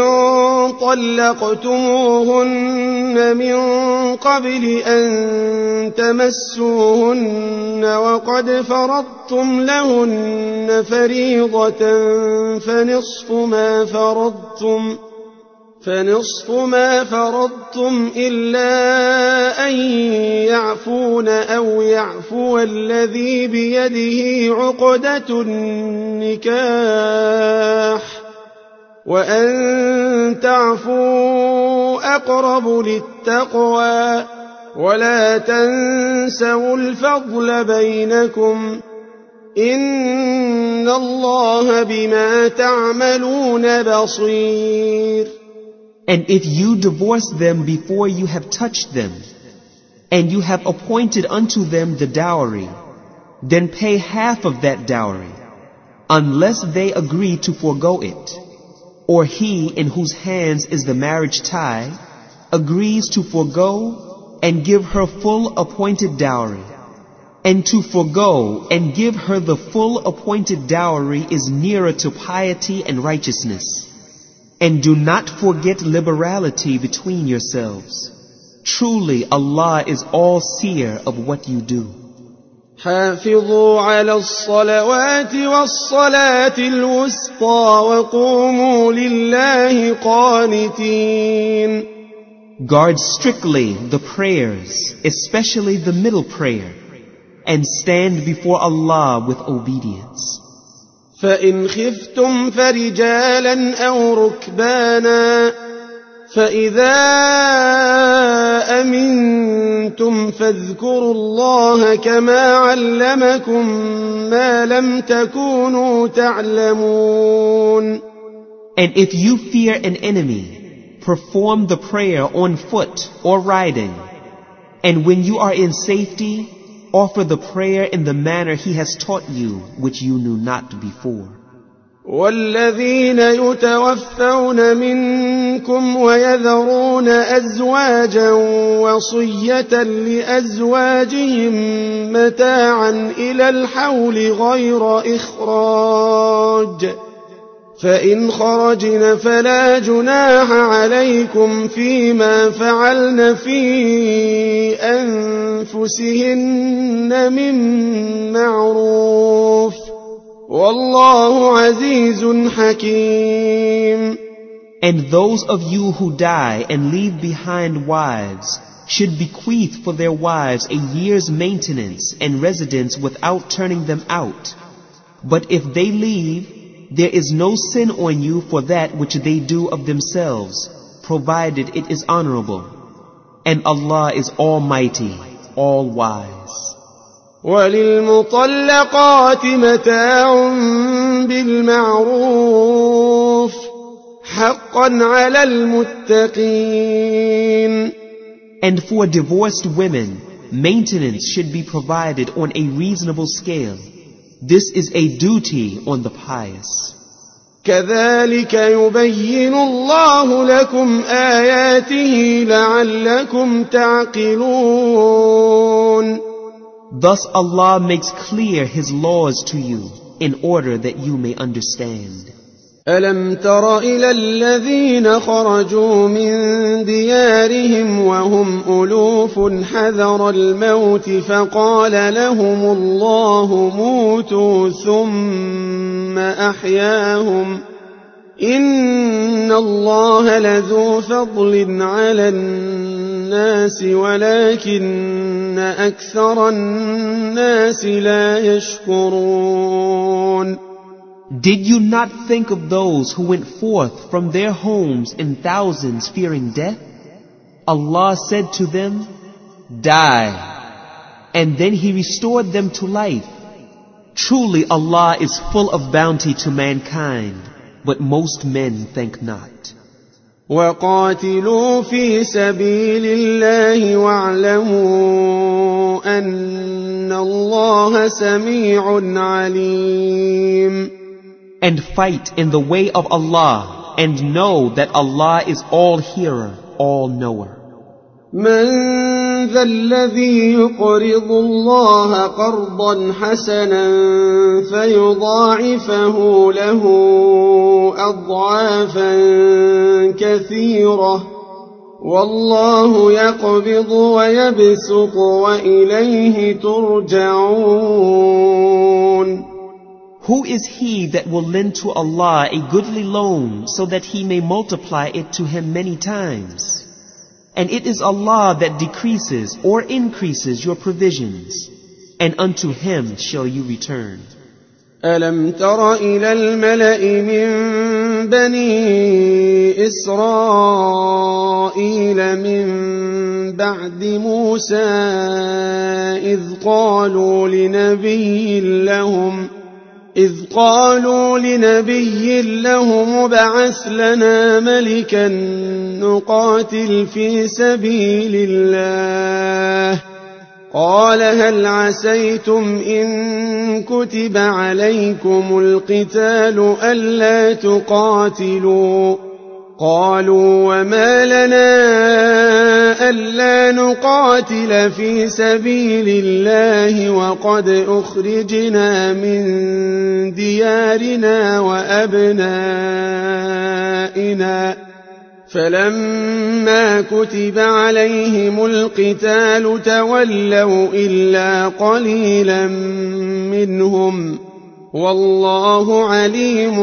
طلقتموهن من قبل أن تمسوهن وقد فرضتم لهن فريضة فنصف ما فرضتم إلا أن يعفون أو يعفو الذي بيده عقدة النكاح وأن تعفوا أقرب للتقوى ولا تنسوا الفضل بينكم إن الله بما تعملون بصير. And if you divorce them before you have touched them, and you have appointed unto them the dowry, then pay half of that dowry, unless they agree to forego it, or he in whose hands is the marriage tie agrees to forego and give her full appointed dowry. And to forego and give her the full appointed dowry is nearer to piety and righteousness. And do not forget liberality between yourselves. Truly Allah is all-seer of what you do. حافظوا على الصلوات والصلاة الوسطى وقوموا لله قانتين. Guard strictly the prayers, especially the middle prayer, and stand before Allah with obedience. فإن خفتم فرجالا أو ركبانا فإذا أمنتم فاذكروا الله كما علمكم ما لم تكونوا تعلمون. And if you fear an enemy, perform the prayer on foot or riding. And when you are in safety, offer the prayer in the manner He has taught you, which you knew not before. والذين يتوفون منكم ويذرون أزواجا وصية لأزواجهم متاعا إلى الحول غير إخراج فإن خرجن فلا جناح عليكم فيما فعلن في أنفسهن من معروف والله عزيز حكيم. And those of you who die and leave behind wives should bequeath for their wives a year's maintenance and residence without turning them out. But if they leave, there is no sin on you for that which they do of themselves, provided it is honorable. And Allah is almighty, all-wise. وَلِلْمُطَلَّقَاتِ مَتَاعٌ بِالْمَعْرُوفِ حَقًّا عَلَى الْمُتَّقِينَ. And for divorced women, maintenance should be provided on a reasonable scale. This is a duty on the pious. كذلك يبين الله لكم آياته لعلكم تعقلون. Thus Allah makes clear His laws to you in order that you may understand. ألم تر إلى الذين خرجوا من ديارهم وهم ألوف حذر الموت فقال لهم الله موتوا ثم أحياهم إن الله لذو فضل على الناس ولكن أكثر الناس لا يشكرون. Did you not think of those who went forth from their homes in thousands fearing death? Allah said to them, die. And then He restored them to life. Truly Allah is full of bounty to mankind, but most men think not. وقاتلوا في سبيل الله واعلموا أن الله سميع عليم. And fight in the way of Allah, and know that Allah is all-hearer, all-knower. من ذا الذي يقرض الله قرضا حسنا فيضاعفه له أضعافا كثيرة والله يقبض ويبسط وإليه ترجعون. Who is he that will lend to Allah a goodly loan so that he may multiply it to him many times? And it is Allah that decreases or increases your provisions, and unto him shall you return. ألم تر إلى الملأ من بني إسرائيل من بعد موسى إذ قالوا لنبي لهم ابعث لنا ملكا نقاتل في سبيل الله قال هل عسيتم إن كتب عليكم القتال ألا تقاتلوا قالوا وما لنا ألا نقاتل في سبيل الله وقد أخرجنا من ديارنا وأبنائنا فلما كتب عليهم القتال تولوا إلا قليلا منهم والله عليم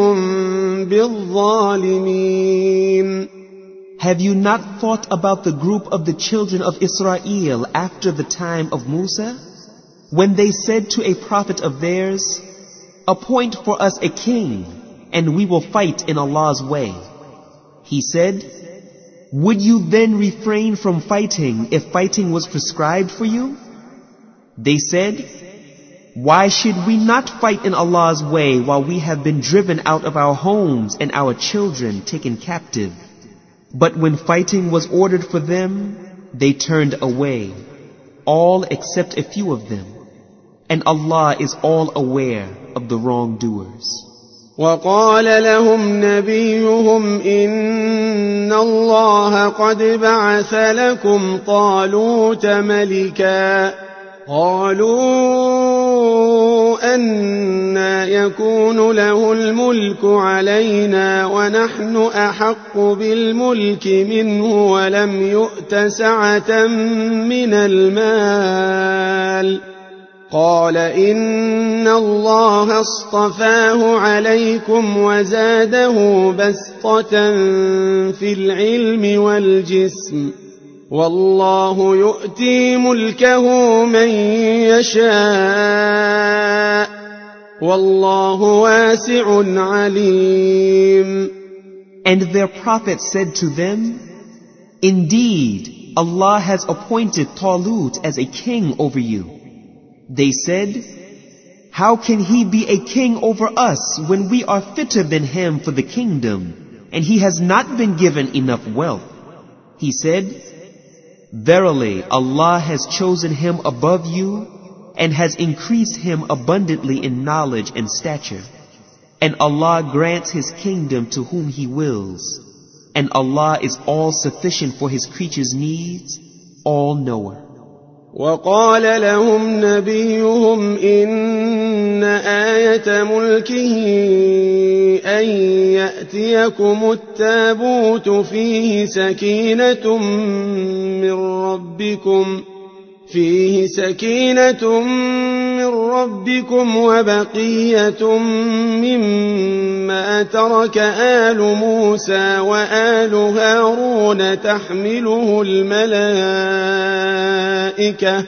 بالظالمين. Have you not thought about the group of the children of Israel after the time of Musa, when they said to a prophet of theirs, appoint for us a king, and we will fight in Allah's way? He said, would you then refrain from fighting if fighting was prescribed for you? They said, why should we not fight in Allah's way while we have been driven out of our homes and our children taken captive? But when fighting was ordered for them, they turned away, all except a few of them. And Allah is all aware of the wrongdoers. وقال لهم نبيهم إن الله قد بعث لكم طالوت ملكا قالوا أنى يكون له الملك علينا ونحن أحق بالملك منه ولم يؤت سعة من المال قال إن الله اصطفاه عليكم وزاده بسطة في العلم والجسم والله يؤتي ملكه من يشاء والله واسع عليم. And their prophet said to them, indeed, Allah has appointed Talut as a king over you. They said, how can he be a king over us when we are fitter than him for the kingdom, and he has not been given enough wealth? He said, verily, Allah has chosen him above you and has increased him abundantly in knowledge and stature. And Allah grants his kingdom to whom he wills. And Allah is all sufficient for his creatures' needs, all knower. وقال لهم نبيهم إن آية ملكه أن يأتيكم التابوت فيه سكينة من ربكم وبقية مما ترك آل موسى وآل هارون تحمله الملائكة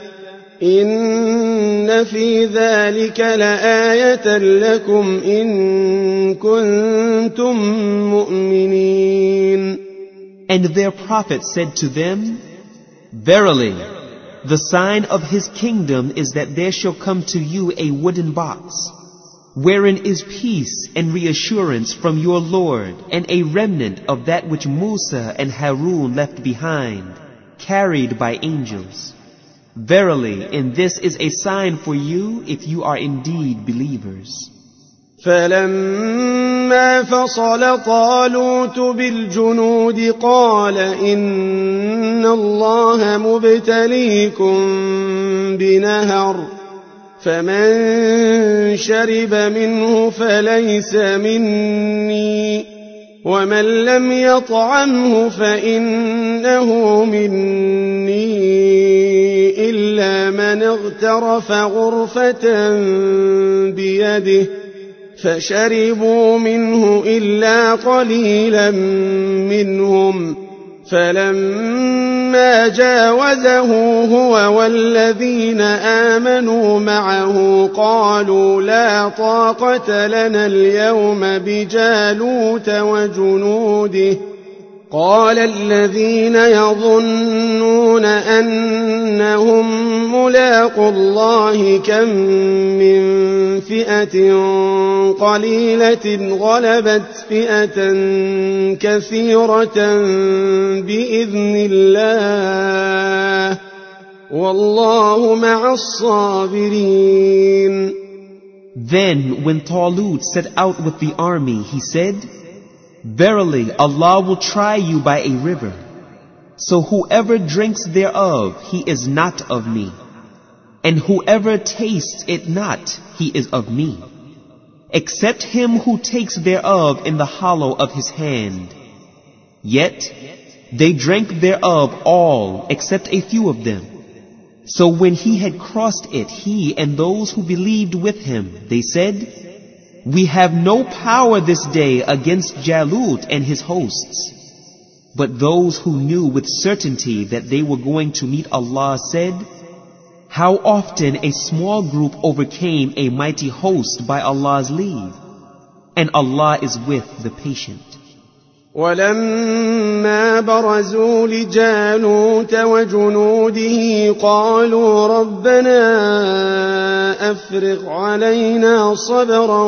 إن في ذلك لآية لكم إن كنتم مؤمنين. And their prophet said to them, verily, the sign of his kingdom is that there shall come to you a wooden box, wherein is peace and reassurance from your Lord, and a remnant of that which Musa and Harun left behind, carried by angels. Verily, in this is a sign for you if you are indeed believers. فَلَمَّا ولما فصل طالوت بالجنود قال إن الله مبتليكم بنهر فمن شرب منه فليس مني ومن لم يطعمه فإنه مني إلا من اغترف غرفة بيده فشربوا منه إلا قليلا منهم فلما جاوزه هو والذين آمنوا معه قالوا لا طاقة لنا اليوم بجالوت وجنوده قال الذين يظنون أنهم ملاقو الله كم من فئة قليلة غلبت فئة كثيرة بإذن الله والله مع الصابرين. Then when Talut set out with the army, he said, Verily, Allah will try you by a river. So whoever drinks thereof, he is not of me. And whoever tastes it not, he is of me. Except him who takes thereof in the hollow of his hand. Yet they drank thereof all, except a few of them. So when he had crossed it, he and those who believed with him, they said, We have no power this day against Jalut and his hosts. But those who knew with certainty that they were going to meet Allah said, How often a small group overcame a mighty host by Allah's leave. And Allah is with the patient. ولما برزوا لجالوت وجنوده قالوا ربنا أفرغ علينا صبرا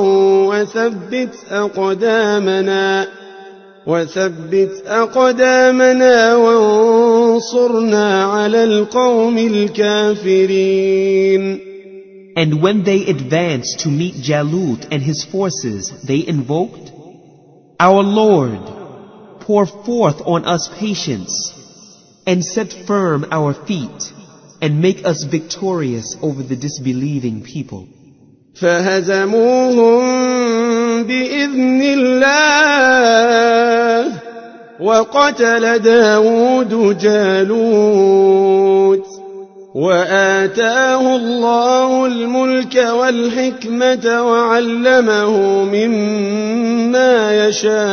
وثبت أقدامنا وانصرنا على القوم الكافرين. And when they advanced to meet Jalut and his forces, they invoked, Our Lord, pour forth on us patience, and set firm our feet, and make us victorious over the disbelieving people. فهزموهم بإذن الله وقتل داود جالوت وآتاه الله الملك والحكمة وعلمه مما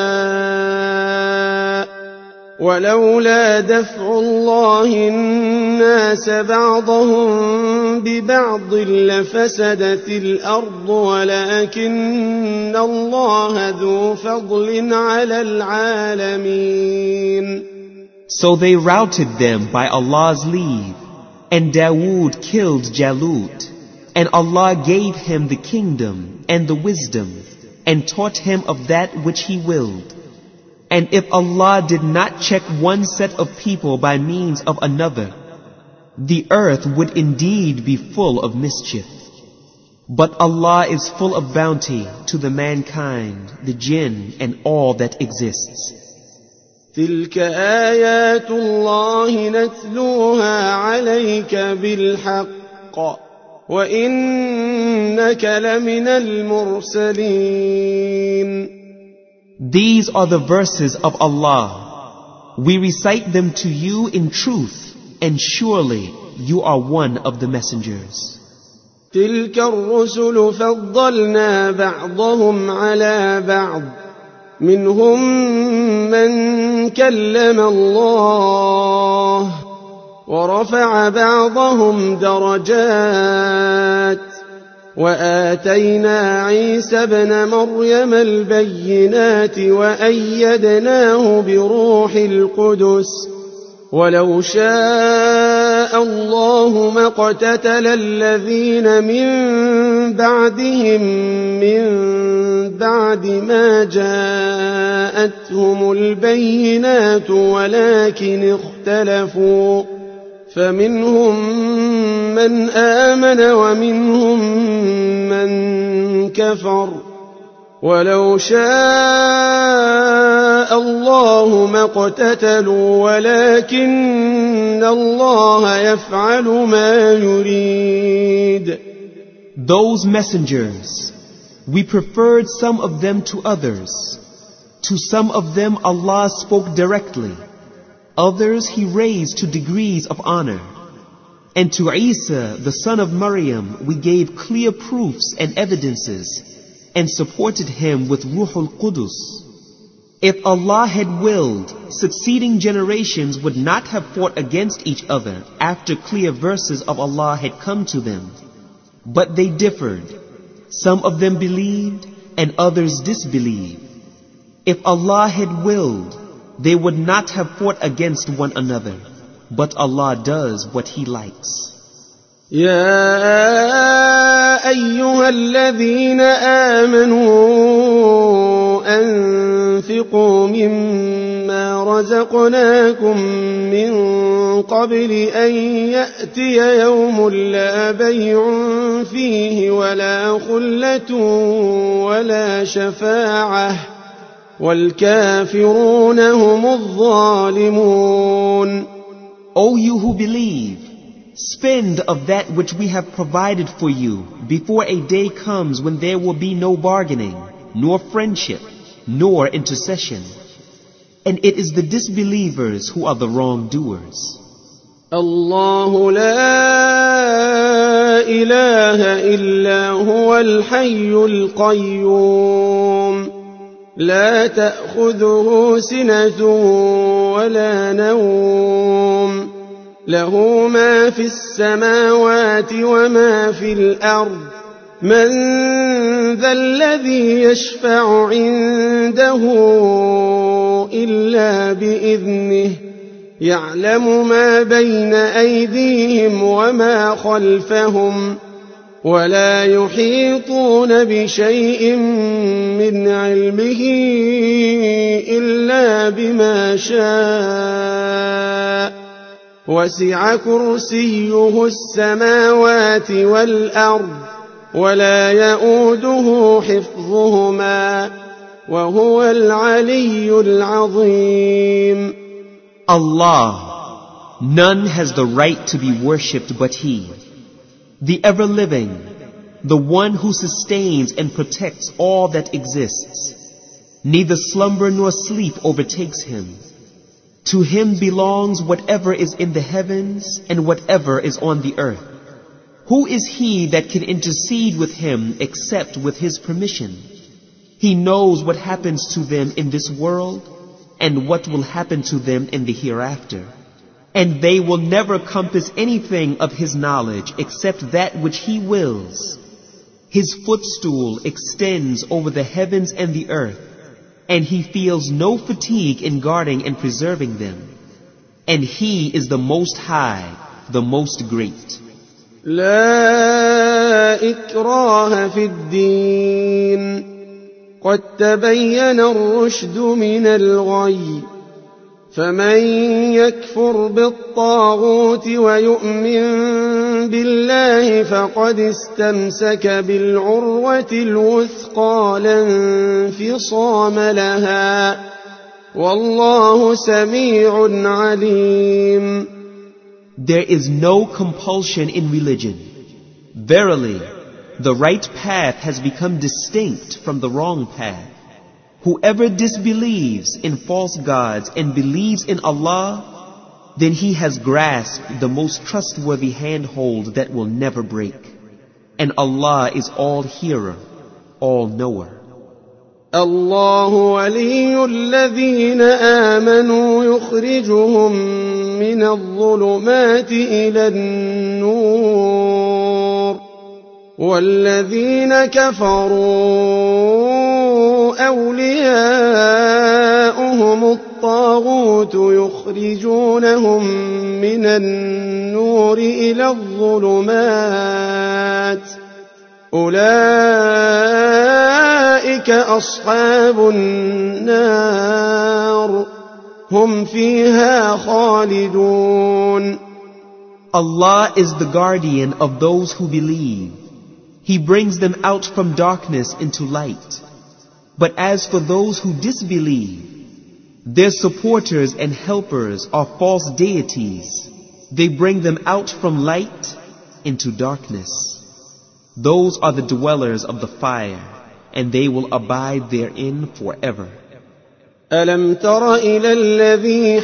يشاء ولولا دفع الله الناس بعضهم ببعض لفسدت الأرض ولكن الله ذو فضل على العالمين. So they routed them by Allah's leave, and Dawood killed Jalut, and Allah gave him the kingdom and the wisdom, and taught him of that which he willed. And if Allah did not check one set of people by means of another, the earth would indeed be full of mischief. But Allah is full of bounty to the mankind, the jinn, and all that exists. تلك آيات الله نتلوها عليك بالحق وإنك لمن المرسلين. These are the verses of Allah. We recite them to you in truth, and surely you are one of the messengers. تلك الرسل فضلنا بعضهم على بعض منهم من كلم الله ورفع بعضهم درجات وآتينا عيسى ابن مريم البينات وأيدناه بروح القدس ولو شاء الله ما اقتتل الذين من بعدهم من بعد ما جاءتهم البينات ولكن اختلفوا فمنهم من آمن ومنهم من كفر ولو شاء الله ما اقتتلوا ولكن الله يفعل ما يريد. Those messengers, we preferred some of them to others. To some of them Allah spoke directly. Others He raised to degrees of honor. And to Isa, the son of Maryam, we gave clear proofs and evidences, and supported him with Ruhul Qudus. If Allah had willed, succeeding generations would not have fought against each other after clear verses of Allah had come to them. But they differed. Some of them believed, and others disbelieved. If Allah had willed, they would not have fought against one another. But Allah does what He likes. يا أيها الذين آمنوا أنفقوا مما رزقناكم من قبل أن يأتي يوم لا بيع فيه ولا خلة ولا شفاعة والكافرون هم الظالمون. O you who believe, spend of that which we have provided for you before a day comes when there will be no bargaining, nor friendship, nor intercession. And it is the disbelievers who are the wrongdoers. الله لا إله إلا هو الحي القيوم لا تأخذه سنة ولا نوم له ما في السماوات وما في الأرض من ذا الذي يشفع عنده إلا بإذنه يعلم ما بين أيديهم وما خلفهم ولا يحيطون بشيء من علمه إلا بما شاء وسع كرسيه السماوات والأرض ولا يؤوده حفظهما وهو العلي العظيم. Allah, none has the right to be worshipped but He, the ever-living, the one who sustains and protects all that exists. Neither slumber nor sleep overtakes Him. To Him belongs whatever is in the heavens and whatever is on the earth. Who is He that can intercede with Him except with His permission? He knows what happens to them in this world and what will happen to them in the hereafter. And they will never compass anything of His knowledge except that which He wills. His footstool extends over the heavens and the earth, and He feels no fatigue in guarding and preserving them. And He is the Most High, the Most Great. لا إكراه في الدين قد تبين الرشد من الغي فمن يكفر بالطاغوت ويؤمن بالله فقد استمسك بالعروة الوثقى لا انفصام لها والله سميع عليم. There is no compulsion in religion. Verily, the right path has become distinct from the wrong path. Whoever disbelieves in false gods and believes in Allah, then he has grasped the most trustworthy handhold that will never break. And Allah is all hearer, all knower. الله ولي الذين آمنوا يخرجهم من الظلمات إلى النور والذين كفروا أولياؤهم الطاغوت يخرجونهم من النور إلى الظلمات أولئك أصحاب النار هم فيها خالدون. Allah is the guardian of those who believe. He brings them out from darkness into light. But as for those who disbelieve, their supporters and helpers are false deities. They bring them out from light into darkness. Those are the dwellers of the fire, and they will abide therein forever. ألم تر إلى الذي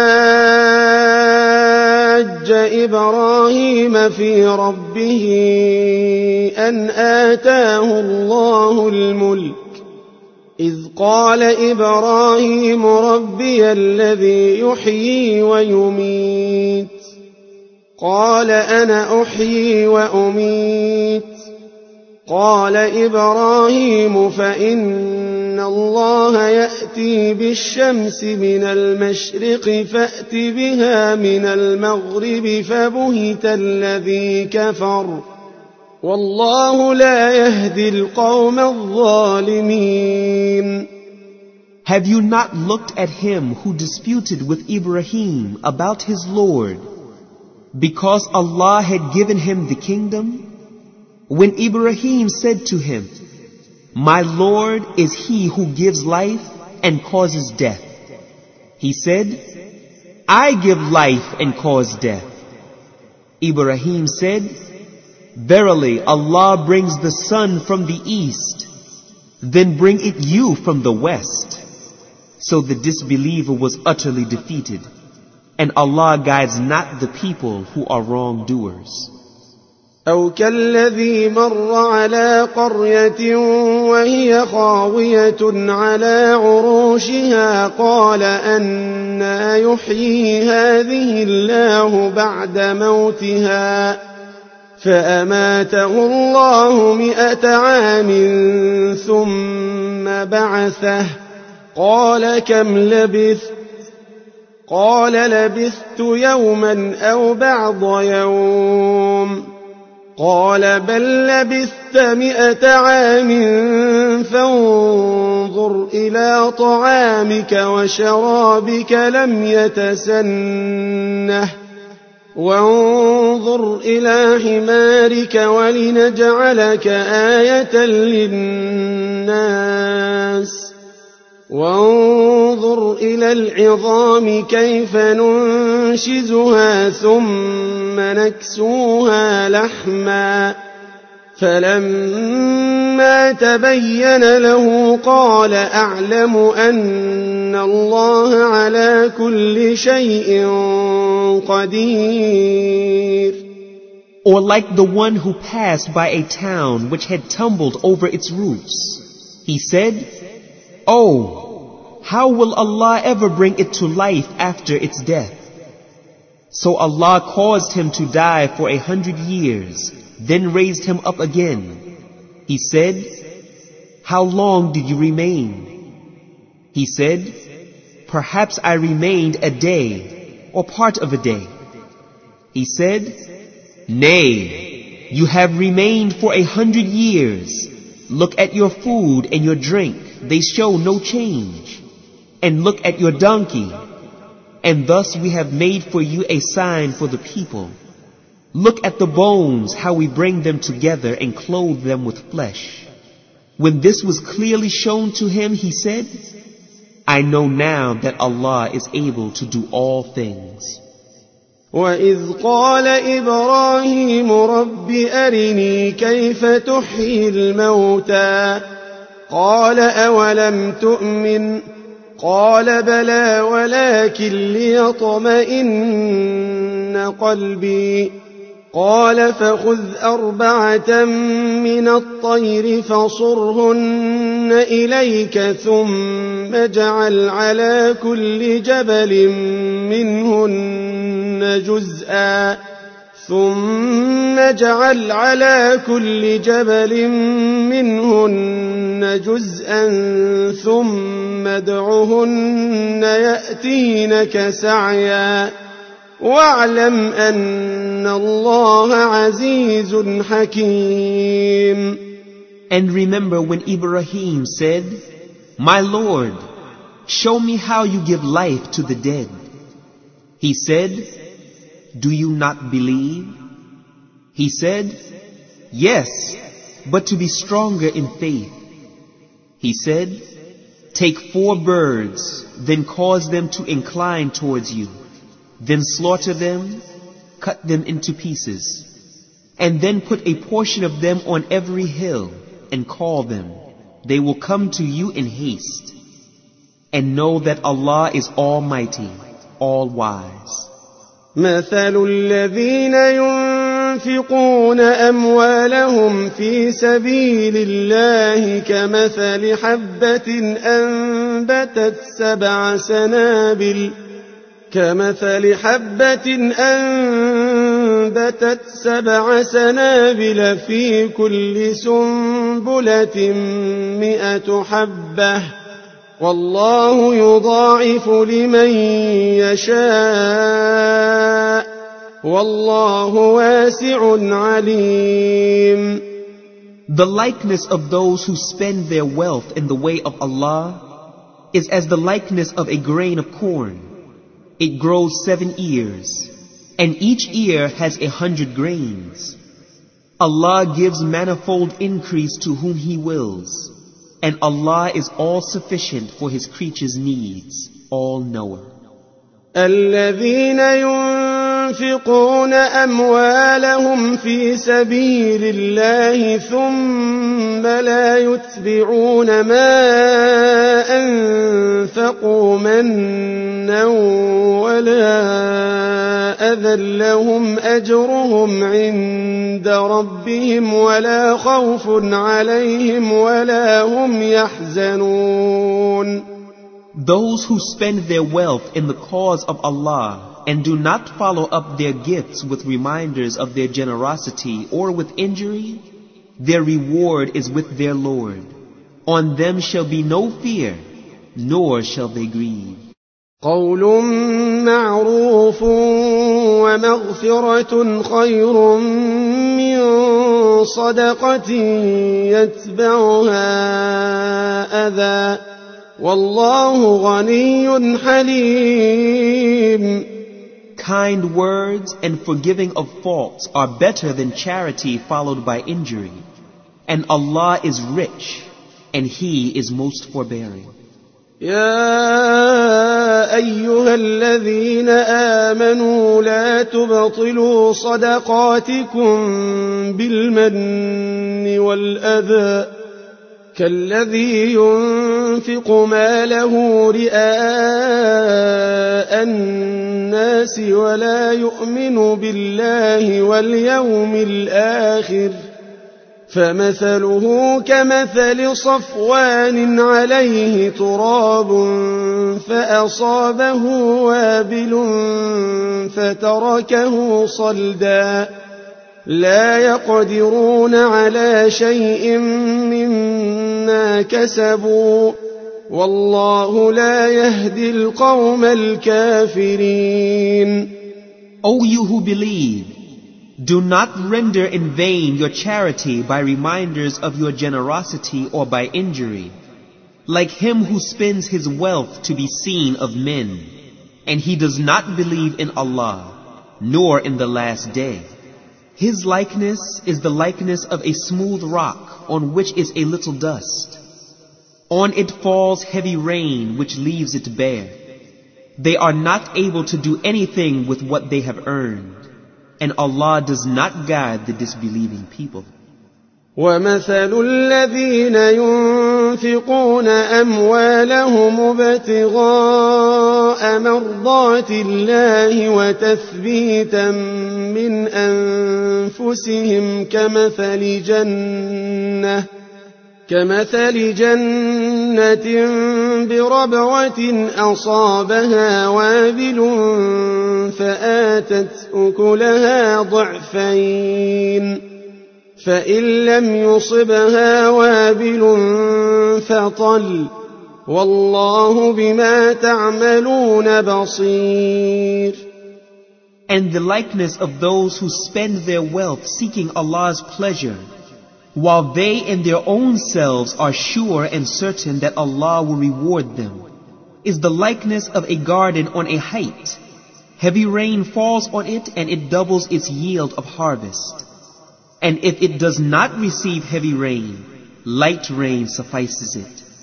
حاج إبراهيم في ربه أن آتاه الله الملك إذ قال إبراهيم ربي الذي يحيي ويميت قال أنا أحيي وأميت قال إبراهيم فإن الله يأتي بالشمس من المشرق فأت بها من المغرب فبهت الذي كفر والله لا يهدي القوم الظالمين. Have you not looked at him who disputed with Ibrahim about his Lord because Allah had given him the kingdom? When Ibrahim said to him, "My Lord is he who gives life and causes death," he said, "I give life and cause death." Ibrahim said, "Verily Allah brings the sun from the east, then bring it you from the west." So the disbeliever was utterly defeated, and Allah guides not the people who are wrongdoers. أو كالذي مر على قرية وهي خاوية على عروشها قال أنى يحيي هذه الله بعد موتها فأماته الله 100 عام ثم بعثه قال كم لبثت قال لبثت يوما أو بعض يوم قال بل لبثت 100 عام فانظر إلى طعامك وشرابك لم يتسنه وانظر إلى حمارك ولنجعلك آية للناس وانظر إلى العظام كيف ننشزها ثم نكسوها لحما فلما تبين له قال أعلم أن الله على كل شيء قدير. Or like the one who passed by a town which had tumbled over its roofs. He said, "Oh, how will Allah ever bring it to life after its death?" So Allah caused him to die for 100 years, then raised him up again. He said, "How long did you remain?" He said, "Perhaps I remained a day, or part of a day." He said, "Nay, you have remained for 100 years. Look at your food and your drink, they show no change. And look at your donkey, and thus we have made for you a sign for the people. Look at the bones, how we bring them together and clothe them with flesh." When this was clearly shown to him, he said, "I know now that Allah is able to do all things." وَإِذْ قَالَ إِبْرَاهِيمُ رَبِّ أَرِنِي كَيْفَ تُحْيِي الْمَوْتَى قَالَ أَوَلَمْ تُؤْمِنْ قَالَ بَلَى وَلَكِنْ لِيَطْمَئِنَّ قَلْبِي قال فخذ 4 من الطير فصرهن إليك ثم اجعل على كل جبل منهن جزءا ثم ادعهن يأتينك سعيا واعلم أن الله عزيز حكيم. And remember when Ibrahim said, "My Lord, show me how you give life to the dead." He said, "Do you not believe?" He said, "Yes, but to be stronger in faith." He said, "Take 4 birds, then cause them to incline towards you, then slaughter them, cut them into pieces, and then put a portion of them on every hill and call them. They will come to you in haste. And know that Allah is Almighty, All-Wise." مثل الذين ينفقون أموالهم في سبيل الله كمثل حبة أنبتت 7 سنابل في كل سنبلة 100 حبة والله يضاعف لمن يشاء والله واسع عليم. The likeness of those who spend their wealth in the way of Allah is as the likeness of a grain of corn. It grows 7 ears, and each ear has 100 grains. Allah gives manifold increase to whom He wills, and Allah is all sufficient for His creatures' needs, all-knower. الذين ينفقون أموالهم في سبيل الله ثم لا يتبعون ما أنفقوا منا ولا أذى لهم أجرهم عند ربهم ولا خوف عليهم ولا هم يحزنون. Those who spend their wealth in the cause of Allah and do not follow up their gifts with reminders of their generosity or with injury, their reward is with their Lord. On them shall be no fear, nor shall they grieve. قول معروف ومغفرة خير من صدقة يتبعها أذى والله غني حليم. Kind words and forgiving of faults are better than charity followed by injury. And Allah is rich, and He is most forbearing. يا أيها الذين آمنوا لا تبطلوا صدقاتكم بالمن والأذى كالذي ينفق ماله رئاء الناس ولا يؤمن بالله واليوم الآخر فمثله كمثل صفوان عليه تراب فأصابه وابل فتركه صلدا لا يقدرون على شيء مما كسبوا والله لا يهدي القوم الكافرين. O you who believe, do not render in vain your charity by reminders of your generosity or by injury, like him who spends his wealth to be seen of men, and he does not believe in Allah, nor in the last day. His likeness is the likeness of a smooth rock on which is a little dust. On it falls heavy rain which leaves it bare. They are not able to do anything with what they have earned, and Allah does not guide the disbelieving people. ومثل الذين ينفقون أموالهم ابتغاء مرضات الله وتثبيتا من أنفسهم كمثل جنة بربوة أصابها وابل فآتت أكلها ضعفين فإن لم يصبها وابل فطل والله بما تعملون بصير. And the likeness of those who spend their wealth seeking Allah's pleasure, while they in their own selves are sure and certain that Allah will reward them, is the likeness of a garden on a height. Heavy rain falls on it and it doubles its yield of harvest. And if it does not receive heavy rain, light rain suffices it.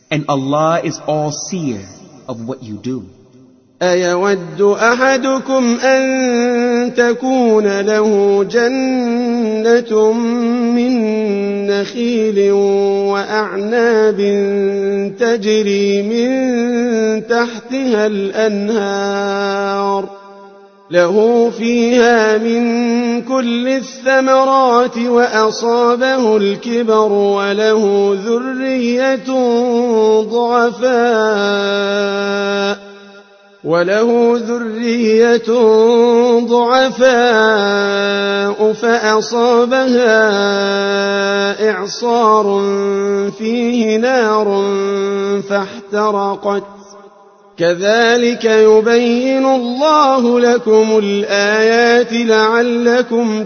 And Allah is all seer of what you do. أيود أحدكم أن تكون له جنة من نخيل وأعناب تجري من تحتها الأنهار له فيها من كل الثمرات وأصابه الكبر وله ذرية ضعفاء فأصابها إعصار فيه نار فاحترقت كذلك يبين الله لكم الآيات لعلكم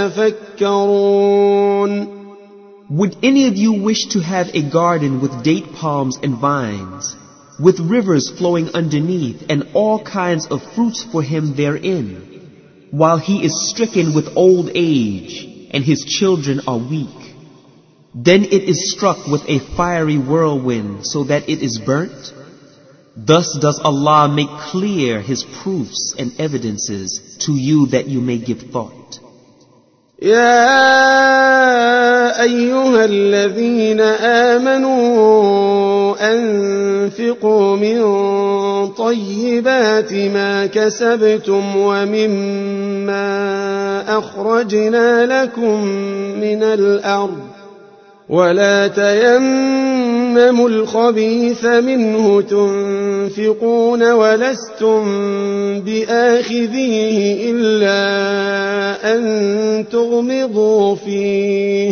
تتفكرون. Would any of you wish to have a garden with date palms and vines, with rivers flowing underneath and all kinds of fruits for him therein, while he is stricken with old age and his children are weak? Then it is struck with a fiery whirlwind so that it is burnt. Thus does Allah make clear His proofs and evidences to you that you may give thought. يا أيها الذين آمنوا أنفقوا من طيبات ما كسبتم ومما أخرجنا لكم من الأرض ولا تيمموا الخبيث منه تنفقون ولستم بآخذيه إلا أن تغمضوا فيه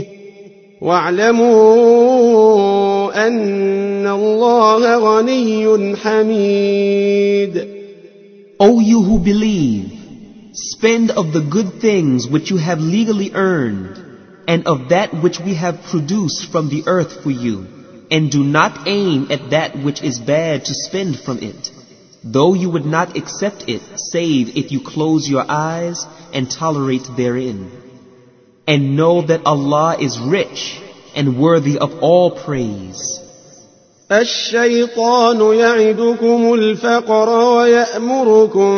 واعلموا أن الله غني حميد. O you who believe, spend of the good things which you have legally earned, and of that which we have produced from the earth for you, and do not aim at that which is bad to spend from it, though you would not accept it save if you close your eyes and tolerate therein. And know that Allah is rich and worthy of all praise. الشيطان يعدكم الفقر ويأمركم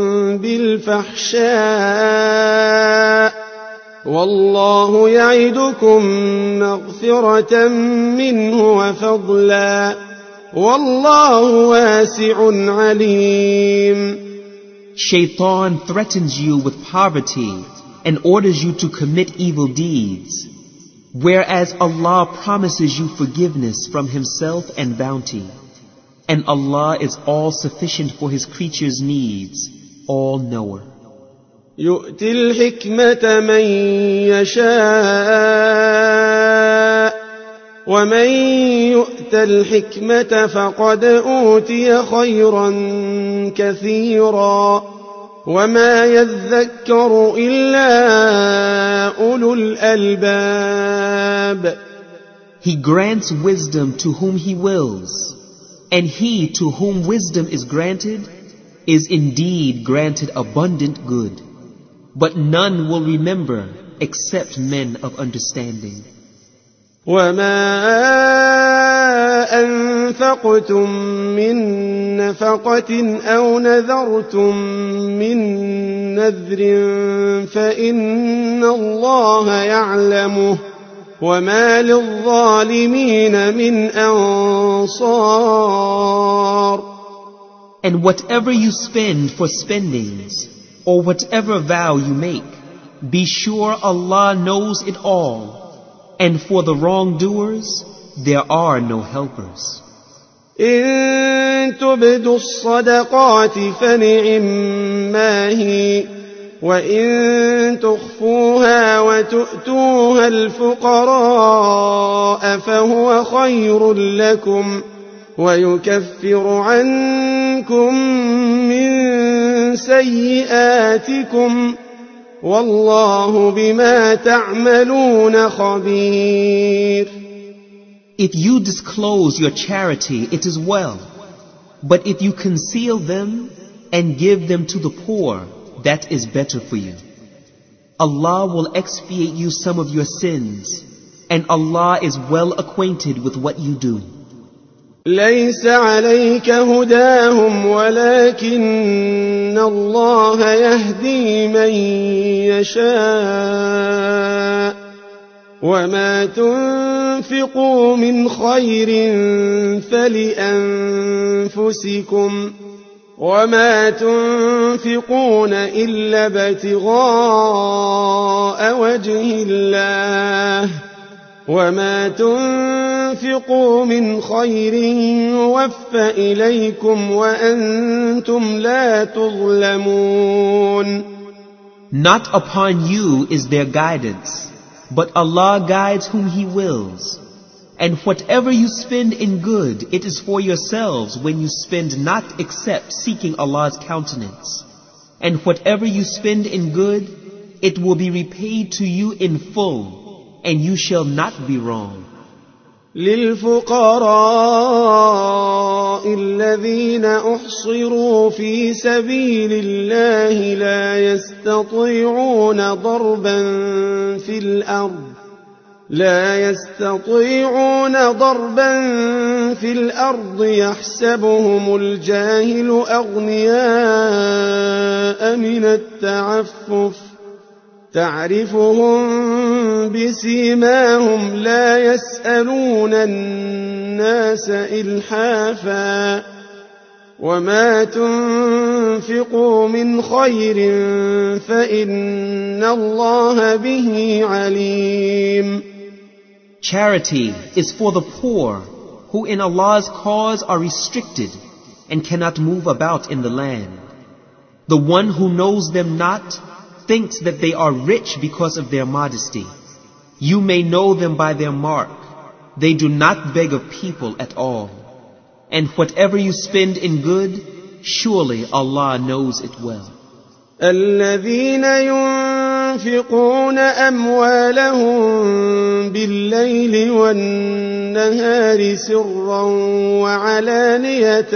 بالفحشاء والله يعدكم مغفرة منه وفضلا والله واسع عليم. Shaitan threatens you with poverty and orders you to commit evil deeds, whereas Allah promises you forgiveness from Himself and bounty. And Allah is all sufficient for His creatures' needs, all knower. يؤتي الحكمة من يشاء ومن يؤت الحكمة فقد أوتي خيرا كثيرا وما يذكر إلا أولو الألباب. He grants wisdom to whom He wills, and he to whom wisdom is granted is indeed granted abundant good. But none will remember except men of understanding. وما أنفقتم من نفقة أو نذرتم من نذر فإن الله يعلمه وما للظالمين من أنصار. And whatever you spend for spendings, or whatever vow you make, be sure Allah knows it all. And for the wrongdoers, there are no helpers. إن تبدوا الصدقات فنعما هي وإن تخفوها وتؤتوها الفقراء فهو خير لكم ويكفر عنكم من سيئاتكم والله بما تعملون خبير. If you disclose your charity, it is well. But if you conceal them and give them to the poor, that is better for you. Allah will expiate you some of your sins, and Allah is well acquainted with what you do. ليس عليك هداهم ولكن الله يهدي من يشاء وما تنفقوا من خير فلأنفسكم وما تنفقون إلا ابتغاء وجه الله وما تنفقوا من خير يوفى إليكم وأنتم لا تظلمون. Not upon you is their guidance, but Allah guides whom He wills. And whatever you spend in good, it is for yourselves when you spend not except seeking Allah's countenance. And whatever you spend in good, it will be repaid to you in full, and you shall not be wrong. للفقراء الذين أحصروا في سبيل الله لا يستطيعون ضربا في الأرض يحسبهم الجاهل أغنياء من التعفف تعرفهم بسيماهم لا يسألون الناس إلحافا وما تنفقوا من خير فإن الله به عليم. Charity is for the poor who in Allah's cause are restricted and cannot move about in the land. The one who knows them not thinks that they are rich because of their modesty. You may know them by their mark. They do not beg of people at all. And whatever you spend in good, surely Allah knows it well. الذين ينفقون أموالهم بالليل والنهار سرا وعلانية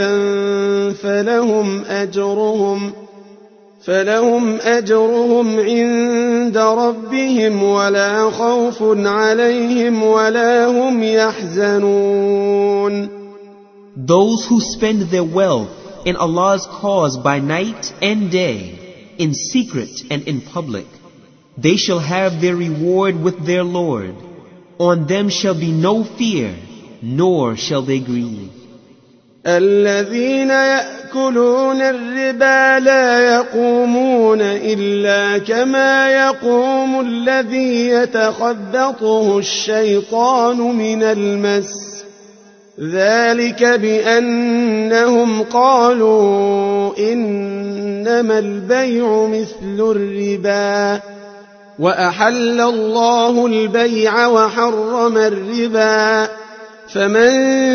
فلهم أجرهم عند ربهم ولا خوف عليهم ولا هم يحزنون. Those who spend their wealth in Allah's cause by night and day, in secret and in public, they shall have their reward with their Lord. On them shall be no fear, nor shall they grieve. الذين يأكلون الربا لا يقومون إلا كما يقوم الذي يتخبطه الشيطان من المس ذلك بأنهم قالوا إنما البيع مثل الربا وأحل الله البيع وحرم الربا فمن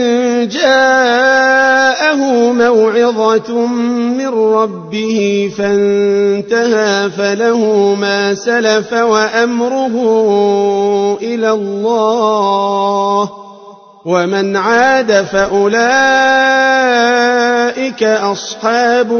جاءه موعظة من ربه فانتهى فله ما سلف وأمره إلى الله ومن عاد فأولئك أصحاب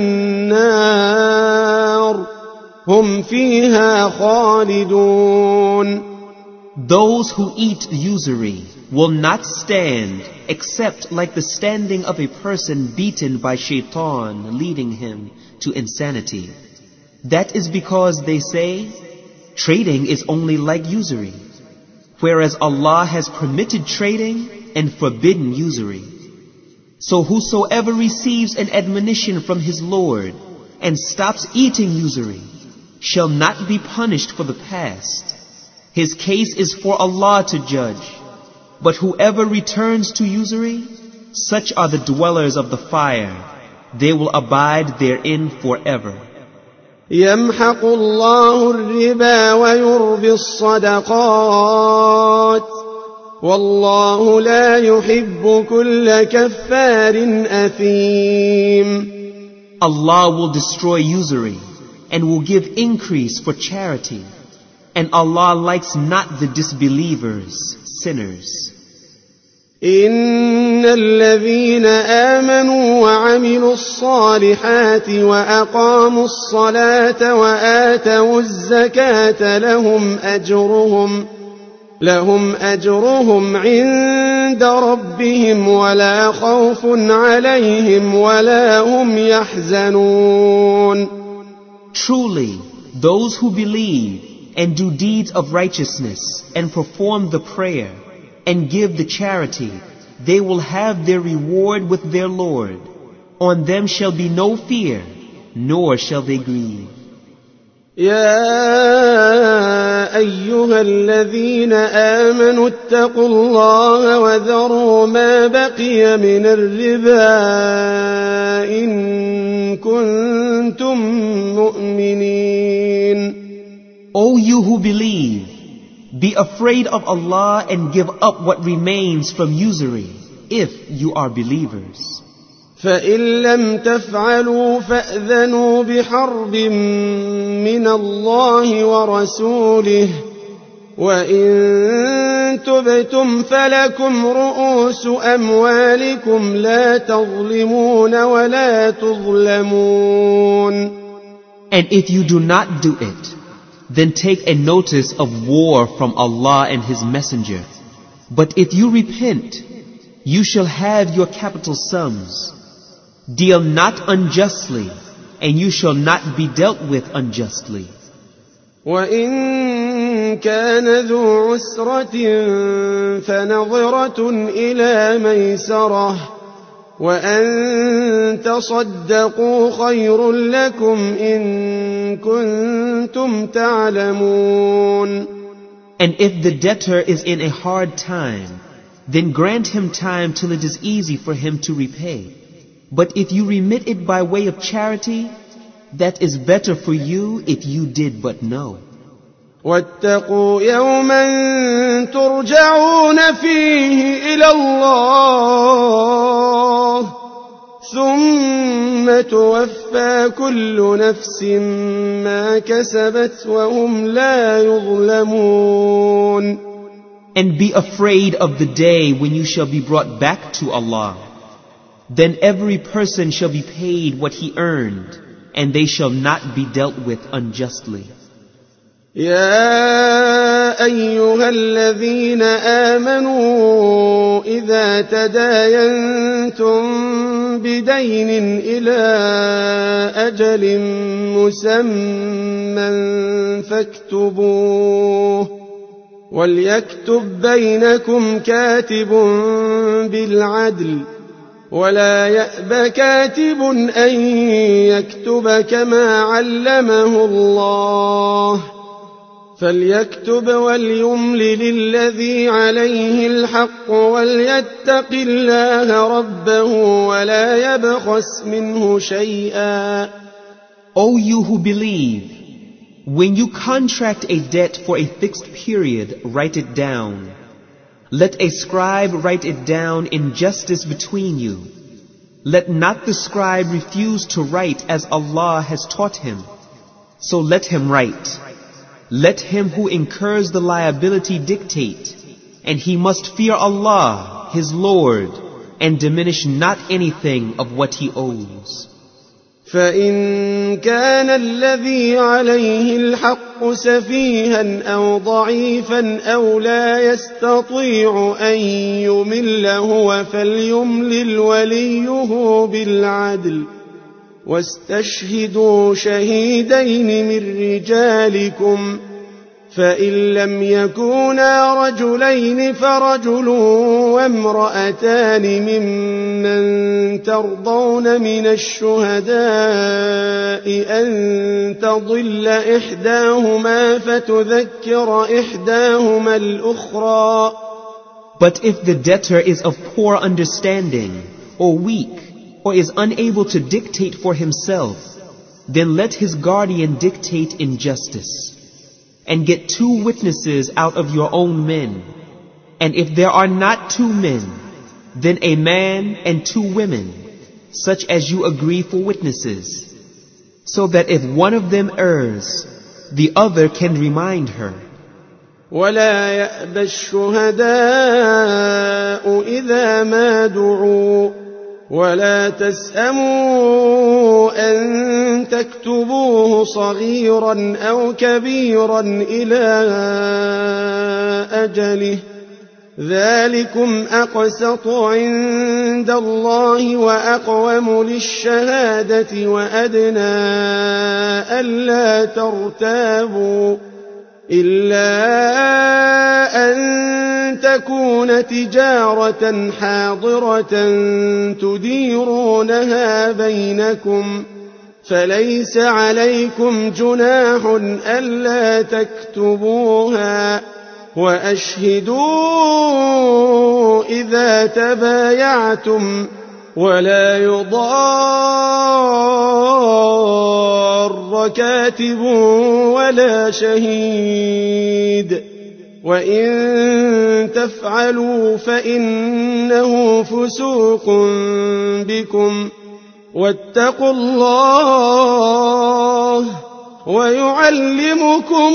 النار هم فيها خالدون. Those who eat usury will not stand except like the standing of a person beaten by shaitan leading him to insanity. That is because they say, trading is only like usury, whereas Allah has permitted trading and forbidden usury. So whosoever receives an admonition from his Lord and stops eating usury shall not be punished for the past. His case is for Allah to judge. But whoever returns to usury, such are the dwellers of the fire. They will abide therein forever. يمحق الله الربا ويربي الصدقات والله لا يحب كل كفار أثيم. Allah will destroy usury and will give increase for charity. And Allah likes not the disbelievers, sinners. إن الذين آمنوا وعملوا الصالحات وأقاموا الصلاة وآتوا الزكاة لهم أجرهم عند ربهم ولا خوف عليهم ولا هم يحزنون. Truly, those who believe and do deeds of righteousness and perform the prayer and give the charity, they will have their reward with their Lord. On them shall be no fear, nor shall they grieve. يا أيها الذين آمنوا اتقوا الله وذروا ما بقي من الربا إن كنتم مؤمنين. O you who believe, be afraid of Allah and give up what remains from usury, if you are believers. فإن لم تفعلوا فأذنوا بحرب من الله ورسوله وإن تبتم فلكم رؤوس أموالكم لا تظلمون ولا تظلمون. And if you do not do it, then take a notice of war from Allah and His Messenger. But if you repent, you shall have your capital sums. Deal not unjustly, and you shall not be dealt with unjustly. وَإِن كَانَ ذُو عُسْرَةٍ فَنَظِرَةٌ إِلَى مَيْسَرَةٍ وَأَن تَصَدَّقُوا خَيْرٌ لَكُمْ إِن كُنتُمْ تَعْلَمُونَ. And if the debtor is in a hard time, then grant him time till it is easy for him to repay. But if you remit it by way of charity, that is better for you if you did but know. وَاتَّقُوا يَوْمًا تُرْجَعُونَ فِيهِ إِلَى اللَّهِ ثُمَّ تُوَفَّى كُلُّ نَفْسٍ مَا كَسَبَتْ وَهُمْ لَا يُظْلَمُونَ. And be afraid of the day when you shall be brought back to Allah. Then every person shall be paid what he earned, and they shall not be dealt with unjustly. يا أيها الذين آمنوا إذا تداينتم بدين إلى أجل مسمى فاكتبوه وليكتب بينكم كاتب بالعدل ولا يأب كاتب أن يكتب كما علمه الله فليكتب وليملل الذي عليه الحق وليتق الله ربه ولا يبخس منه شيئا. O you who believe, when you contract a debt for a fixed period, write it down. Let a scribe write it down in justice between you. Let not the scribe refuse to write as Allah has taught him. So let him write. Let him who incurs the liability dictate, and he must fear Allah, his Lord, and diminish not anything of what he owes. فإن كان الذي عليه الحق سفيها أو ضعيفا أو لا يستطيع أن يمل هو فليملل وليه بالعدل واستشهدوا شهيدين من رجالكم فإن لم يكونا رجلين فرجل وامرأتان ممن ترضون من الشهداء أن تضل إحداهما فتذكر إحداهما الأخرى. But if the debtor is of poor understanding or weak or is unable to dictate for himself, then let his guardian dictate in justice. And get 2 witnesses out of your own men. And if there are not 2 men, then a man and 2 women, such as you agree for witnesses, so that if one of them errs, the other can remind her. ولا يأبى الشهداء إذا ما دعوا ولا تسأموا أن تكتبوه صغيرا أو كبيرا إلى أجله ذلكم أقسط عند الله وأقوم للشهادة وأدنى ألا ترتابوا إلا أن تكون تجارة حاضرة تديرونها بينكم فليس عليكم جناح ألا تكتبوها وأشهدوا إذا تبايعتم ولا يضار كاتب ولا شهيد وإن تفعلوا فإنه فسوق بكم واتقوا الله ويعلمكم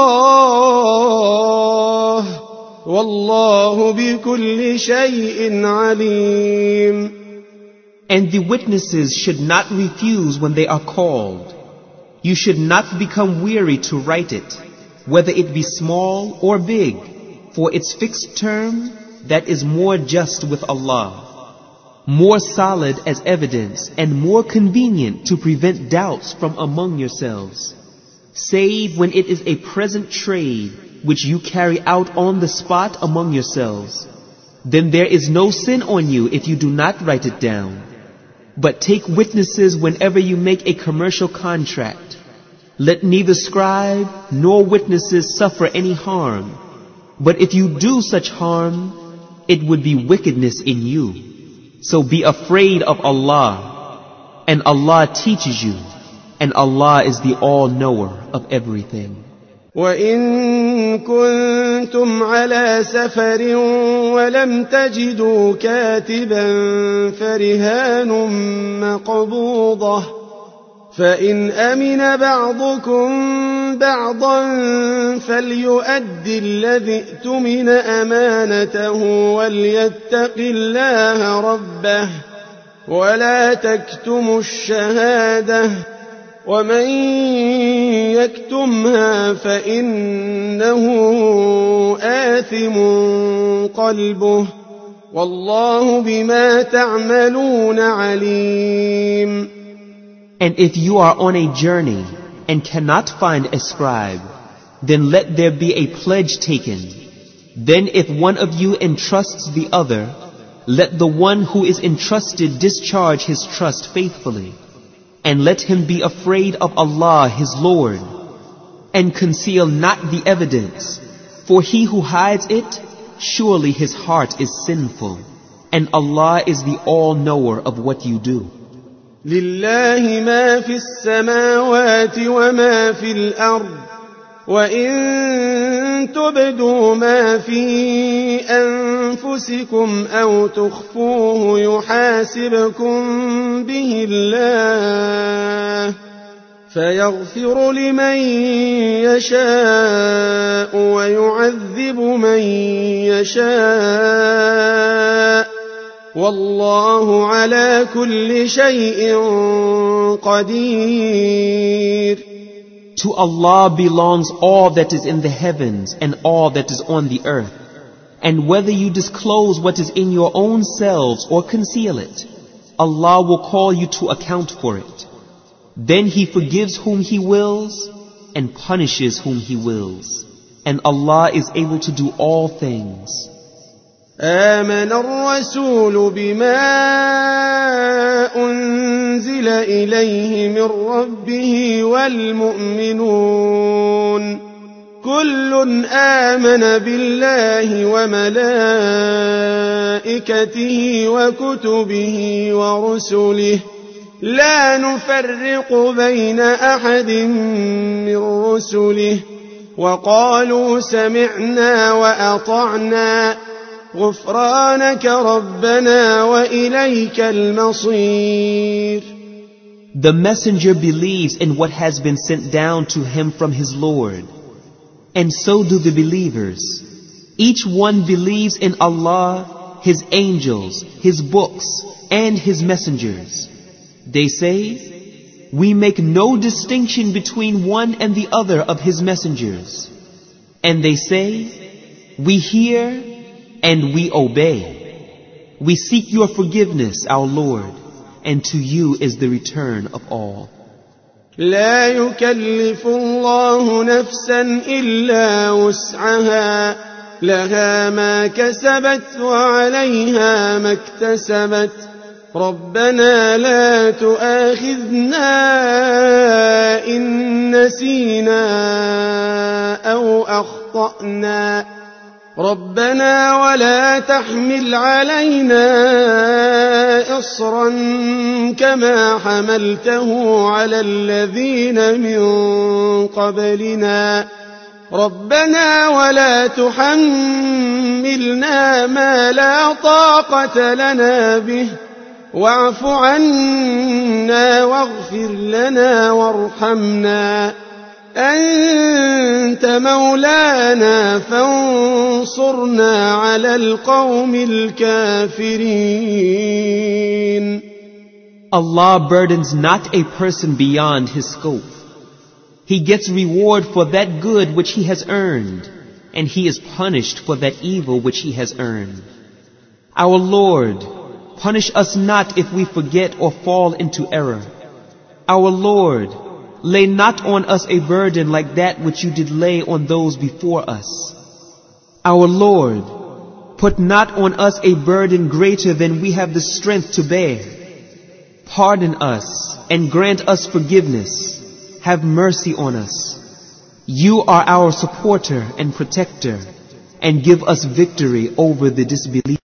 الله والله بكل شيء عليم. And the witnesses should not refuse when they are called. You should not become weary to write it, whether it be small or big, for its fixed term that is more just with Allah, more solid as evidence and more convenient to prevent doubts from among yourselves, save when it is a present trade which you carry out on the spot among yourselves. Then there is no sin on you if you do not write it down. But take witnesses whenever you make a commercial contract. Let neither scribe nor witnesses suffer any harm. But if you do such harm, it would be wickedness in you. So be afraid of Allah, and Allah teaches you, and Allah is the all-knower of everything. وَإِن كُنتُمْ عَلَى سَفَرٍ وَلَمْ تَجِدُوا كَاتِبًا فَرِهَانٌ مَّقْبُوضَةٌ فَإِنْ أَمِنَ بَعْضُكُمْ بَعْضًا فَلْيُؤَدِّ الَّذِي اؤْتُمِنَ أَمَانَتَهُ وَلْيَتَّقِ اللَّهَ رَبَّهُ وَلَا تَكْتُمُوا الشَّهَادَةَ ومن يكتمها فإنه آثم قلبه والله بما تعملون عليم. And if you are on a journey and cannot find a scribe, then let there be a pledge taken. Then if one of you entrusts the other, let the one who is entrusted discharge his trust faithfully. And let him be afraid of Allah his Lord, and conceal not the evidence, for he who hides it, surely his heart is sinful, and Allah is the all-knower of what you do. لله ما في السماوات وما في الأرض وإن تبدوا ما في أنفسكم أو تخفوه يحاسبكم به الله فيغفر لمن يشاء ويعذب من يشاء والله على كل شيء قدير. To Allah belongs all that is in the heavens and all that is on the earth. And whether you disclose what is in your own selves or conceal it, Allah will call you to account for it. Then He forgives whom He wills and punishes whom He wills. And Allah is able to do all things. آمن الرسول بما أنزل إليه من ربه والمؤمنون كل آمن بالله وملائكته وكتبه ورسله لا نفرق بين أحد من رسله وقالوا سمعنا وأطعنا غفرانك ربنا وإليك المصير. The messenger believes in what has been sent down to him from his Lord, and so do the believers. Each one believes in Allah, His angels, His books, and His messengers. They say, we make no distinction between one and the other of His messengers. And they say, we hear and we obey. We seek your forgiveness, our Lord, and to you is the return of all. لا يكلف الله نفسا إلا وسعها لها ما كسبت وعليها ما اكتسبت ربنا لا تؤاخذنا إن نسينا أو أخطأنا ربنا ولا تحمل علينا إصرا كما حملته على الذين من قبلنا ربنا ولا تحملنا ما لا طاقة لنا به واعف عنا واغفر لنا وارحمنا أنت مولانا فانصرنا على القوم الكافرين. Allah burdens not a person beyond his scope. He gets reward for that good which he has earned, and he is punished for that evil which he has earned. Our Lord, punish us not if we forget or fall into error. Our Lord, lay not on us a burden like that which you did lay on those before us. Our Lord, put not on us a burden greater than we have the strength to bear. Pardon us and grant us forgiveness. Have mercy on us. You are our supporter and protector, and give us victory over the disbelievers.